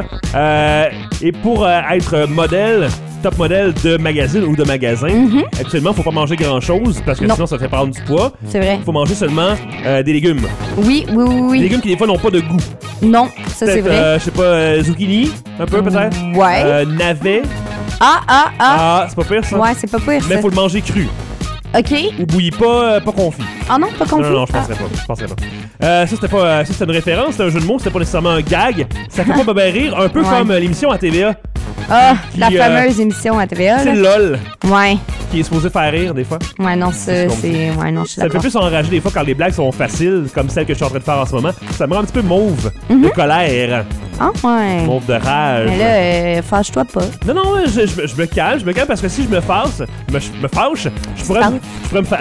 [SPEAKER 3] Et pour être modèle, top modèle de magazine ou de magasin, actuellement, il faut pas manger grand-chose parce que sinon, ça fait prendre du poids.
[SPEAKER 4] C'est vrai.
[SPEAKER 3] Il faut manger seulement des légumes.
[SPEAKER 4] Oui.
[SPEAKER 3] Des légumes qui, des fois, n'ont pas de goût.
[SPEAKER 4] Non, ça, c'est vrai.
[SPEAKER 3] Je sais pas, zucchini, un peu, peut-être?
[SPEAKER 4] Ouais.
[SPEAKER 3] Navet.
[SPEAKER 4] Ah,
[SPEAKER 3] c'est pas pire, ça?
[SPEAKER 4] Ouais, c'est pas pire,
[SPEAKER 3] Mais
[SPEAKER 4] ça.
[SPEAKER 3] faut le manger cru.
[SPEAKER 4] OK.
[SPEAKER 3] Ou bouillie pas confit.
[SPEAKER 4] Ah non, pas confit?
[SPEAKER 3] Non, je penserais pas. Je penserais pas. Ça, c'était une référence, c'était un jeu de mots, c'était pas nécessairement un gag. Ça fait pas bien rire, un peu
[SPEAKER 4] Ouais.
[SPEAKER 3] comme l'émission à TVA.
[SPEAKER 4] Ah,
[SPEAKER 3] Qui,
[SPEAKER 4] la fameuse émission à TVA.
[SPEAKER 3] C'est
[SPEAKER 4] là.
[SPEAKER 3] LOL.
[SPEAKER 4] Ouais.
[SPEAKER 3] Qui est supposé faire rire des fois.
[SPEAKER 4] Ouais, non, ça, c'est. Ouais, non, je suis
[SPEAKER 3] Ça me fait
[SPEAKER 4] d'accord.
[SPEAKER 3] plus enrager des fois quand les blagues sont faciles, comme celle que je suis en train de faire en ce moment. Ça me rend un petit peu mauve de colère.
[SPEAKER 4] Ah, ouais.
[SPEAKER 3] Mauve de rage.
[SPEAKER 4] Mais là, fâche-toi pas.
[SPEAKER 3] Non, je me calme parce que si je me fâche, je pourrais me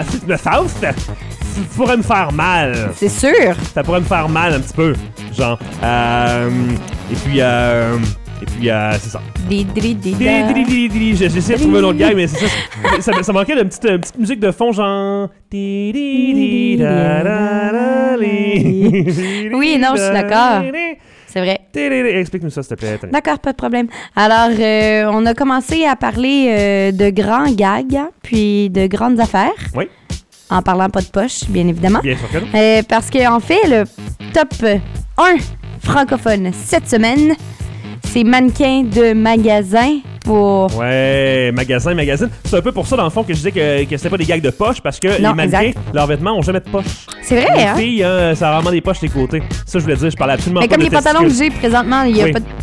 [SPEAKER 3] faire mal.
[SPEAKER 4] C'est sûr.
[SPEAKER 3] Ça pourrait me faire mal un petit peu. Genre. Et puis, c'est ça. J'essaie de trouver un autre gag, mais c'est ça. Ça manquait d'une petite musique de fond, genre.
[SPEAKER 4] Oui, non, je suis d'accord. C'est vrai.
[SPEAKER 3] Explique-nous ça, s'il te plaît.
[SPEAKER 4] D'accord, pas de problème. Alors, on a commencé à parler de grands gags, puis de grandes affaires.
[SPEAKER 3] Oui.
[SPEAKER 4] En parlant pas de poche, bien évidemment.
[SPEAKER 3] Bien sûr que non.
[SPEAKER 4] Parce qu'en fait, le top 1 francophone cette semaine, c'est mannequin de magasin pour...
[SPEAKER 3] Ouais, magazine. C'est un peu pour ça, dans le fond, que je disais que c'était pas des gags de poche, parce que
[SPEAKER 4] Non,
[SPEAKER 3] les mannequins,
[SPEAKER 4] exact.
[SPEAKER 3] leurs vêtements ont jamais de poche.
[SPEAKER 4] C'est vrai,
[SPEAKER 3] Les
[SPEAKER 4] hein?
[SPEAKER 3] filles, ça a rarement des poches des côtés. Ça, je voulais dire, je parlais absolument
[SPEAKER 4] Mais
[SPEAKER 3] pas
[SPEAKER 4] comme
[SPEAKER 3] de
[SPEAKER 4] les pantalons que
[SPEAKER 3] testicules.
[SPEAKER 4] j'ai présentement, il n'y a
[SPEAKER 3] Oui.
[SPEAKER 4] pas de...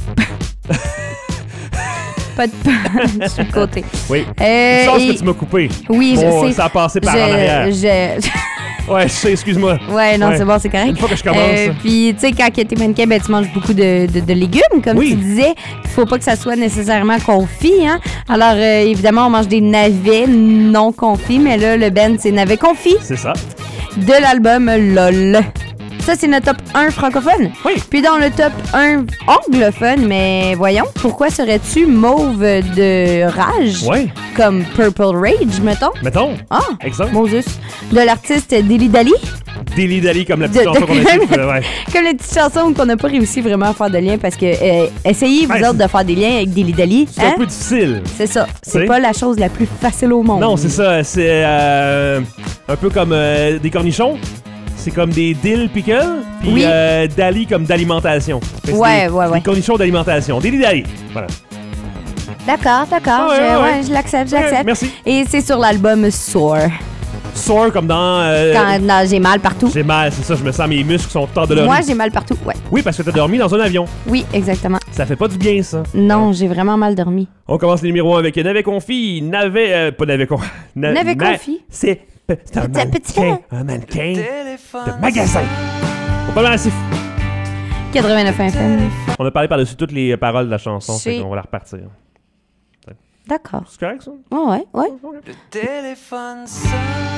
[SPEAKER 4] pas de poche sur le côté.
[SPEAKER 3] Oui. Je pense
[SPEAKER 4] et-
[SPEAKER 3] que tu m'as coupé.
[SPEAKER 4] Oui, je sais.
[SPEAKER 3] Ça a passé par en arrière. Ouais, je sais, excuse-moi.
[SPEAKER 4] Ouais, non, c'est bon, c'est correct.
[SPEAKER 3] Une fois que je commence.
[SPEAKER 4] Puis, tu sais, quand t'es mannequin, ben, tu manges beaucoup de légumes, comme tu disais. Il faut pas que ça soit nécessairement confit, hein. Alors, évidemment, on mange des navets non confits, mais là, le Ben, c'est navet confit.
[SPEAKER 3] C'est ça.
[SPEAKER 4] De l'album LOL. Ça, c'est notre top 1 francophone.
[SPEAKER 3] Oui.
[SPEAKER 4] Puis dans le top 1 anglophone, mais voyons, pourquoi serais-tu mauve de rage?
[SPEAKER 3] Ouais.
[SPEAKER 4] Comme Purple Rage, mettons.
[SPEAKER 3] Mettons.
[SPEAKER 4] Ah,
[SPEAKER 3] exemple.
[SPEAKER 4] Moses. De l'artiste Dilly Dally.
[SPEAKER 3] Dilly Dally, comme la petite chanson qu'on a écrite. Ouais.
[SPEAKER 4] Comme les petites chansons qu'on n'a pas réussi vraiment à faire de lien parce que essayez, vous autres, de faire des liens avec Dilly Dally.
[SPEAKER 3] C'est un peu difficile.
[SPEAKER 4] C'est ça. C'est
[SPEAKER 3] C'est-
[SPEAKER 4] pas la chose la plus facile au monde.
[SPEAKER 3] Non, c'est ça. C'est un peu comme des cornichons. C'est comme des dill pickles, puis
[SPEAKER 4] Oui.
[SPEAKER 3] Dali comme d'alimentation. Fait que c'est
[SPEAKER 4] Ouais,
[SPEAKER 3] des,
[SPEAKER 4] ouais.
[SPEAKER 3] des conditions d'alimentation. Dilly Dally. Voilà.
[SPEAKER 4] D'accord.
[SPEAKER 3] Ouais.
[SPEAKER 4] Je l'accepte.
[SPEAKER 3] Ouais, merci.
[SPEAKER 4] Et c'est sur l'album Sore.
[SPEAKER 3] Sore comme dans...
[SPEAKER 4] Quand j'ai mal partout.
[SPEAKER 3] J'ai mal, c'est ça. Je me sens mes muscles sont tordoloris.
[SPEAKER 4] Moi, j'ai mal partout, ouais.
[SPEAKER 3] Oui, parce que t'as dormi dans un avion.
[SPEAKER 4] Oui, exactement.
[SPEAKER 3] Ça fait pas du bien, ça.
[SPEAKER 4] Non, j'ai vraiment mal dormi.
[SPEAKER 3] On commence les numéros 1 avec Navet Confit.
[SPEAKER 4] Navet Confit.
[SPEAKER 3] C'est un mannequin. Un mannequin de magasin. On pas mal assez fou.
[SPEAKER 4] 89 FM.
[SPEAKER 3] On a parlé par-dessus toutes les paroles de la chanson,
[SPEAKER 4] C'est-
[SPEAKER 3] fait qu'on va la repartir.
[SPEAKER 4] D'accord.
[SPEAKER 3] C'est correct, ça?
[SPEAKER 4] Ouais.
[SPEAKER 5] Le téléphone sonne.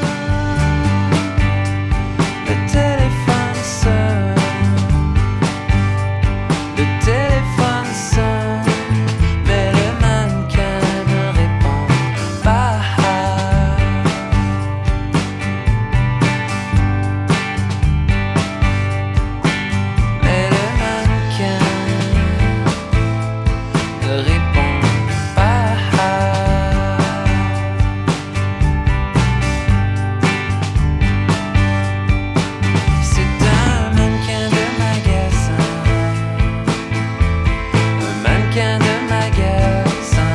[SPEAKER 5] Le téléphone sonne. Le téléphone sonne. Mais le mannequin ne répond pas. Mais le mannequin ne répond pas. C'est un mannequin de magasin. Un mannequin de magasin.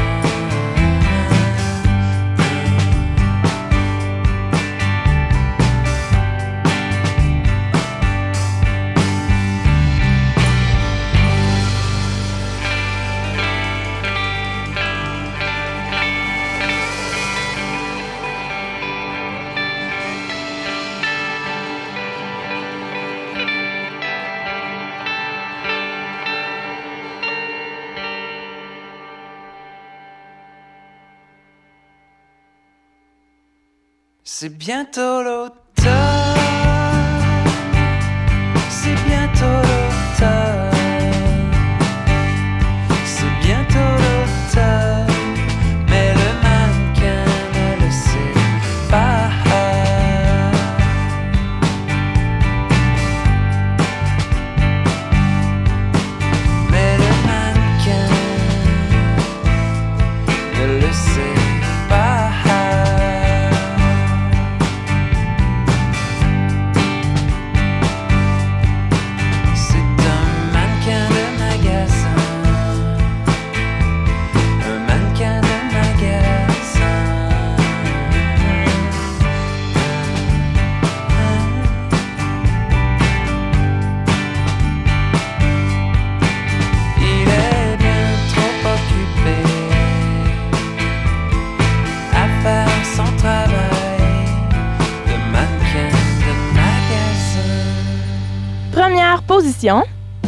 [SPEAKER 5] C'est bientôt l'automne. C'est bientôt l'automne. C'est bientôt l'automne. Mais le mannequin ne le sait pas. Mais le mannequin ne le sait pas.
[SPEAKER 6] l'émission.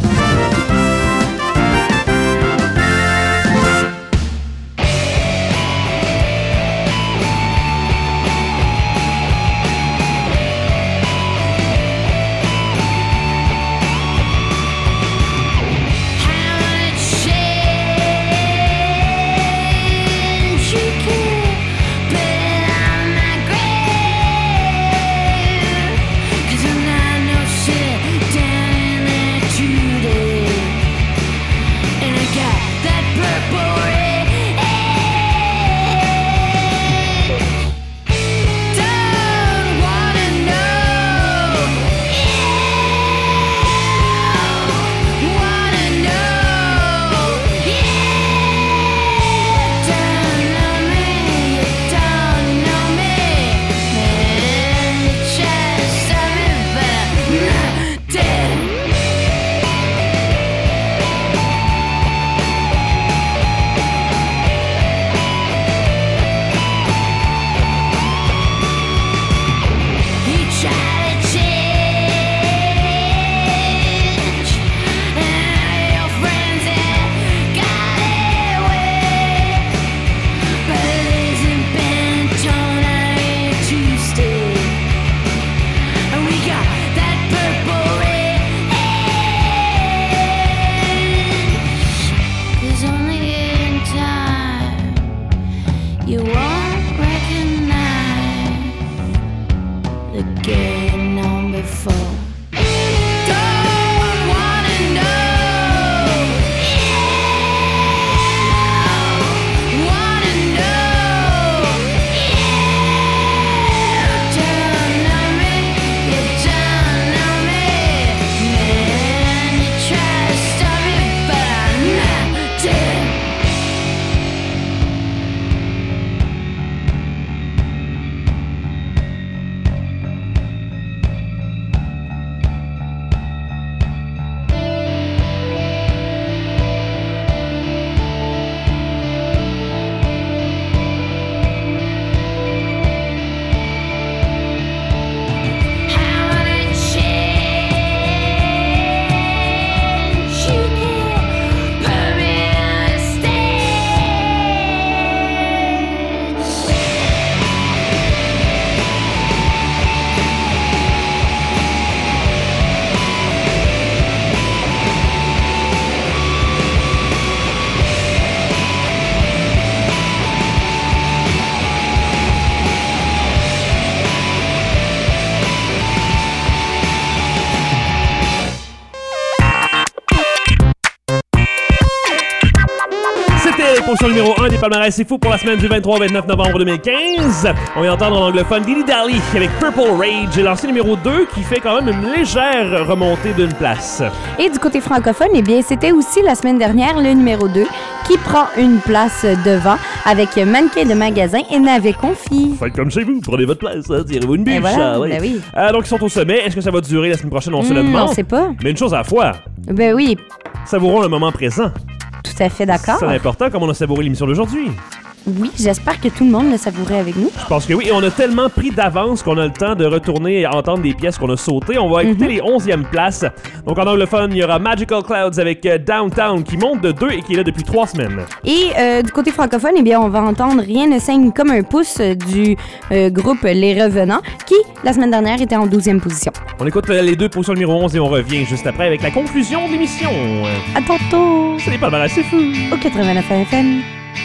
[SPEAKER 3] Position numéro 1 des palmarès C'est Fou pour la semaine du 23 au 29 novembre 2015. On vient d'entendre en anglophone Dilly Dally avec Purple Rage et lancé numéro 2 qui fait quand même une légère remontée d'une place.
[SPEAKER 4] Et du côté francophone, eh bien, c'était aussi la semaine dernière le numéro 2 qui prend une place devant avec Mannequin de magasin et Navet Confi.
[SPEAKER 3] Faites comme chez vous, prenez votre place, hein, tirez-vous une bûche.
[SPEAKER 4] Voilà,
[SPEAKER 3] oui.
[SPEAKER 4] Ben oui.
[SPEAKER 3] Donc ils sont au sommet. Est-ce que ça va durer la semaine prochaine? On se le demande.
[SPEAKER 4] On sait pas.
[SPEAKER 3] Mais une chose à la fois.
[SPEAKER 4] Ben oui.
[SPEAKER 3] Savourons le moment présent.
[SPEAKER 4] Tout à fait d'accord.
[SPEAKER 3] C'est important comme on a savouré l'émission d'aujourd'hui.
[SPEAKER 4] Oui, j'espère que tout le monde l'a savouré avec nous.
[SPEAKER 3] Je pense que oui, et on a tellement pris d'avance qu'on a le temps de retourner et entendre des pièces qu'on a sautées. On va écouter les 11e places. Donc en anglophone, il y aura Magical Clouds avec Downtown qui monte de 2 et qui est là depuis 3 semaines.
[SPEAKER 4] Et du côté francophone, eh bien, on va entendre Rien ne saigne comme un pouce du groupe Les Revenants qui, la semaine dernière, était en 12e position.
[SPEAKER 3] On écoute les deux positions numéro 11 et on revient juste après avec la conclusion de l'émission.
[SPEAKER 4] À tantôt!
[SPEAKER 3] Ce n'est pas mal, c'est fou!
[SPEAKER 4] Au 89 FM.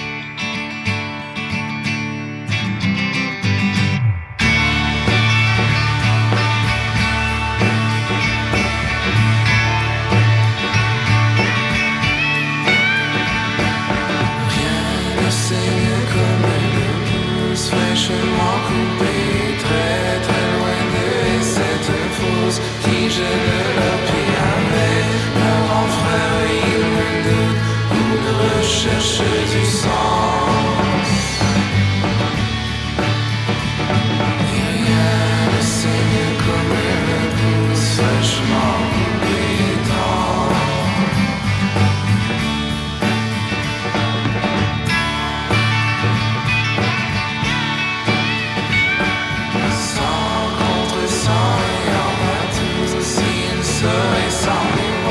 [SPEAKER 13] Fraîchement coupé, très très loin de cette fosse qui jette leur pied avec leur grand frère, il me doute, ou de recherche du sens. Et rien ne saigne comme un pouce fraîchement coupé dans. Sans contre, sans et en partout, si une serait sans mémoire.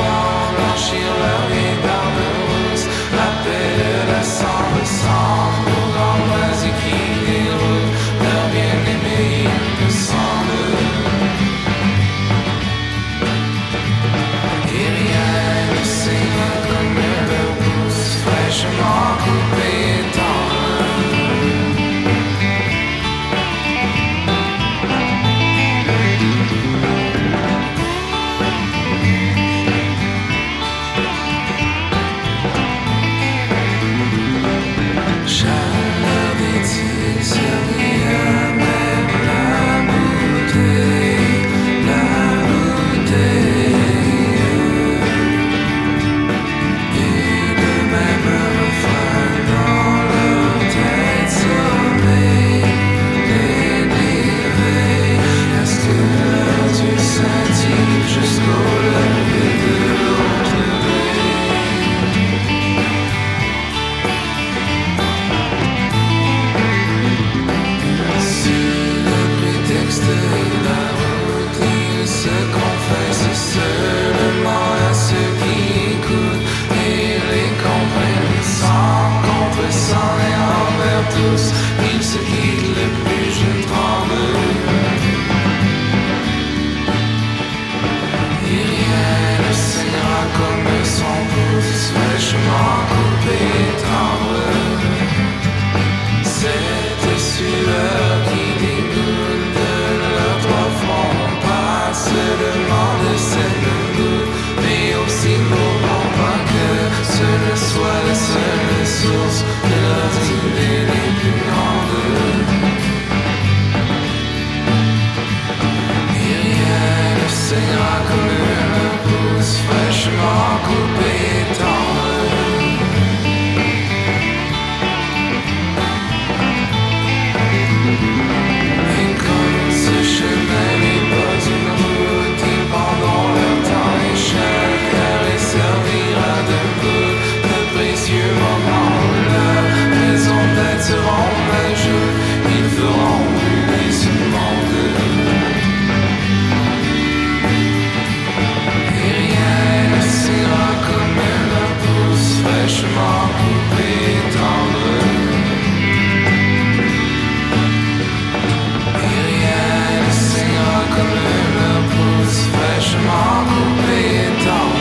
[SPEAKER 7] tous, ils se quittent, le plus je tremble. Et rien ne saignera comme son pouce fraîchement coupé et tendre. Cette sueur qui dégoule de leurs trois fronts, pas seulement de cette goutte, mais aussi pour pas que ce ne soit la seule source de leurs idées les plus grandes. Et rien ne saignera comme un pouce fraîchement coupé et tendre. Et comme ce chemin n'est pas une route, ils prendront leur temps et chaque heure les servira de bout de précieux moments où leurs raisons d'être seront majeures. Ils feront brûler ce monde. Et rien ne sera comme un pouce fraîchement coupé et tendre. Comme un pouce fraîchement coupé et tendre.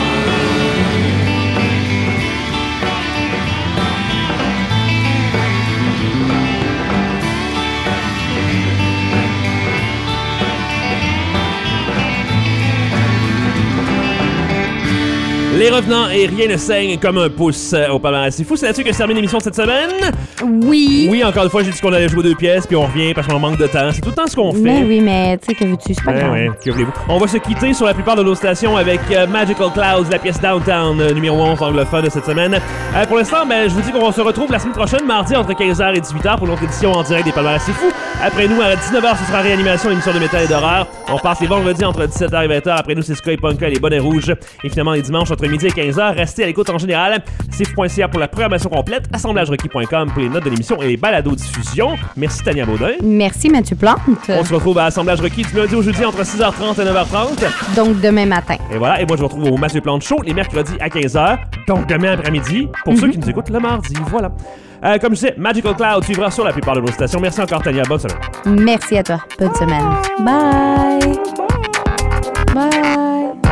[SPEAKER 3] Les revenants et rien ne saigne comme un pouce au palmarès. C'est fou, c'est là-dessus que se termine l'émission de cette semaine.
[SPEAKER 4] Oui.
[SPEAKER 3] Oui, encore une fois, j'ai dit qu'on allait jouer 2 pièces, puis on revient parce qu'on manque de temps. C'est tout le temps ce qu'on fait.
[SPEAKER 4] Mais oui, mais tu sais, que veux-tu, c'est pas grave.
[SPEAKER 3] Ouais, que voulez-vous. On va se quitter sur la plupart de nos stations avec Magical Clouds, la pièce Downtown, numéro 11 anglophone de cette semaine. Pour l'instant, je vous dis qu'on se retrouve la semaine prochaine, mardi, entre 15h et 18h, pour notre édition en direct des palmarès. C'est fou. Après nous, à 19h, ce sera Réanimation, l'émission de métal et d'horreur. On passe les vendredis entre 17h et 20h. Après nous, c'est Sky Punka et les bonnets rouges. Et finalement, les dimanches, entre midi et 15h, restez à l'écoute en général. CIF.ca pour la programmation complète, assemblagerequis.com pour les notes de l'émission et les balados-diffusions. Merci Tania Baudin.
[SPEAKER 4] Merci Mathieu Plante.
[SPEAKER 3] On se retrouve à Assemblage Requis du lundi au jeudi entre 6h30 et 9h30.
[SPEAKER 4] Donc demain matin.
[SPEAKER 3] Et voilà, et moi je vous retrouve au Mathieu Plante Show les mercredis à 15h, donc demain après-midi, pour ceux qui nous écoutent le mardi. Voilà. Comme je disais, Magical Cloud suivra sur la plupart de nos stations. Merci encore Tania, bonne semaine.
[SPEAKER 4] Merci à toi, bonne semaine. Bye. Bye.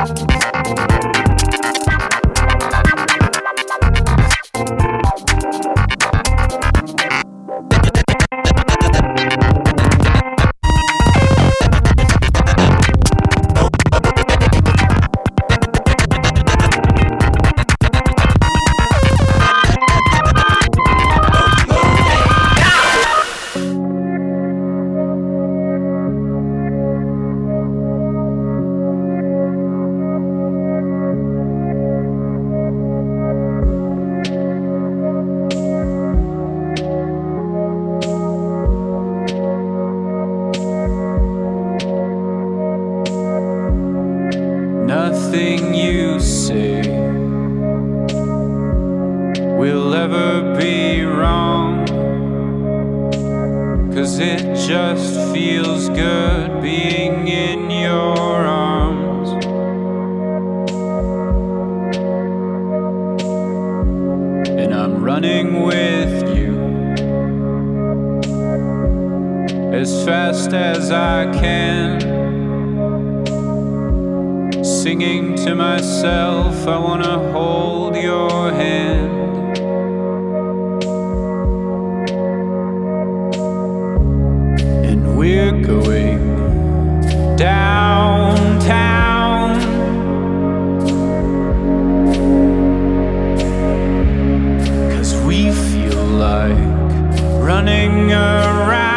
[SPEAKER 13] Nothing you say will ever be wrong, 'cause it just feels good being in your arms. And I'm running with you as fast as I can, singing to myself, I wanna hold your hand. And we're going downtown, 'cause we feel like running around.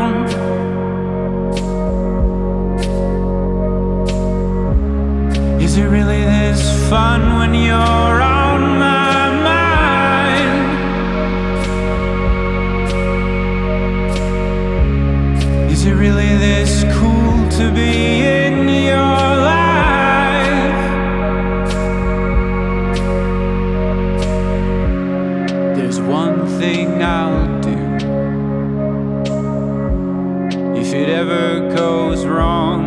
[SPEAKER 13] Is it really this fun when you're on my mind? Is it really this cool to be in your life? There's one thing I'll do if it ever goes wrong.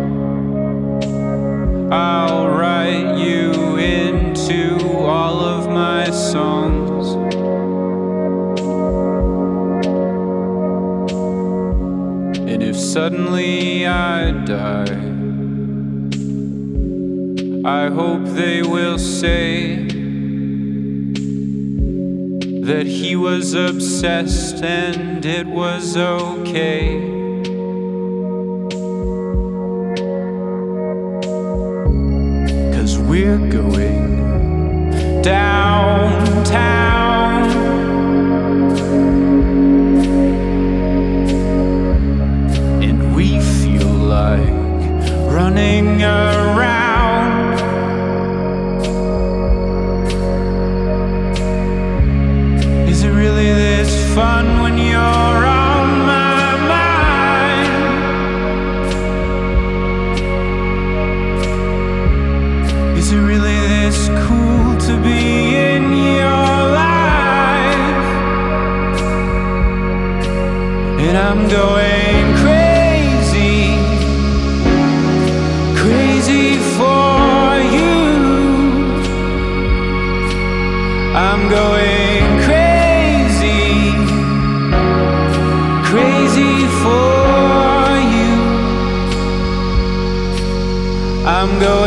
[SPEAKER 13] I'll write you into all of my songs.
[SPEAKER 7] suddenly I die. I hope they will say that he was obsessed and it was okay. Cause we're going downtown, and we feel like running around. Is it really this fun when you're on my mind? Is it really this cool to be in your life? And I'm going crazy, crazy for you. I'm going crazy, crazy for you. I'm going